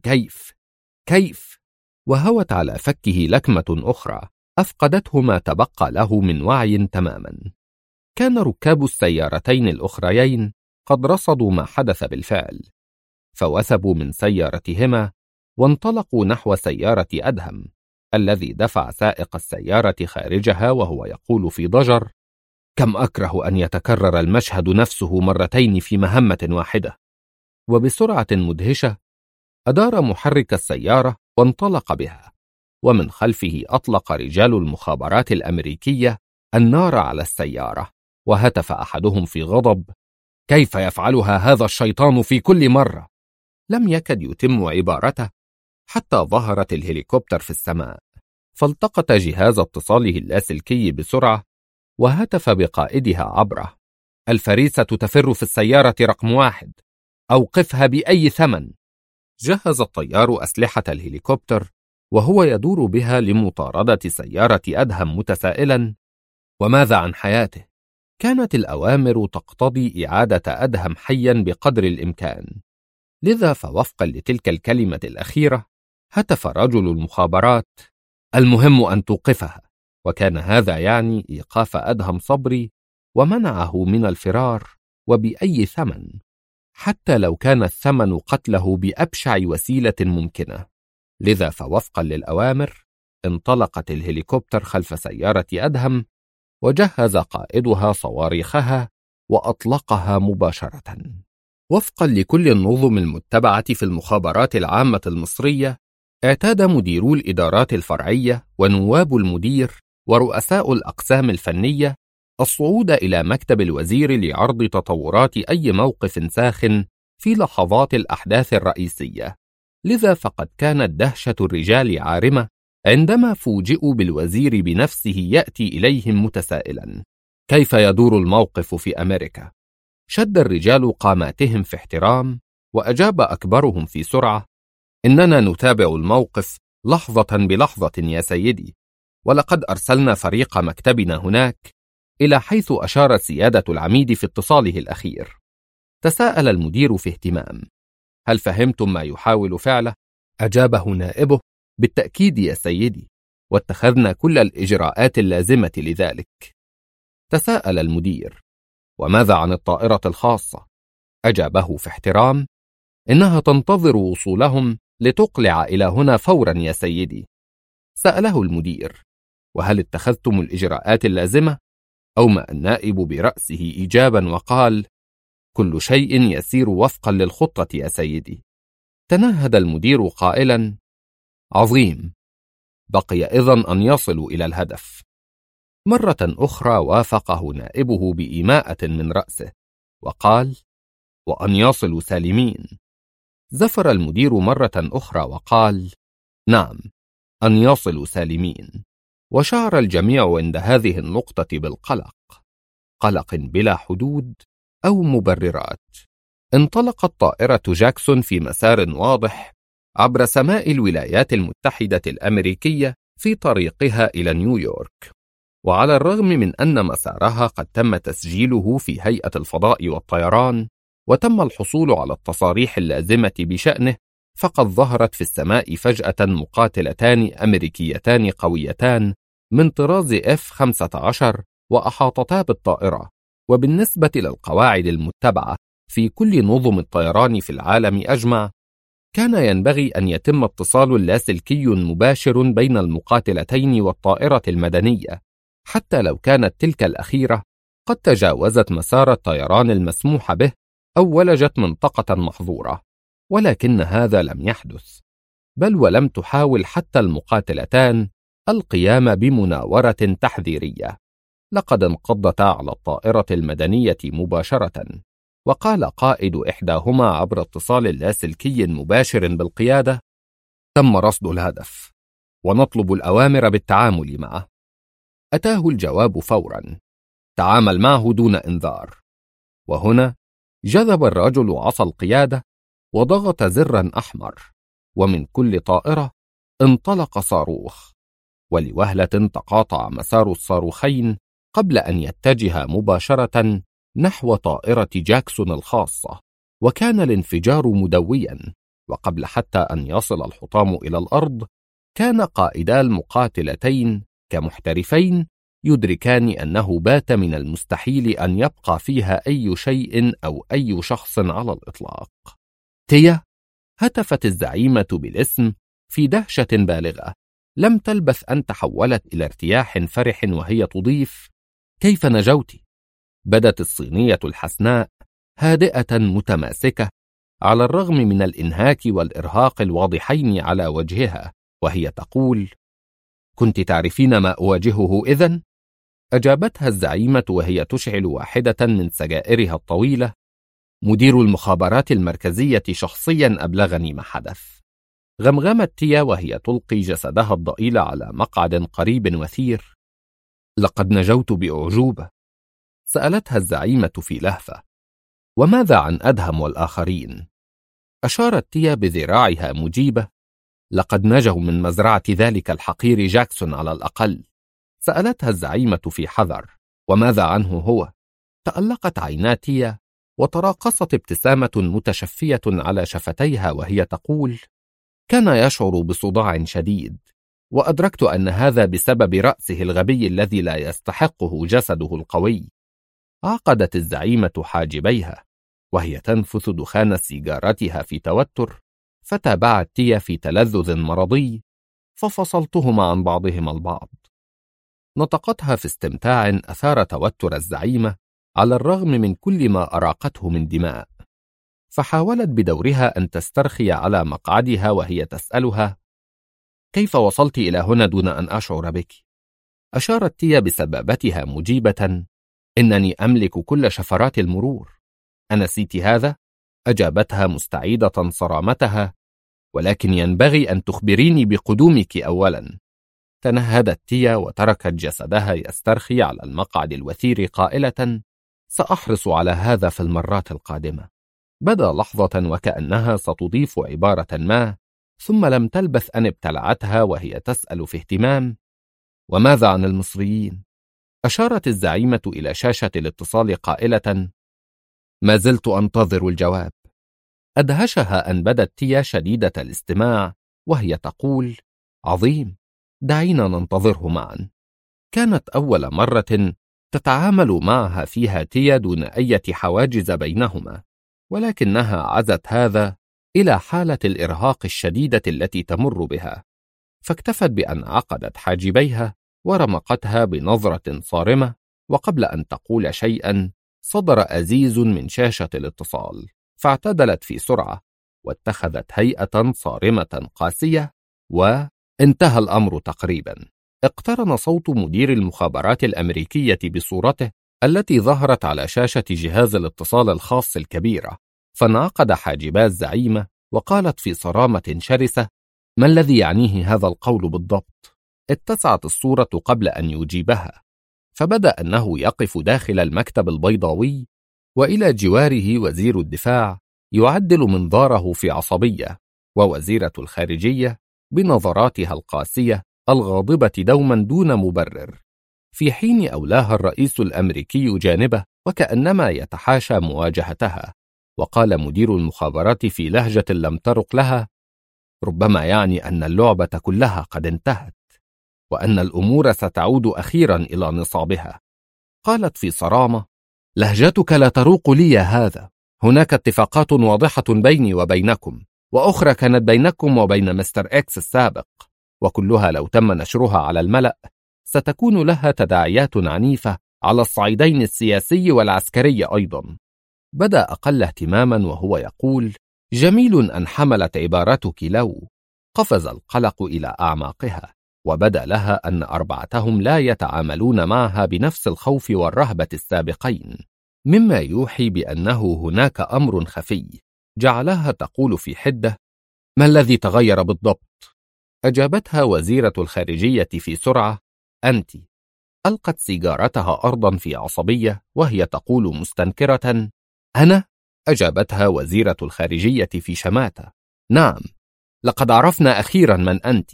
كيف؟ وهوت على فكه لكمة أخرى أفقدته ما تبقى له من وعي تماما. كان ركاب السيارتين الأخريين قد رصدوا ما حدث بالفعل، فوثبوا من سيارتهما وانطلقوا نحو سيارة أدهم، الذي دفع سائق السيارة خارجها وهو يقول في ضجر: كم أكره أن يتكرر المشهد نفسه مرتين في مهمة واحدة. وبسرعة مدهشة أدار محرك السيارة وانطلق بها، ومن خلفه أطلق رجال المخابرات الأمريكية النار على السيارة، وهتف أحدهم في غضب: كيف يفعلها هذا الشيطان في كل مرة؟ لم يكد يتم عبارته حتى ظهرت الهليكوبتر في السماء، فالتقط جهاز اتصاله اللاسلكي بسرعة، وهتف بقائدها عبره: الفريسة تفر في السيارة رقم 1، أوقفها بأي ثمن. جهز الطيار أسلحة الهليكوبتر وهو يدور بها لمطاردة سيارة أدهم متسائلا: وماذا عن حياته؟ كانت الأوامر تقتضي إعادة أدهم حيا بقدر الإمكان، لذا فوفقا لتلك الكلمة الأخيرة هتف رجل المخابرات: المهم أن توقفها. وكان هذا يعني إيقاف أدهم صبري ومنعه من الفرار، وبأي ثمن، حتى لو كان الثمن قتله بأبشع وسيلة ممكنة. لذا فوفقا للأوامر انطلقت الهليكوبتر خلف سيارة أدهم، وجهز قائدها صواريخها وأطلقها مباشرة. وفقا لكل النظم المتبعة في المخابرات العامة المصرية، اعتاد مديرو الإدارات الفرعية ونواب المدير ورؤساء الأقسام الفنية الصعود إلى مكتب الوزير لعرض تطورات أي موقف ساخن في لحظات الأحداث الرئيسية. لذا فقد كانت دهشة الرجال عارمة عندما فوجئوا بالوزير بنفسه يأتي إليهم متسائلا: كيف يدور الموقف في أمريكا؟ شد الرجال قاماتهم في احترام، وأجاب أكبرهم في سرعة: إننا نتابع الموقف لحظة بلحظة يا سيدي، ولقد أرسلنا فريق مكتبنا هناك إلى حيث أشار سيادة العميد في اتصاله الأخير. تساءل المدير في اهتمام: هل فهمتم ما يحاول فعله؟ أجابه نائبه: بالتأكيد يا سيدي، واتخذنا كل الإجراءات اللازمة لذلك. تساءل المدير: وماذا عن الطائرة الخاصة؟ أجابه في احترام: إنها تنتظر وصولهم لتقلع إلى هنا فورا يا سيدي. سأله المدير: وهل اتخذتم الإجراءات اللازمة؟ أومأ النائب برأسه إيجابا وقال: كل شيء يسير وفقا للخطة يا سيدي. تنهد المدير قائلا: عظيم، بقي إذن أن يصلوا إلى الهدف. مرة أخرى وافقه نائبه بإيماءة من رأسه وقال: وأن يصلوا سالمين. زفر المدير مرة أخرى وقال: نعم، أن يصلوا سالمين. وشعر الجميع عند هذه النقطة بالقلق، قلق بلا حدود أو مبررات. انطلقت طائرة جاكسون في مسار واضح عبر سماء الولايات المتحدة الأمريكية في طريقها إلى نيويورك، وعلى الرغم من أن مسارها قد تم تسجيله في هيئة الفضاء والطيران وتم الحصول على التصاريح اللازمة بشأنه، فقد ظهرت في السماء فجأة مقاتلتان أمريكيتان قويتان من طراز F-15 وأحاطتا بالطائرة. وبالنسبة للقواعد المتبعة في كل نظم الطيران في العالم أجمع، كان ينبغي أن يتم اتصال لاسلكي مباشر بين المقاتلتين والطائرة المدنية، حتى لو كانت تلك الأخيرة قد تجاوزت مسار الطيران المسموح به أو ولجت منطقة محظورة. ولكن هذا لم يحدث، بل ولم تحاول حتى المقاتلتان القيام بمناورة تحذيرية. لقد انقضتا على الطائرة المدنية مباشرة، وقال قائد إحداهما عبر اتصال لاسلكي مباشر بالقيادة: تم رصد الهدف ونطلب الأوامر بالتعامل معه. أتاه الجواب فورا: تعامل معه دون إنذار. وهنا جذب الرجل عصا القيادة وضغط زرا أحمر، ومن كل طائرة انطلق صاروخ، ولوهلة تقاطع مسار الصاروخين قبل أن يتجه مباشرة نحو طائرة جاكسون الخاصة. وكان الانفجار مدويا، وقبل حتى أن يصل الحطام إلى الأرض كان قائدا المقاتلتين كمحترفين يدركان أنه بات من المستحيل أن يبقى فيها أي شيء أو أي شخص على الإطلاق. تيا، هتفت الزعيمة بالاسم في دهشة بالغة، لم تلبث أن تحولت إلى ارتياح فرح وهي تضيف: كيف نجوت؟ بدت الصينية الحسناء هادئة متماسكة على الرغم من الإنهاك والإرهاق الواضحين على وجهها، وهي تقول: كنت تعرفين ما أواجهه إذن؟ أجابتها الزعيمة وهي تشعل واحدة من سجائرها الطويلة: مدير المخابرات المركزية شخصيا أبلغني ما حدث. غمغمت تيا وهي تلقي جسدها الضئيل على مقعد قريب وثير: لقد نجوت بأعجوبة. سألتها الزعيمة في لهفة: وماذا عن أدهم والآخرين؟ أشارت تيا بذراعها مجيبة: لقد نجوا من مزرعة ذلك الحقير جاكسون على الأقل. سألتها الزعيمة في حذر: وماذا عنه هو؟ تألقت عينا تيا وتراقصت ابتسامة متشفية على شفتيها وهي تقول: كان يشعر بصداع شديد، وأدركت أن هذا بسبب رأسه الغبي الذي لا يستحقه جسده القوي. عقدت الزعيمة حاجبيها وهي تنفث دخان سيجارتها في توتر، فتابعت تيا في تلذذ مرضي، ففصلتهما عن بعضهما البعض. نطقتها في استمتاع أثار توتر الزعيمة على الرغم من كل ما أراقته من دماء، فحاولت بدورها أن تسترخي على مقعدها وهي تسألها: كيف وصلت إلى هنا دون أن أشعر بك؟ أشارت تيا بسبابتها مجيبة: إنني أملك كل شفرات المرور. أنسيت هذا؟ أجابتها مستعيدة صرامتها: ولكن ينبغي أن تخبريني بقدومك أولا. تنهدت تيا وتركت جسدها يسترخي على المقعد الوثير قائلة: سأحرص على هذا في المرات القادمة. بدا لحظة وكأنها ستضيف عبارة ما، ثم لم تلبث أن ابتلعتها وهي تسأل في اهتمام: وماذا عن المصريين؟ أشارت الزعيمة إلى شاشة الاتصال قائلة: ما زلت أنتظر الجواب. أدهشها أن بدت تيا شديدة الاستماع وهي تقول: عظيم، دعينا ننتظره معا. كانت أول مرة تتعامل معها فيها تيا دون أي حواجز بينهما، ولكنها عزت هذا إلى حالة الإرهاق الشديدة التي تمر بها، فاكتفت بأن عقدت حاجبيها ورمقتها بنظرة صارمة، وقبل أن تقول شيئا صدر أزيز من شاشة الاتصال، فاعتدلت في سرعة واتخذت هيئة صارمة قاسية، وانتهى الأمر تقريبا. اقترن صوت مدير المخابرات الأمريكية بصورته التي ظهرت على شاشة جهاز الاتصال الخاص الكبيرة، فانعقد حاجبا الزعيمة وقالت في صرامة شرسة: ما الذي يعنيه هذا القول بالضبط؟ اتسعت الصورة قبل أن يجيبها، فبدأ أنه يقف داخل المكتب البيضاوي، وإلى جواره وزير الدفاع يعدل منظاره في عصبية، ووزيرة الخارجية بنظراتها القاسية الغاضبة دوما دون مبرر، في حين أولاها الرئيس الأمريكي جانبه وكأنما يتحاشى مواجهتها. وقال مدير المخابرات في لهجة لم ترق لها: ربما يعني أن اللعبة كلها قد انتهت، وأن الأمور ستعود أخيرا إلى نصابها. قالت في صرامة: لهجتك لا تروق لي هذا، هناك اتفاقات واضحة بيني وبينكم، وأخرى كانت بينكم وبين مستر إكس السابق، وكلها لو تم نشرها على الملأ ستكون لها تداعيات عنيفة على الصعيدين السياسي والعسكري أيضا. بدأ أقل اهتماما وهو يقول: جميل أن حملت عبارتك لو. قفز القلق إلى أعماقها، وبدا لها أن أربعتهم لا يتعاملون معها بنفس الخوف والرهبة السابقين، مما يوحي بأنه هناك أمر خفي جعلها تقول في حدة: ما الذي تغير بالضبط؟ أجابتها وزيرة الخارجية في سرعة: أنت. ألقت سيجارتها أرضا في عصبية وهي تقول مستنكرة: أنا؟ أجابتها وزيرة الخارجية في شماتة: نعم، لقد عرفنا أخيرا من أنت.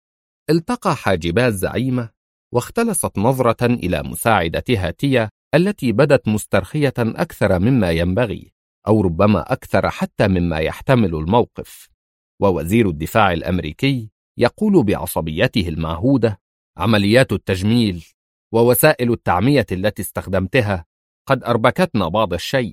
التقى حاجبا الزعيمة واختلست نظرة إلى مساعدتها تيا التي بدت مسترخية أكثر مما ينبغي، أو ربما أكثر حتى مما يحتمل الموقف. ووزير الدفاع الأمريكي يقول بعصبيته المعهودة: عمليات التجميل ووسائل التعمية التي استخدمتها قد أربكتنا بعض الشيء،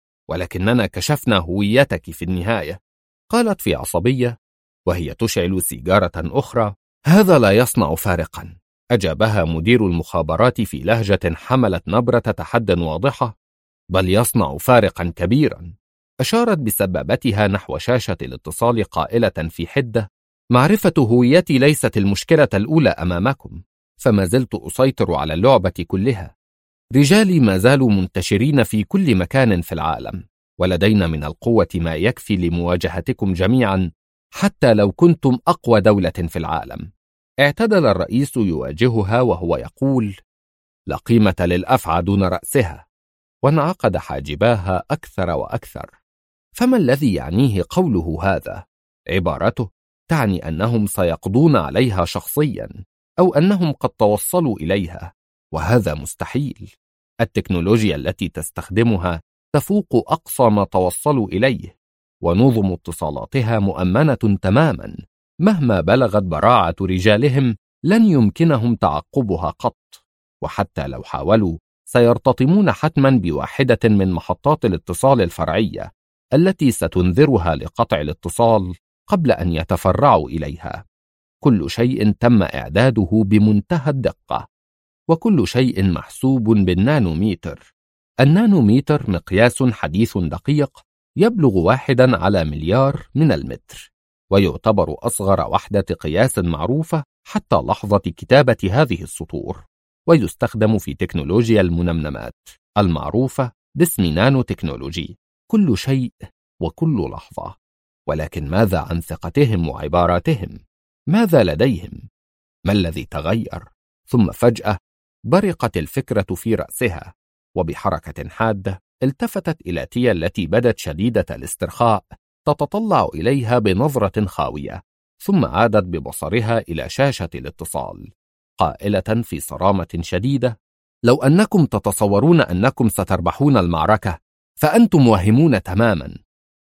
ولكننا كشفنا هويتك في النهاية. قالت في عصبية وهي تشعل سيجارة أخرى: هذا لا يصنع فارقا. أجابها مدير المخابرات في لهجة حملت نبرة تحد واضحة: بل يصنع فارقا كبيرا. أشارت بسبابتها نحو شاشة الاتصال قائلة في حدة: معرفة هويتي ليست المشكلة الأولى أمامكم، فما زلت أسيطر على اللعبة كلها. رجالي ما زالوا منتشرين في كل مكان في العالم، ولدينا من القوة ما يكفي لمواجهتكم جميعا حتى لو كنتم أقوى دولة في العالم. اعتدل الرئيس يواجهها وهو يقول: لا قيمة للأفعى دون رأسها. وانعقد حاجباها أكثر وأكثر. فما الذي يعنيه قوله هذا؟ عبارته تعني أنهم سيقضون عليها شخصيا، أو أنهم قد توصلوا إليها، وهذا مستحيل. التكنولوجيا التي تستخدمها تفوق أقصى ما توصلوا إليه، ونظم اتصالاتها مؤمنة تماما. مهما بلغت براعة رجالهم لن يمكنهم تعقبها قط، وحتى لو حاولوا سيرتطمون حتما بواحدة من محطات الاتصال الفرعية التي ستنذرها لقطع الاتصال قبل أن يتفرعوا إليها. كل شيء تم إعداده بمنتهى الدقة، وكل شيء محسوب بالنانوميتر. النانوميتر مقياس حديث دقيق يبلغ 1/1,000,000 من المتر، ويعتبر أصغر وحدة قياس معروفة حتى لحظة كتابة هذه السطور، ويستخدم في تكنولوجيا المنمنمات المعروفة باسم نانو تكنولوجي. كل شيء وكل لحظة. ولكن ماذا عن ثقتهم وعباراتهم؟ ماذا لديهم؟ ما الذي تغير؟ ثم فجأة برقت الفكرة في رأسها، وبحركة حادة التفتت إلى تيا التي بدت شديدة الاسترخاء تتطلع إليها بنظرة خاوية، ثم عادت ببصرها إلى شاشة الاتصال قائلة في صرامة شديدة: لو أنكم تتصورون أنكم ستربحون المعركة فأنتم واهمون تماما.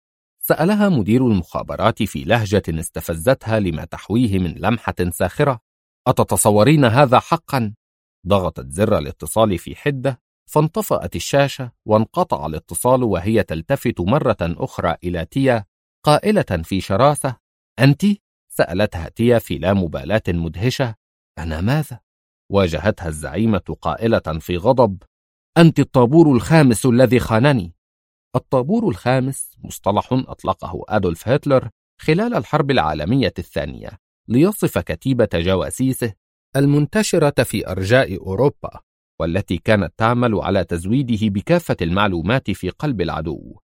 سألها مدير المخابرات في لهجة استفزتها لما تحويه من لمحة ساخرة: أتتصورين هذا حقا؟ ضغطت زر الاتصال في حدة، فانطفأت الشاشة وانقطع الاتصال، وهي تلتفت مرة أخرى إلى تيا قائلة في شراسة: أنت؟ سألتها تيا في لا مبالاة مدهشة: أنا ماذا؟ واجهتها الزعيمة قائلة في غضب: أنت الطابور الخامس الذي خانني. الطابور الخامس مصطلح أطلقه أدولف هتلر خلال الحرب العالمية الثانية ليصف كتيبة جواسيسه المنتشرة في أرجاء أوروبا، والتي كانت تعمل على تزويده بكافة المعلومات في قلب العدو.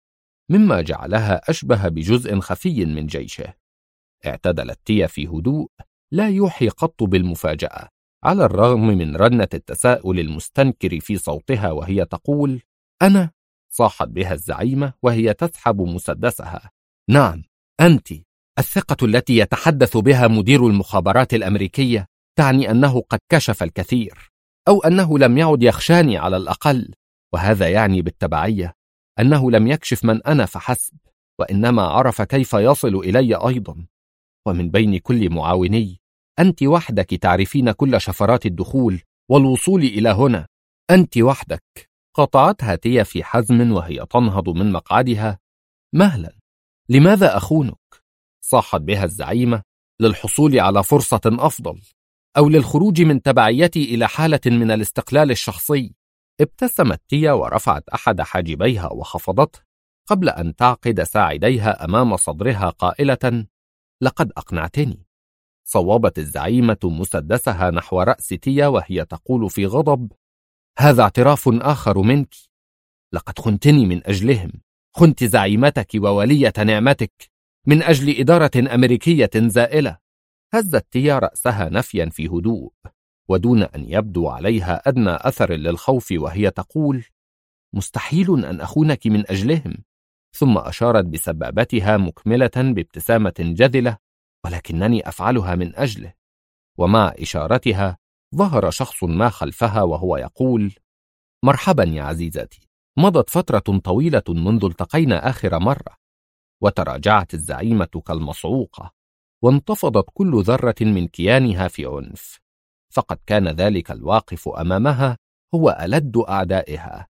مما جعلها أشبه بجزء خفي من جيشه. اعتدلت تيا في هدوء لا يوحي قط بالمفاجأة، على الرغم من رنة التساؤل المستنكر في صوتها وهي تقول: أنا؟ صاحت بها الزعيمة وهي تسحب مسدسها. نعم، أنت. الثقة التي يتحدث بها مدير المخابرات الأمريكية تعني أنه قد كشف الكثير، أو أنه لم يعد يخشاني على الأقل، وهذا يعني بالتبعية أنه لم يكشف من أنا فحسب، وإنما عرف كيف يصل إلي أيضا. ومن بين كل معاوني أنت وحدك تعرفين كل شفرات الدخول والوصول إلى هنا، أنت وحدك. قطعتها تيا في حزم وهي تنهض من مقعدها. مهلا، لماذا أخونك؟ صاحت بها الزعيمة. للحصول على فرصة أفضل، أو للخروج من تبعيتي إلى حالة من الاستقلال الشخصي. ابتسمت تيا ورفعت أحد حاجبيها وخفضته قبل أن تعقد ساعديها أمام صدرها قائلة: لقد أقنعتني. صوبت الزعيمة مسدسها نحو رأس تيا وهي تقول في غضب: هذا اعتراف آخر منك. لقد خنتني من أجلهم، خنت زعيمتك وولية نعمتك من أجل إدارة أمريكية زائلة. هزت تيا رأسها نفيا في هدوء ودون أن يبدو عليها أدنى أثر للخوف وهي تقول: مستحيل أن أخونك من أجلهم. ثم أشارت بسبابتها مكملة بابتسامة جذلة: ولكنني أفعلها من أجله. ومع إشارتها ظهر شخص ما خلفها وهو يقول: مرحبا يا عزيزتي، مضت فترة طويلة منذ التقينا آخر مرة. وتراجعت الزعيمة كالمصعوقة، وانتفضت كل ذرة من كيانها في عنف، فقد كان ذلك الواقف أمامها هو ألد أعدائها.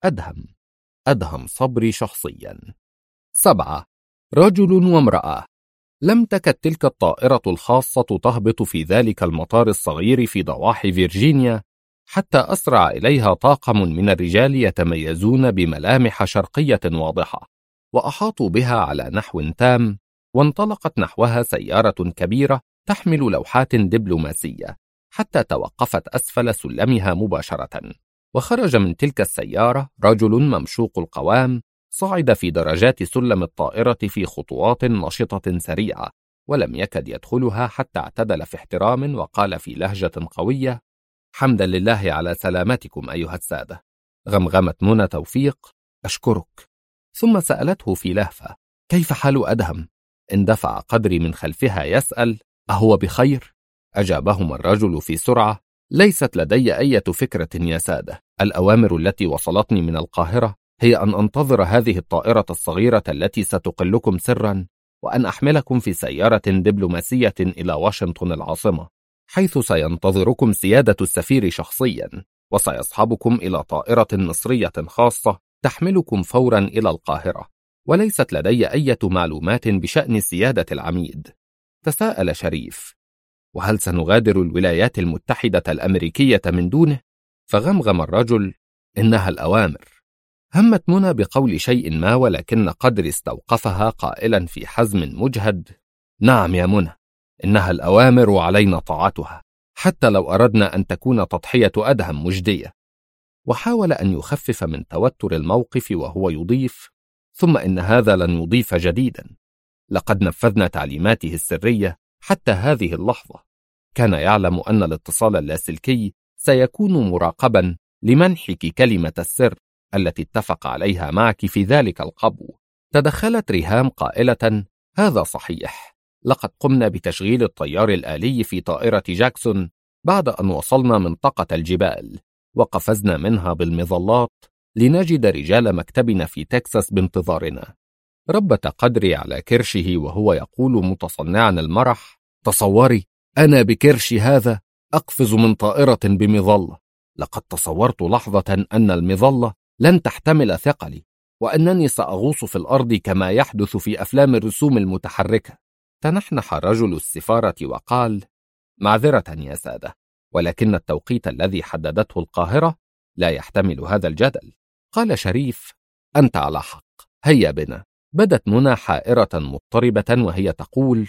أدهم صبري شخصيا. 7. رجل وامرأة. لم تكد تلك الطائرة الخاصة تهبط في ذلك المطار الصغير في ضواحي فيرجينيا حتى أسرع إليها طاقم من الرجال يتميزون بملامح شرقية واضحة، وأحاطوا بها على نحو تام، وانطلقت نحوها سيارة كبيرة تحمل لوحات دبلوماسية حتى توقفت أسفل سلمها مباشرة. وخرج من تلك السيارة رجل ممشوق القوام، صعد في درجات سلم الطائرة في خطوات نشطة سريعة، ولم يكد يدخلها حتى اعتدل في احترام وقال في لهجة قوية: حمدا لله على سلامتكم أيها السادة. غمغمت منى توفيق: أشكرك. ثم سألته في لهفة: كيف حال أدهم؟ اندفع قدري من خلفها يسأل: أهو بخير؟ أجابهما الرجل في سرعة: ليست لدي أي فكرة يا سادة، الأوامر التي وصلتني من القاهرة هي أن أنتظر هذه الطائرة الصغيرة التي ستقلكم سرا، وأن أحملكم في سيارة دبلوماسية إلى واشنطن العاصمة، حيث سينتظركم سيادة السفير شخصيا، وسيصحبكم إلى طائرة مصرية خاصة تحملكم فورا إلى القاهرة. وليست لدي أي معلومات بشأن سيادة العميد. تساءل شريف: وهل سنغادر الولايات المتحدة الأمريكية من دونه؟ فغمغم الرجل: إنها الأوامر. همت منى بقول شيء ما، ولكن قدر استوقفها قائلا في حزم مجهد: نعم يا منى، إنها الأوامر وعلينا طاعتها، حتى لو أردنا أن تكون تضحية أدهم مجدية. وحاول أن يخفف من توتر الموقف وهو يضيف: ثم إن هذا لن يضيف جديدا، لقد نفذنا تعليماته السرية حتى هذه اللحظة. كان يعلم أن الاتصال اللاسلكي سيكون مراقبا لمنحك كلمة السر التي اتفق عليها معك في ذلك القبو. تدخلت ريهام قائلة: هذا صحيح، لقد قمنا بتشغيل الطيار الآلي في طائرة جاكسون بعد أن وصلنا منطقة الجبال، وقفزنا منها بالمظلات لنجد رجال مكتبنا في تكساس بانتظارنا. ربت قدري على كرشه وهو يقول متصنعا المرح: تصوري، أنا بكرشي هذا أقفز من طائرة بمظلة. لقد تصورت لحظة أن المظلة لن تحتمل ثقلي، وأنني سأغوص في الأرض كما يحدث في أفلام الرسوم المتحركة. تنحنح رجل السفارة وقال: معذرة يا سادة، ولكن التوقيت الذي حددته القاهرة لا يحتمل هذا الجدل. قال شريف: أنت على حق، هيا بنا. بدت منى حائرة مضطربة وهي تقول: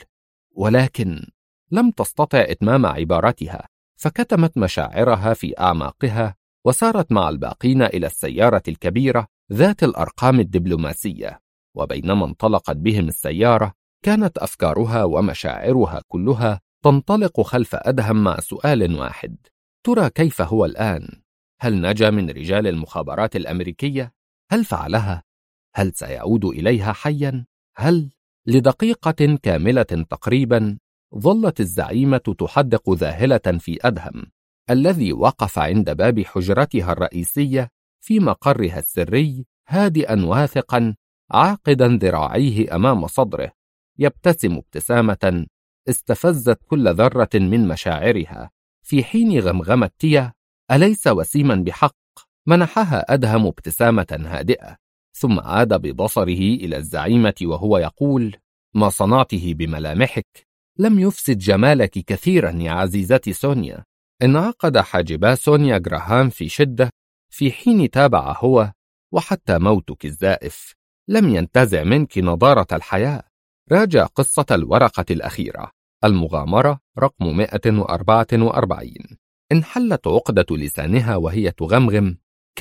ولكن لم تستطع إتمام عبارتها، فكتمت مشاعرها في أعماقها وسارت مع الباقين إلى السيارة الكبيرة ذات الأرقام الدبلوماسية. وبينما انطلقت بهم السيارة كانت أفكارها ومشاعرها كلها تنطلق خلف أدهم مع سؤال واحد: ترى كيف هو الآن؟ هل نجا من رجال المخابرات الأمريكية؟ هل فعلها؟ هل سيعود إليها حيا؟ هل؟ لدقيقة كاملة تقريبا ظلت الزعيمة تحدق ذاهلة في أدهم الذي وقف عند باب حجرتها الرئيسية في مقرها السري، هادئا واثقا، عاقدا ذراعيه أمام صدره، يبتسم ابتسامة استفزت كل ذرة من مشاعرها، في حين غمغمت تيا: أليس وسيما بحق؟ منحها أدهم ابتسامة هادئة، ثم عاد ببصره إلى الزعيمة وهو يقول: ما صنعته بملامحك لم يفسد جمالك كثيرا يا عزيزتي سونيا. انعقد حاجبا سونيا جراهام في شدة في حين تابع هو: وحتى موتك الزائف لم ينتزع منك نضارة الحياة. راجع قصة الورقة الأخيرة، المغامرة رقم 144. انحلت عقدة لسانها وهي تغمغم: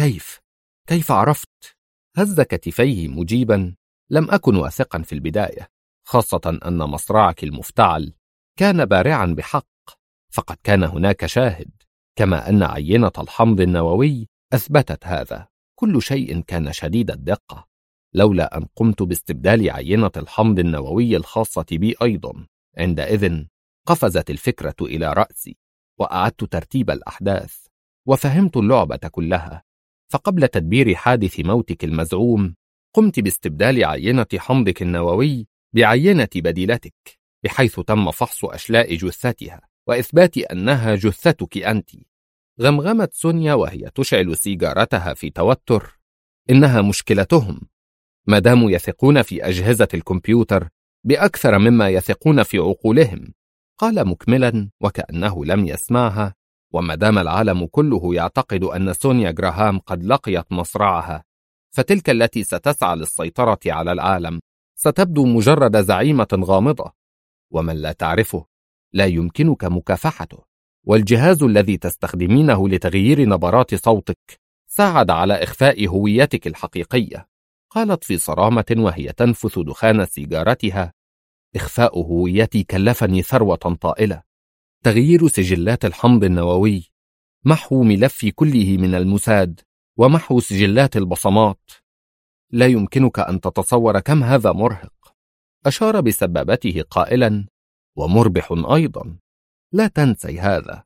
كيف عرفت؟ هز كتفيه مجيبا: لم أكن واثقا في البداية، خاصة أن مصرعك المفتعل كان بارعا بحق، فقد كان هناك شاهد، كما أن عينة الحمض النووي أثبتت هذا. كل شيء كان شديد الدقة، لولا أن قمت باستبدال عينة الحمض النووي الخاصة بي أيضا. عندئذ قفزت الفكرة إلى رأسي، وأعدت ترتيب الأحداث، وفهمت اللعبة كلها. فقبل تدبير حادث موتك المزعوم قمت باستبدال عينة حمضك النووي بعينة بديلتك، بحيث تم فحص أشلاء جثتها وإثبات أنها جثتك أنت. غمغمت سونيا وهي تشعل سيجارتها في توتر: إنها مشكلتهم، ما داموا يثقون في أجهزة الكمبيوتر بأكثر مما يثقون في عقولهم. قال مكملا وكأنه لم يسمعها: وما دام العالم كله يعتقد أن سونيا جراهام قد لقيت مصرعها، فتلك التي ستسعى للسيطرة على العالم ستبدو مجرد زعيمة غامضة، ومن لا تعرفه لا يمكنك مكافحته، والجهاز الذي تستخدمينه لتغيير نبرات صوتك ساعد على إخفاء هويتك الحقيقية. قالت في صرامة وهي تنفث دخان سيجارتها: إخفاء هويتي كلفني ثروة طائلة، تغيير سجلات الحمض النووي، محو ملفي كله من الموساد، ومحو سجلات البصمات. لا يمكنك أن تتصور كم هذا مرهق. أشار بسبابته قائلا: ومربح أيضا، لا تنسي هذا.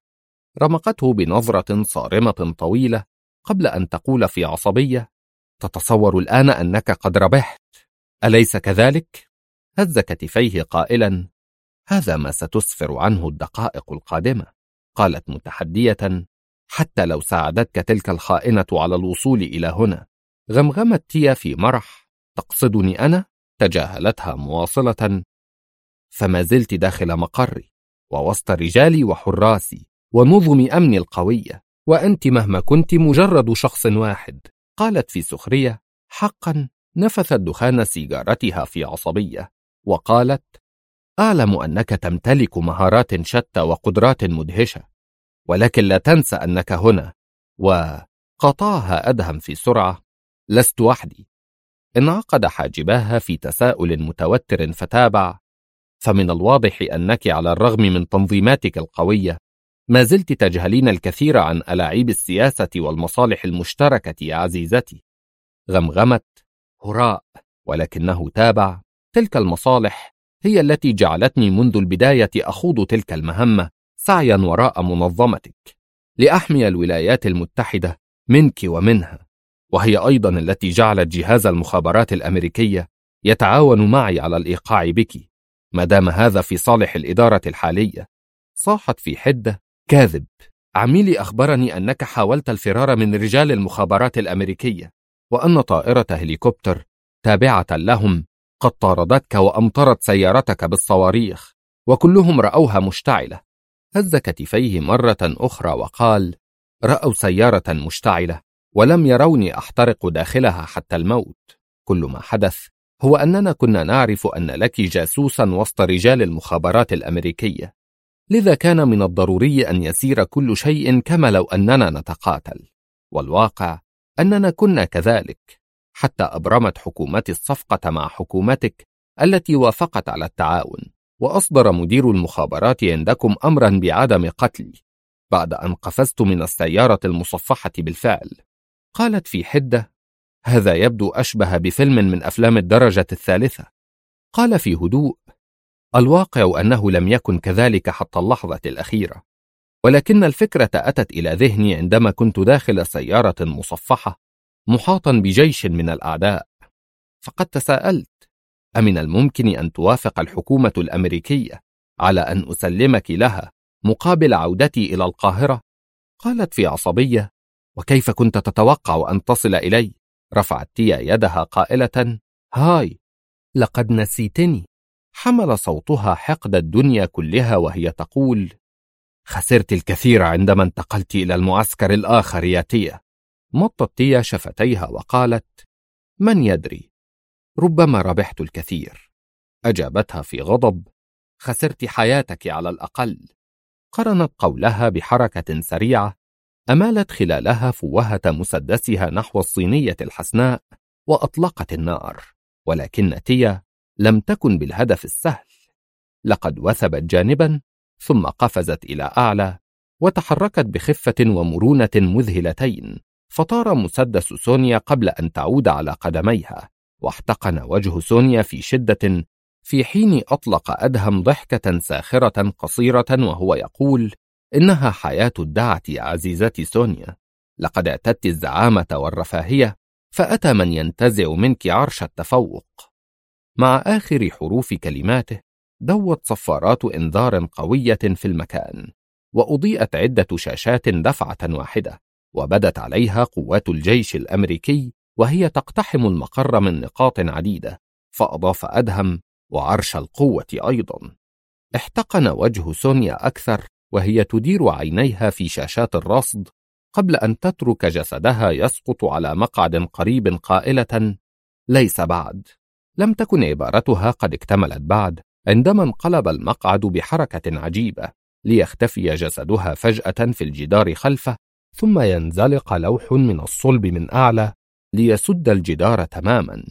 رمقته بنظرة صارمة طويلة قبل أن تقول في عصبية: تتصور الآن أنك قد ربحت، أليس كذلك؟ هز كتفيه قائلا: هذا ما ستسفر عنه الدقائق القادمة. قالت متحدية: حتى لو ساعدتك تلك الخائنة على الوصول إلى هنا. غمغمت تيا في مرح: تقصدني أنا؟ تجاهلتها مواصلة: فما زلت داخل مقري ووسط رجالي وحراسي ونظم أمني القوية، وأنت مهما كنت مجرد شخص واحد. قالت في سخرية: حقا. نفثت دخان سيجارتها في عصبية وقالت: أعلم أنك تمتلك مهارات شتى وقدرات مدهشة، ولكن لا تنسى أنك هنا. وقطعها أدهم في سرعة: لست وحدي. انعقد حاجباها في تساؤل متوتر فتابع: فمن الواضح أنك على الرغم من تنظيماتك القوية ما زلت تجهلين الكثير عن ألاعيب السياسة والمصالح المشتركة يا عزيزتي. غمغمت: هراء. ولكنه تابع: تلك المصالح هي التي جعلتني منذ البداية أخوض تلك المهمة سعيا وراء منظمتك لأحمي الولايات المتحدة منك ومنها، وهي أيضا التي جعلت جهاز المخابرات الأمريكية يتعاون معي على الإيقاع بك، ما دام هذا في صالح الإدارة الحالية. صاحت في حدة: كاذب. عميلي أخبرني أنك حاولت الفرار من رجال المخابرات الأمريكية، وأن طائرة هليكوبتر تابعة لهم قد طاردتك وأمطرت سيارتك بالصواريخ، وكلهم رأوها مشتعلة. هز كتفيه مرة أخرى وقال: رأوا سيارة مشتعلة ولم يروني أحترق داخلها حتى الموت. كل ما حدث هو أننا كنا نعرف أن لك جاسوسا وسط رجال المخابرات الأمريكية، لذا كان من الضروري أن يسير كل شيء كما لو أننا نتقاتل، والواقع أننا كنا كذلك. حتى أبرمت حكومتي الصفقة مع حكومتك التي وافقت على التعاون، وأصدر مدير المخابرات عندكم أمرا بعدم قتلي بعد أن قفزت من السيارة المصفحة بالفعل. قالت في حدة: هذا يبدو أشبه بفيلم من أفلام الدرجة الثالثة. قال في هدوء: الواقع أنه لم يكن كذلك حتى اللحظة الأخيرة، ولكن الفكرة أتت إلى ذهني عندما كنت داخل سيارة مصفحة محاطا بجيش من الأعداء، فقد تساءلت: أمن الممكن أن توافق الحكومة الأمريكية على أن أسلمك لها مقابل عودتي إلى القاهرة؟ قالت في عصبية: وكيف كنت تتوقع أن تصل إلي؟ رفعت تيا يدها قائلة: هاي، لقد نسيتني. حمل صوتها حقد الدنيا كلها وهي تقول: خسرت الكثير عندما انتقلت إلى المعسكر الآخر يا تيا. مطت تيا شفتيها وقالت: من يدري، ربما ربحت الكثير. أجابتها في غضب: خسرت حياتك على الأقل. قرنت قولها بحركة سريعة أمالت خلالها فوهة مسدسها نحو الصينية الحسناء وأطلقت النار، ولكن تيا لم تكن بالهدف السهل. لقد وثبت جانبا ثم قفزت إلى أعلى وتحركت بخفة ومرونة مذهلتين، فطار مسدس سونيا قبل أن تعود على قدميها، واحتقن وجه سونيا في شدة في حين أطلق أدهم ضحكة ساخرة قصيرة وهو يقول: إنها حياة الدعة يا عزيزتي سونيا، لقد اعتدت الزعامة والرفاهية، فأتى من ينتزع منك عرش التفوق. مع آخر حروف كلماته دوت صفارات إنذار قوية في المكان، وأضيئت عدة شاشات دفعة واحدة، وبدت عليها قوات الجيش الأمريكي وهي تقتحم المقر من نقاط عديدة، فأضاف أدهم: وعرش القوة أيضا. احتقن وجه سونيا أكثر وهي تدير عينيها في شاشات الرصد قبل أن تترك جسدها يسقط على مقعد قريب قائلة: ليس بعد. لم تكن عبارتها قد اكتملت بعد عندما انقلب المقعد بحركة عجيبة ليختفي جسدها فجأة في الجدار خلفه، ثم ينزلق لوح من الصلب من أعلى ليسد الجدار تماما.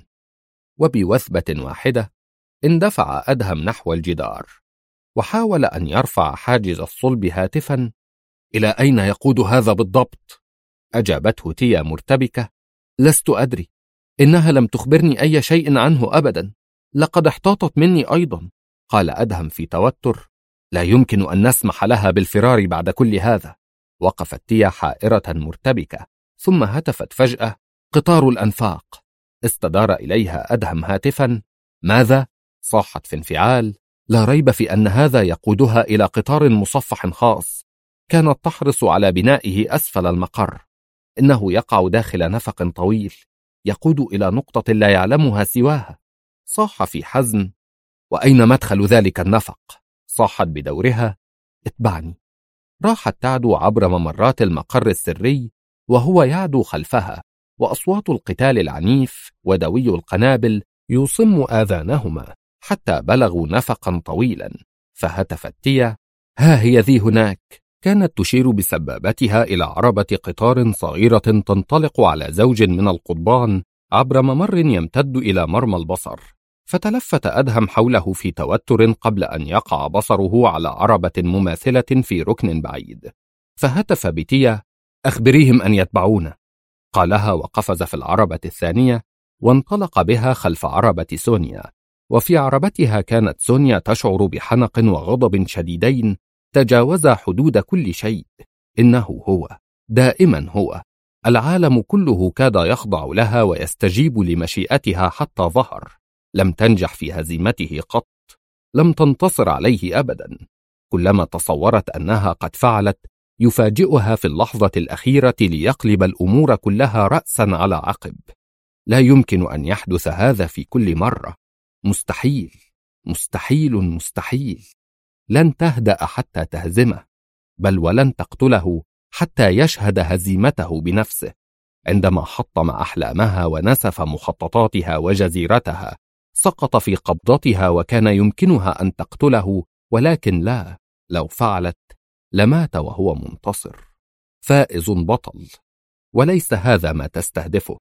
وبوثبة واحدة اندفع أدهم نحو الجدار وحاول أن يرفع حاجز الصلب هاتفا: إلى أين يقود هذا بالضبط؟ أجابته تيا مرتبكة: لست أدري، إنها لم تخبرني أي شيء عنه أبدا، لقد احتاطت مني أيضا. قال أدهم في توتر: لا يمكن أن نسمح لها بالفرار بعد كل هذا. وقفت تيا حائرة مرتبكة، ثم هتفت فجأة: قطار الأنفاق. استدار إليها أدهم هاتفا: ماذا؟ صاحت في انفعال: لا ريب في أن هذا يقودها إلى قطار مصفح خاص كانت تحرص على بنائه أسفل المقر، إنه يقع داخل نفق طويل يقود إلى نقطة لا يعلمها سواها. صاح في حزن: وأين مدخل ذلك النفق؟ صاحت بدورها: اتبعني. راحت تعدو عبر ممرات المقر السري وهو يعدو خلفها، وأصوات القتال العنيف ودوي القنابل يصم آذانهما حتى بلغوا نفقا طويلا. فهتفت تيا: ها هي ذي هناك. كانت تشير بسبابتها إلى عربة قطار صغيرة تنطلق على زوج من القضبان عبر ممر يمتد إلى مرمى البصر. فتلفت أدهم حوله في توتر قبل أن يقع بصره على عربة مماثلة في ركن بعيد، فهتف بتيا: أخبريهم أن يتبعونا. قالها وقفز في العربة الثانية وانطلق بها خلف عربة سونيا. وفي عربتها كانت سونيا تشعر بحنق وغضب شديدين تجاوزا حدود كل شيء. إنه هو، دائما هو. العالم كله كاد يخضع لها ويستجيب لمشيئتها حتى ظهر. لم تنجح في هزيمته قط، لم تنتصر عليه أبدا. كلما تصورت أنها قد فعلت يفاجئها في اللحظة الأخيرة ليقلب الأمور كلها رأسا على عقب. لا يمكن أن يحدث هذا في كل مرة. مستحيل، مستحيل، مستحيل. لن تهدأ حتى تهزمه، بل ولن تقتله حتى يشهد هزيمته بنفسه. عندما حطم أحلامها ونسف مخططاتها وجزيرتها، سقط في قبضتها وكان يمكنها أن تقتله، ولكن لا، لو فعلت لمات وهو منتصر، فائز بطل. وليس هذا ما تستهدفه.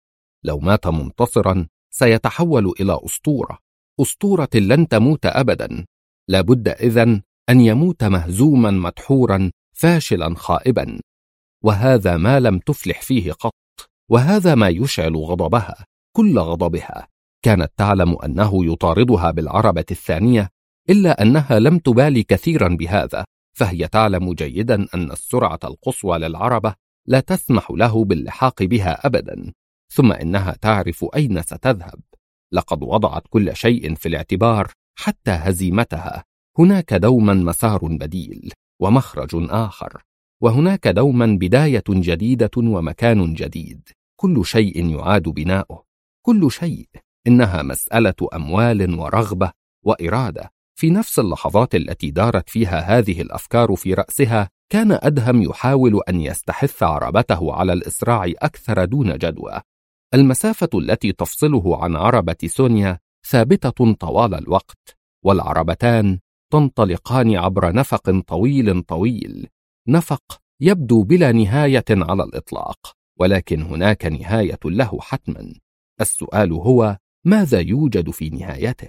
لو مات منتصرا سيتحول إلى أسطورة، أسطورة لن تموت أبدا. لابد إذن أن يموت مهزوما مدحورا فاشلا خائبا، وهذا ما لم تفلح فيه قط، وهذا ما يشعل غضبها كل غضبها. كانت تعلم أنه يطاردها بالعربة الثانية، إلا أنها لم تبالي كثيرا بهذا، فهي تعلم جيدا أن السرعة القصوى للعربة لا تسمح له باللحاق بها أبدا، ثم إنها تعرف أين ستذهب. لقد وضعت كل شيء في الاعتبار حتى هزيمتها. هناك دوما مسار بديل ومخرج آخر، وهناك دوما بداية جديدة ومكان جديد. كل شيء يعاد بناؤه، كل شيء. إنها مسألة أموال ورغبة وإرادة. في نفس اللحظات التي دارت فيها هذه الأفكار في رأسها، كان أدهم يحاول أن يستحث عربته على الإسراع أكثر دون جدوى. المسافة التي تفصله عن عربة سونيا ثابتة طوال الوقت، والعربتان تنطلقان عبر نفق طويل طويل، نفق يبدو بلا نهاية على الإطلاق، ولكن هناك نهاية له حتما. السؤال هو: ماذا يوجد في نهايته؟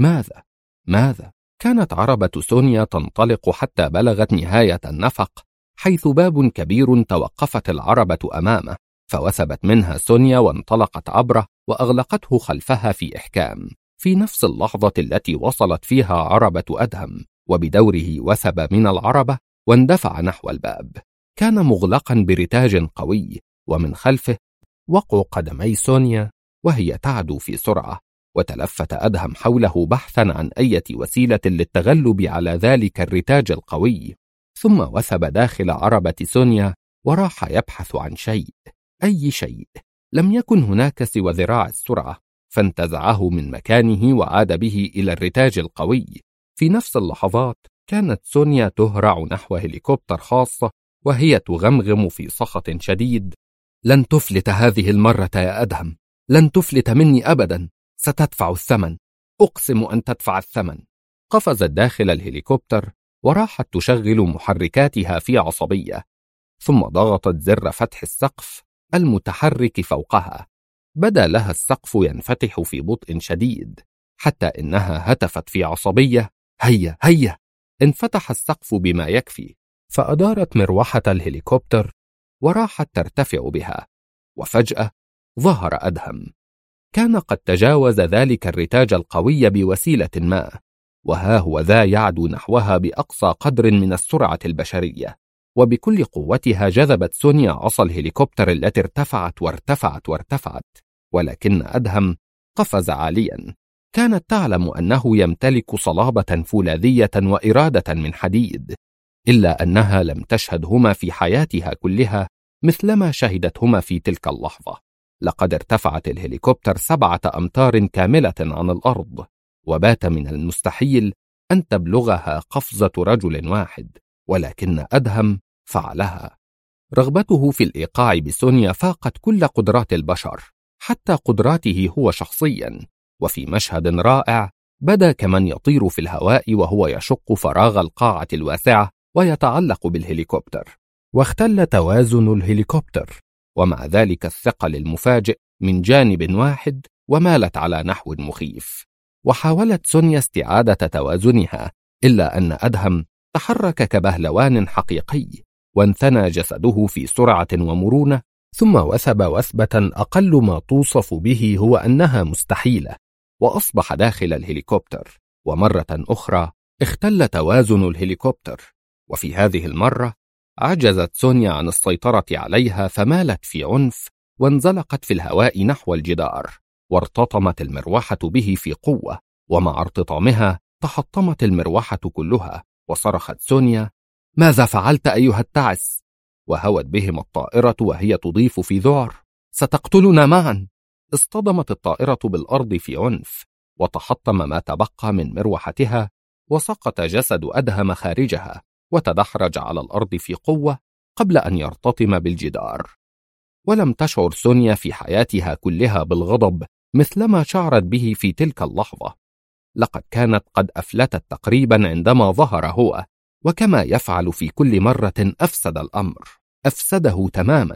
ماذا؟ كانت عربة سونيا تنطلق حتى بلغت نهاية النفق، حيث باب كبير توقفت العربة أمامه، فوثبت منها سونيا وانطلقت عبره وأغلقته خلفها في إحكام. في نفس اللحظة التي وصلت فيها عربة أدهم، وبدوره وثب من العربة واندفع نحو الباب. كان مغلقا برتاج قوي، ومن خلفه وقع قدمي سونيا وهي تعدو في سرعة. وتلفت أدهم حوله بحثا عن أي وسيلة للتغلب على ذلك الرتاج القوي، ثم وثب داخل عربة سونيا وراح يبحث عن شيء، أي شيء. لم يكن هناك سوى ذراع السرعة، فانتزعه من مكانه وعاد به إلى الرتاج القوي. في نفس اللحظات كانت سونيا تهرع نحو هليكوبتر خاصة، وهي تغمغم في سخط شديد: لن تفلت هذه المرة يا أدهم، لن تفلت مني أبدا، ستدفع الثمن، أقسم أن تدفع الثمن. قفزت داخل الهليكوبتر وراحت تشغل محركاتها في عصبية، ثم ضغطت زر فتح السقف المتحرك فوقها. بدا لها السقف ينفتح في بطء شديد، حتى إنها هتفت في عصبية: هيا هيا! انفتح السقف بما يكفي، فأدارت مروحة الهليكوبتر وراحت ترتفع بها. وفجأة ظهر أدهم، كان قد تجاوز ذلك الرتاج القوي بوسيلة ما، وها هو ذا يعدو نحوها بأقصى قدر من السرعة البشرية. وبكل قوتها جذبت سونيا عصا الهليكوبتر التي ارتفعت وارتفعت وارتفعت، ولكن أدهم قفز عاليا. كانت تعلم أنه يمتلك صلابة فولاذية وإرادة من حديد، إلا أنها لم تشهدهما في حياتها كلها مثلما شهدتهما في تلك اللحظة. لقد ارتفعت الهليكوبتر 7 أمتار كاملة عن الأرض، وبات من المستحيل أن تبلغها قفزة رجل واحد، ولكن أدهم فعلها. رغبته في الإيقاع بسونيا فاقت كل قدرات البشر، حتى قدراته هو شخصيا. وفي مشهد رائع بدا كمن يطير في الهواء وهو يشق فراغ القاعة الواسعة ويتعلق بالهليكوبتر، واختل توازن الهليكوبتر، ومع ذلك الثقل المفاجئ من جانب واحد، ومالت على نحو مخيف. وحاولت سونيا استعادة توازنها، إلا أن أدهم تحرك كبهلوان حقيقي، وانثنى جسده في سرعة ومرونة، ثم وثب وثبة أقل ما توصف به هو أنها مستحيلة، وأصبح داخل الهليكوبتر. ومرة أخرى اختل توازن الهليكوبتر، وفي هذه المرة عجزت سونيا عن السيطرة عليها، فمالت في عنف وانزلقت في الهواء نحو الجدار، وارتطمت المروحة به في قوة، ومع ارتطامها تحطمت المروحة كلها. وصرخت سونيا: ماذا فعلت أيها التعس؟ وهوت بهم الطائرة وهي تضيف في ذعر: ستقتلنا معا. اصطدمت الطائرة بالأرض في عنف، وتحطم ما تبقى من مروحتها، وسقط جسد أدهم خارجها، وتدحرج على الأرض في قوة قبل أن يرتطم بالجدار. ولم تشعر سونيا في حياتها كلها بالغضب مثلما شعرت به في تلك اللحظة. لقد كانت قد أفلتت تقريبا عندما ظهر هو، وكما يفعل في كل مرة أفسد الأمر، أفسده تماما.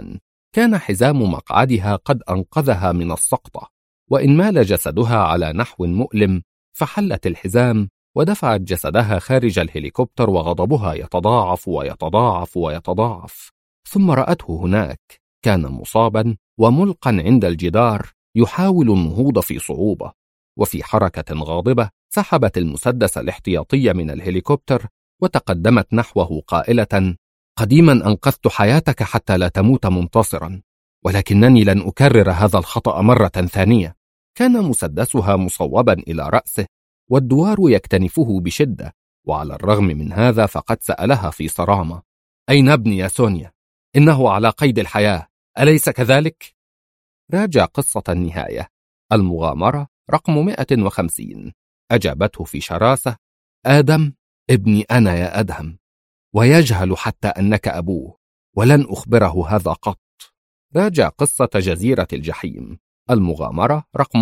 كان حزام مقعدها قد أنقذها من السقطة، وإن مال جسدها على نحو مؤلم فحلت الحزام ودفعت جسدها خارج الهليكوبتر، وغضبها يتضاعف ويتضاعف ويتضاعف. ثم رأته هناك، كان مصابا وملقا عند الجدار يحاول النهوض في صعوبة، وفي حركة غاضبة سحبت المسدس الاحتياطي من الهليكوبتر وتقدمت نحوه قائلة: قديما أنقذت حياتك حتى لا تموت منتصرا، ولكنني لن أكرر هذا الخطأ مرة ثانية. كان مسدسها مصوبا إلى رأسه والدوار يكتنفه بشدة، وعلى الرغم من هذا فقد سألها في صرامة: أين ابني يا سونيا؟ إنه على قيد الحياة، أليس كذلك؟ راجع قصة النهاية، المغامرة رقم 150. أجابته في شراسة: آدم ابني أنا يا أدهم، ويجهل حتى أنك أبوه، ولن أخبره هذا قط. راجع قصة جزيرة الجحيم، المغامرة رقم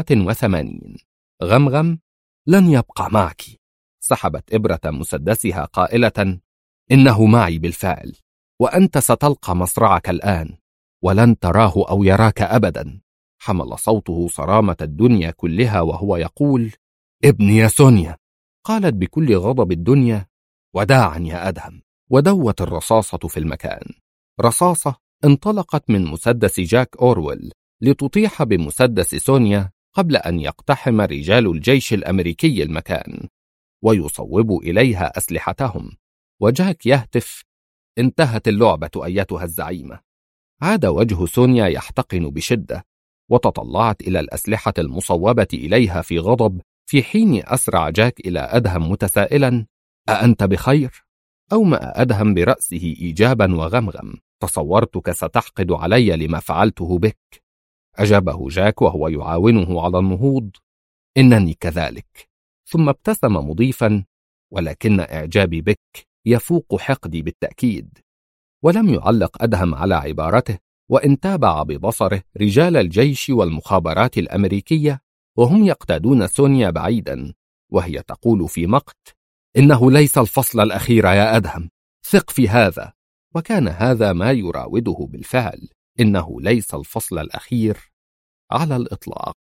84. غمغم: لن يبقى معك. سحبت إبرة مسدسها قائلة: إنه معي بالفعل، وأنت ستلقى مصرعك الآن، ولن تراه أو يراك أبدا. حمل صوته صرامة الدنيا كلها وهو يقول: ابني يا سونيا. قالت بكل غضب الدنيا: وداعا يا أدهم. ودوت الرصاصة في المكان. رصاصة انطلقت من مسدس جاك أورويل لتطيح بمسدس سونيا قبل أن يقتحم رجال الجيش الأمريكي المكان ويصوبوا إليها أسلحتهم، وجاك يهتف: انتهت اللعبة أيتها الزعيمة. عاد وجه سونيا يحتقن بشدة، وتطلعت إلى الأسلحة المصوبة إليها في غضب، في حين أسرع جاك إلى أدهم متسائلا: أأنت بخير؟ أومأ أدهم برأسه إيجابا وغمغم: تصورتك ستحقد علي لما فعلته بك. أجابه جاك وهو يعاونه على النهوض: إنني كذلك. ثم ابتسم مضيفا: ولكن إعجابي بك يفوق حقدي بالتأكيد. ولم يعلق أدهم على عبارته، وإن تابع ببصره رجال الجيش والمخابرات الأمريكية وهم يقتادون سونيا بعيدا، وهي تقول في مقت: إنه ليس الفصل الأخير يا أدهم، ثق في هذا. وكان هذا ما يراوده بالفعل، إنه ليس الفصل الأخير على الإطلاق.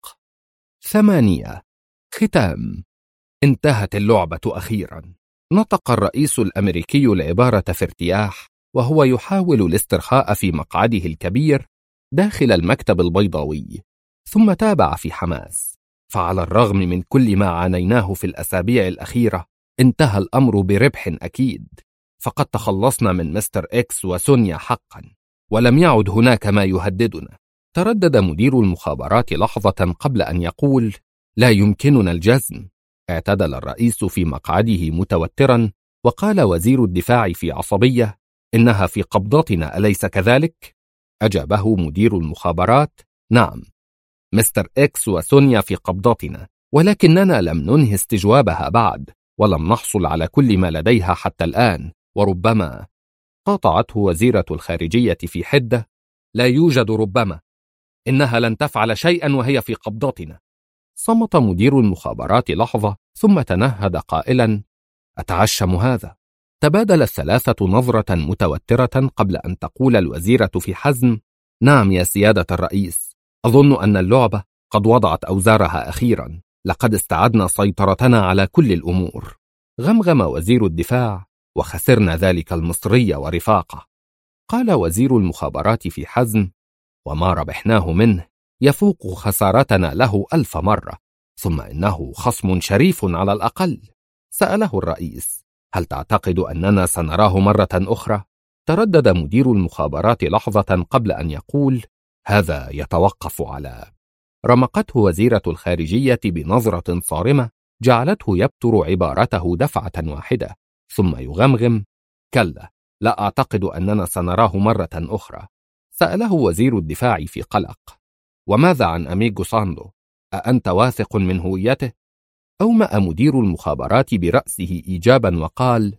8. ختام. انتهت اللعبة أخيرا. نطق الرئيس الأمريكي العبارة في ارتياح، وهو يحاول الاسترخاء في مقعده الكبير داخل المكتب البيضاوي، ثم تابع في حماس: فعلى الرغم من كل ما عانيناه في الأسابيع الأخيرة، انتهى الأمر بربح أكيد، فقد تخلصنا من مستر إكس وسونيا حقا، ولم يعد هناك ما يهددنا. تردد مدير المخابرات لحظة قبل أن يقول: لا يمكننا الجزم. اعتدل الرئيس في مقعده متوترا، وقال وزير الدفاع في عصبية: إنها في قبضتنا، أليس كذلك؟ أجابه مدير المخابرات: نعم، مستر إكس وسونيا في قبضتنا، ولكننا لم ننهي استجوابها بعد، ولم نحصل على كل ما لديها حتى الآن، وربما. قاطعته وزيرة الخارجية في حدة: لا يوجد ربما، إنها لن تفعل شيئا وهي في قبضتنا. صمت مدير المخابرات لحظة ثم تنهد قائلا: أتعشم هذا. تبادل الثلاثة نظرة متوترة قبل أن تقول الوزيرة في حزم: نعم يا سيادة الرئيس، أظن أن اللعبة قد وضعت أوزارها أخيرا، لقد استعدنا سيطرتنا على كل الأمور. غمغم وزير الدفاع: وخسرنا ذلك المصري ورفاقه. قال وزير المخابرات في حزم: وما ربحناه منه يفوق خسارتنا له 1000 مرة، ثم إنه خصم شريف على الأقل. سأله الرئيس: هل تعتقد أننا سنراه مرة أخرى؟ تردد مدير المخابرات لحظة قبل أن يقول: هذا يتوقف على. رمقته وزيرة الخارجية بنظرة صارمة جعلته يبتر عبارته دفعة واحدة، ثم يغمغم: كلا، لا أعتقد أننا سنراه مرة أخرى. سأله وزير الدفاع في قلق: وماذا عن أميغو ساندو؟ أأنت واثق من هويته؟ أومأ مدير المخابرات برأسه إيجابا وقال: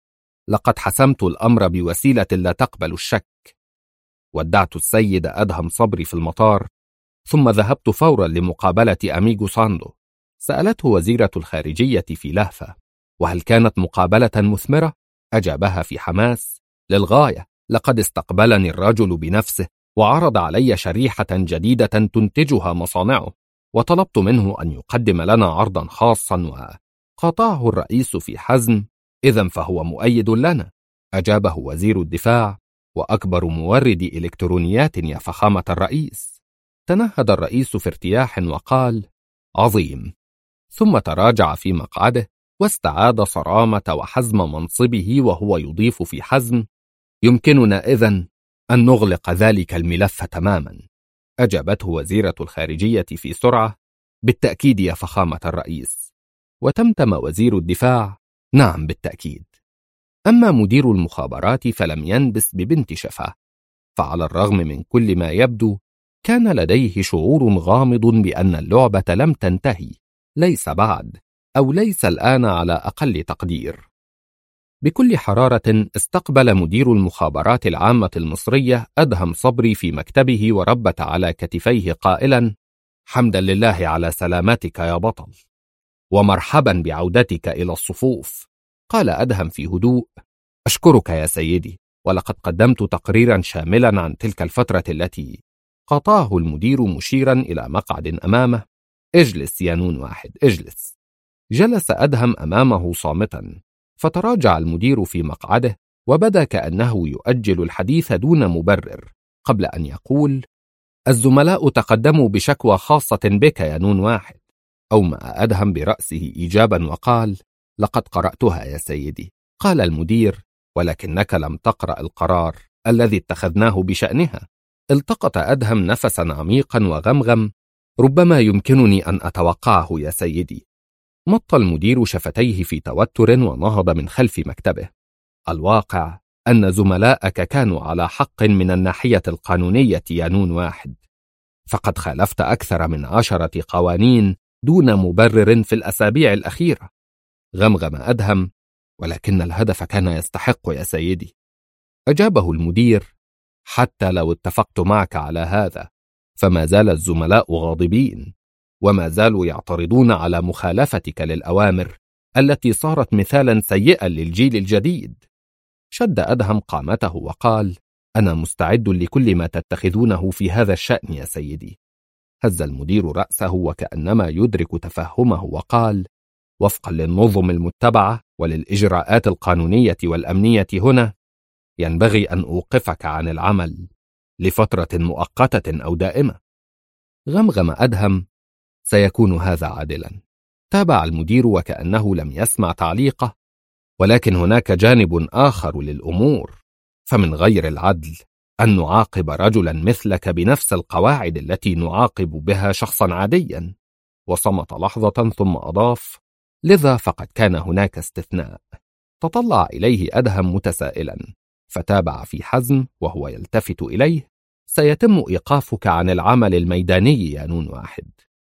لقد حسمت الأمر بوسيلة لا تقبل الشك. ودعت السيد أدهم صبري في المطار، ثم ذهبت فورا لمقابلة أميغو ساندو. سألته وزيرة الخارجية في لهفة: وهل كانت مقابلة مثمرة؟ أجابها في حماس: للغاية، لقد استقبلني الرجل بنفسه وعرض علي شريحة جديدة تنتجها مصانعه، وطلبت منه أن يقدم لنا عرضا خاصا، وقاطعه الرئيس في حزم: إذن فهو مؤيد لنا. أجابه وزير الدفاع: وأكبر مورد إلكترونيات يا فخامة الرئيس. تنهد الرئيس في ارتياح وقال: عظيم. ثم تراجع في مقعده واستعاد صرامة وحزم منصبه وهو يضيف في حزم: يمكننا إذن أن نغلق ذلك الملف تماما. أجابته وزيرة الخارجية في سرعة: بالتأكيد يا فخامة الرئيس. وتمتم وزير الدفاع: نعم بالتأكيد. أما مدير المخابرات فلم ينبس ببنت شفاه، فعلى الرغم من كل ما يبدو كان لديه شعور غامض بأن اللعبة لم تنتهي، ليس بعد، أو ليس الآن على أقل تقدير. بكل حرارة استقبل مدير المخابرات العامة المصرية أدهم صبري في مكتبه وربت على كتفيه قائلا: حمدا لله على سلامتك يا بطل، ومرحبا بعودتك إلى الصفوف. قال أدهم في هدوء: أشكرك يا سيدي، ولقد قدمت تقريرا شاملا عن تلك الفترة التي. قاطعه المدير مشيرا إلى مقعد أمامه: اجلس يا نون واحد، اجلس. جلس أدهم أمامه صامتا، فتراجع المدير في مقعده وبدا كأنه يؤجل الحديث دون مبرر، قبل أن يقول: الزملاء تقدموا بشكوى خاصة بك يا نون واحد. أومأ أدهم برأسه إيجابا وقال: لقد قرأتها يا سيدي. قال المدير: ولكنك لم تقرأ القرار الذي اتخذناه بشأنها. التقط أدهم نفسا عميقا وغمغم: ربما يمكنني أن أتوقعه يا سيدي. مط المدير شفتيه في توتر ونهض من خلف مكتبه: الواقع أن زملائك كانوا على حق من الناحية القانونية يا نون واحد، فقد خالفت أكثر من 10 قوانين دون مبرر في الأسابيع الأخيرة. غمغم أدهم: ولكن الهدف كان يستحق يا سيدي. أجابه المدير: حتى لو اتفقت معك على هذا فما زال الزملاء غاضبين، وما زالوا يعترضون على مخالفتك للأوامر التي صارت مثالا سيئا للجيل الجديد. شد أدهم قامته وقال: أنا مستعد لكل ما تتخذونه في هذا الشأن يا سيدي. هز المدير رأسه وكأنما يدرك تفهمه وقال: وفقا للنظم المتبعة وللإجراءات القانونية والأمنية هنا، ينبغي أن أوقفك عن العمل لفترة مؤقتة أو دائمة. غمغم أدهم: سيكون هذا عادلا. تابع المدير وكأنه لم يسمع تعليقه: ولكن هناك جانب آخر للأمور، فمن غير العدل أن نعاقب رجلا مثلك بنفس القواعد التي نعاقب بها شخصا عاديا. وصمت لحظة ثم أضاف: لذا فقد كان هناك استثناء. تطلع إليه أدهم متسائلا، فتابع في حزم وهو يلتفت إليه: سيتم إيقافك عن العمل الميداني يا نون واحد.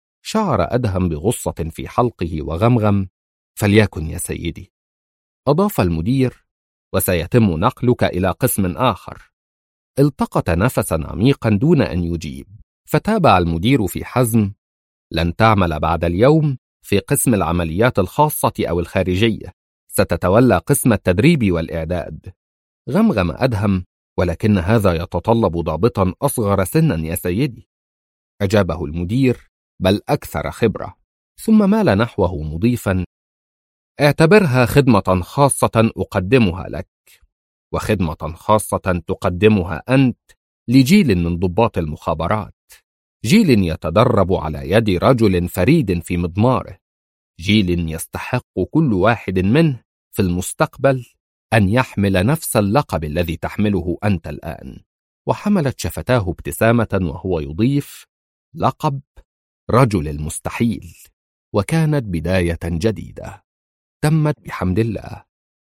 شعر أدهم بغصة في حلقه وغمغم: فليكن يا سيدي. أضاف المدير: وسيتم نقلك إلى قسم آخر. التقط نفسا عميقا دون أن يجيب، فتابع المدير في حزم: لن تعمل بعد اليوم في قسم العمليات الخاصة أو الخارجية، ستتولى قسم التدريب والإعداد. غمغم أدهم: ولكن هذا يتطلب ضابطا أصغر سنا يا سيدي. أجابه المدير: بل أكثر خبرة. ثم مال نحوه مضيفا: اعتبرها خدمة خاصة أقدمها لك، وخدمة خاصة تقدمها أنت لجيل من ضباط المخابرات، جيل يتدرب على يد رجل فريد في مضماره، جيل يستحق كل واحد منه في المستقبل أن يحمل نفس اللقب الذي تحمله أنت الآن. وحملت شفتاه ابتسامة وهو يضيف: لقب رجل المستحيل. وكانت بداية جديدة تمت بحمد الله.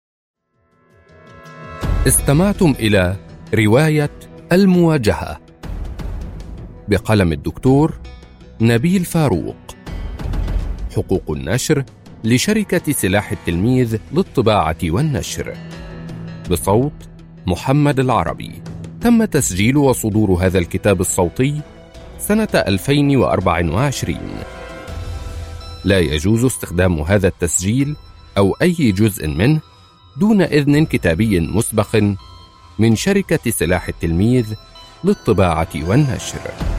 استمعتم إلى رواية المواجهة بقلم الدكتور نبيل فاروق. حقوق النشر لشركة سلاح التلميذ للطباعة والنشر، بصوت محمد العربي. تم تسجيل وصدور هذا الكتاب الصوتي سنة 2024. لا يجوز استخدام هذا التسجيل أو أي جزء منه دون إذن كتابي مسبق من شركة سلاح التلميذ للطباعة والنشر.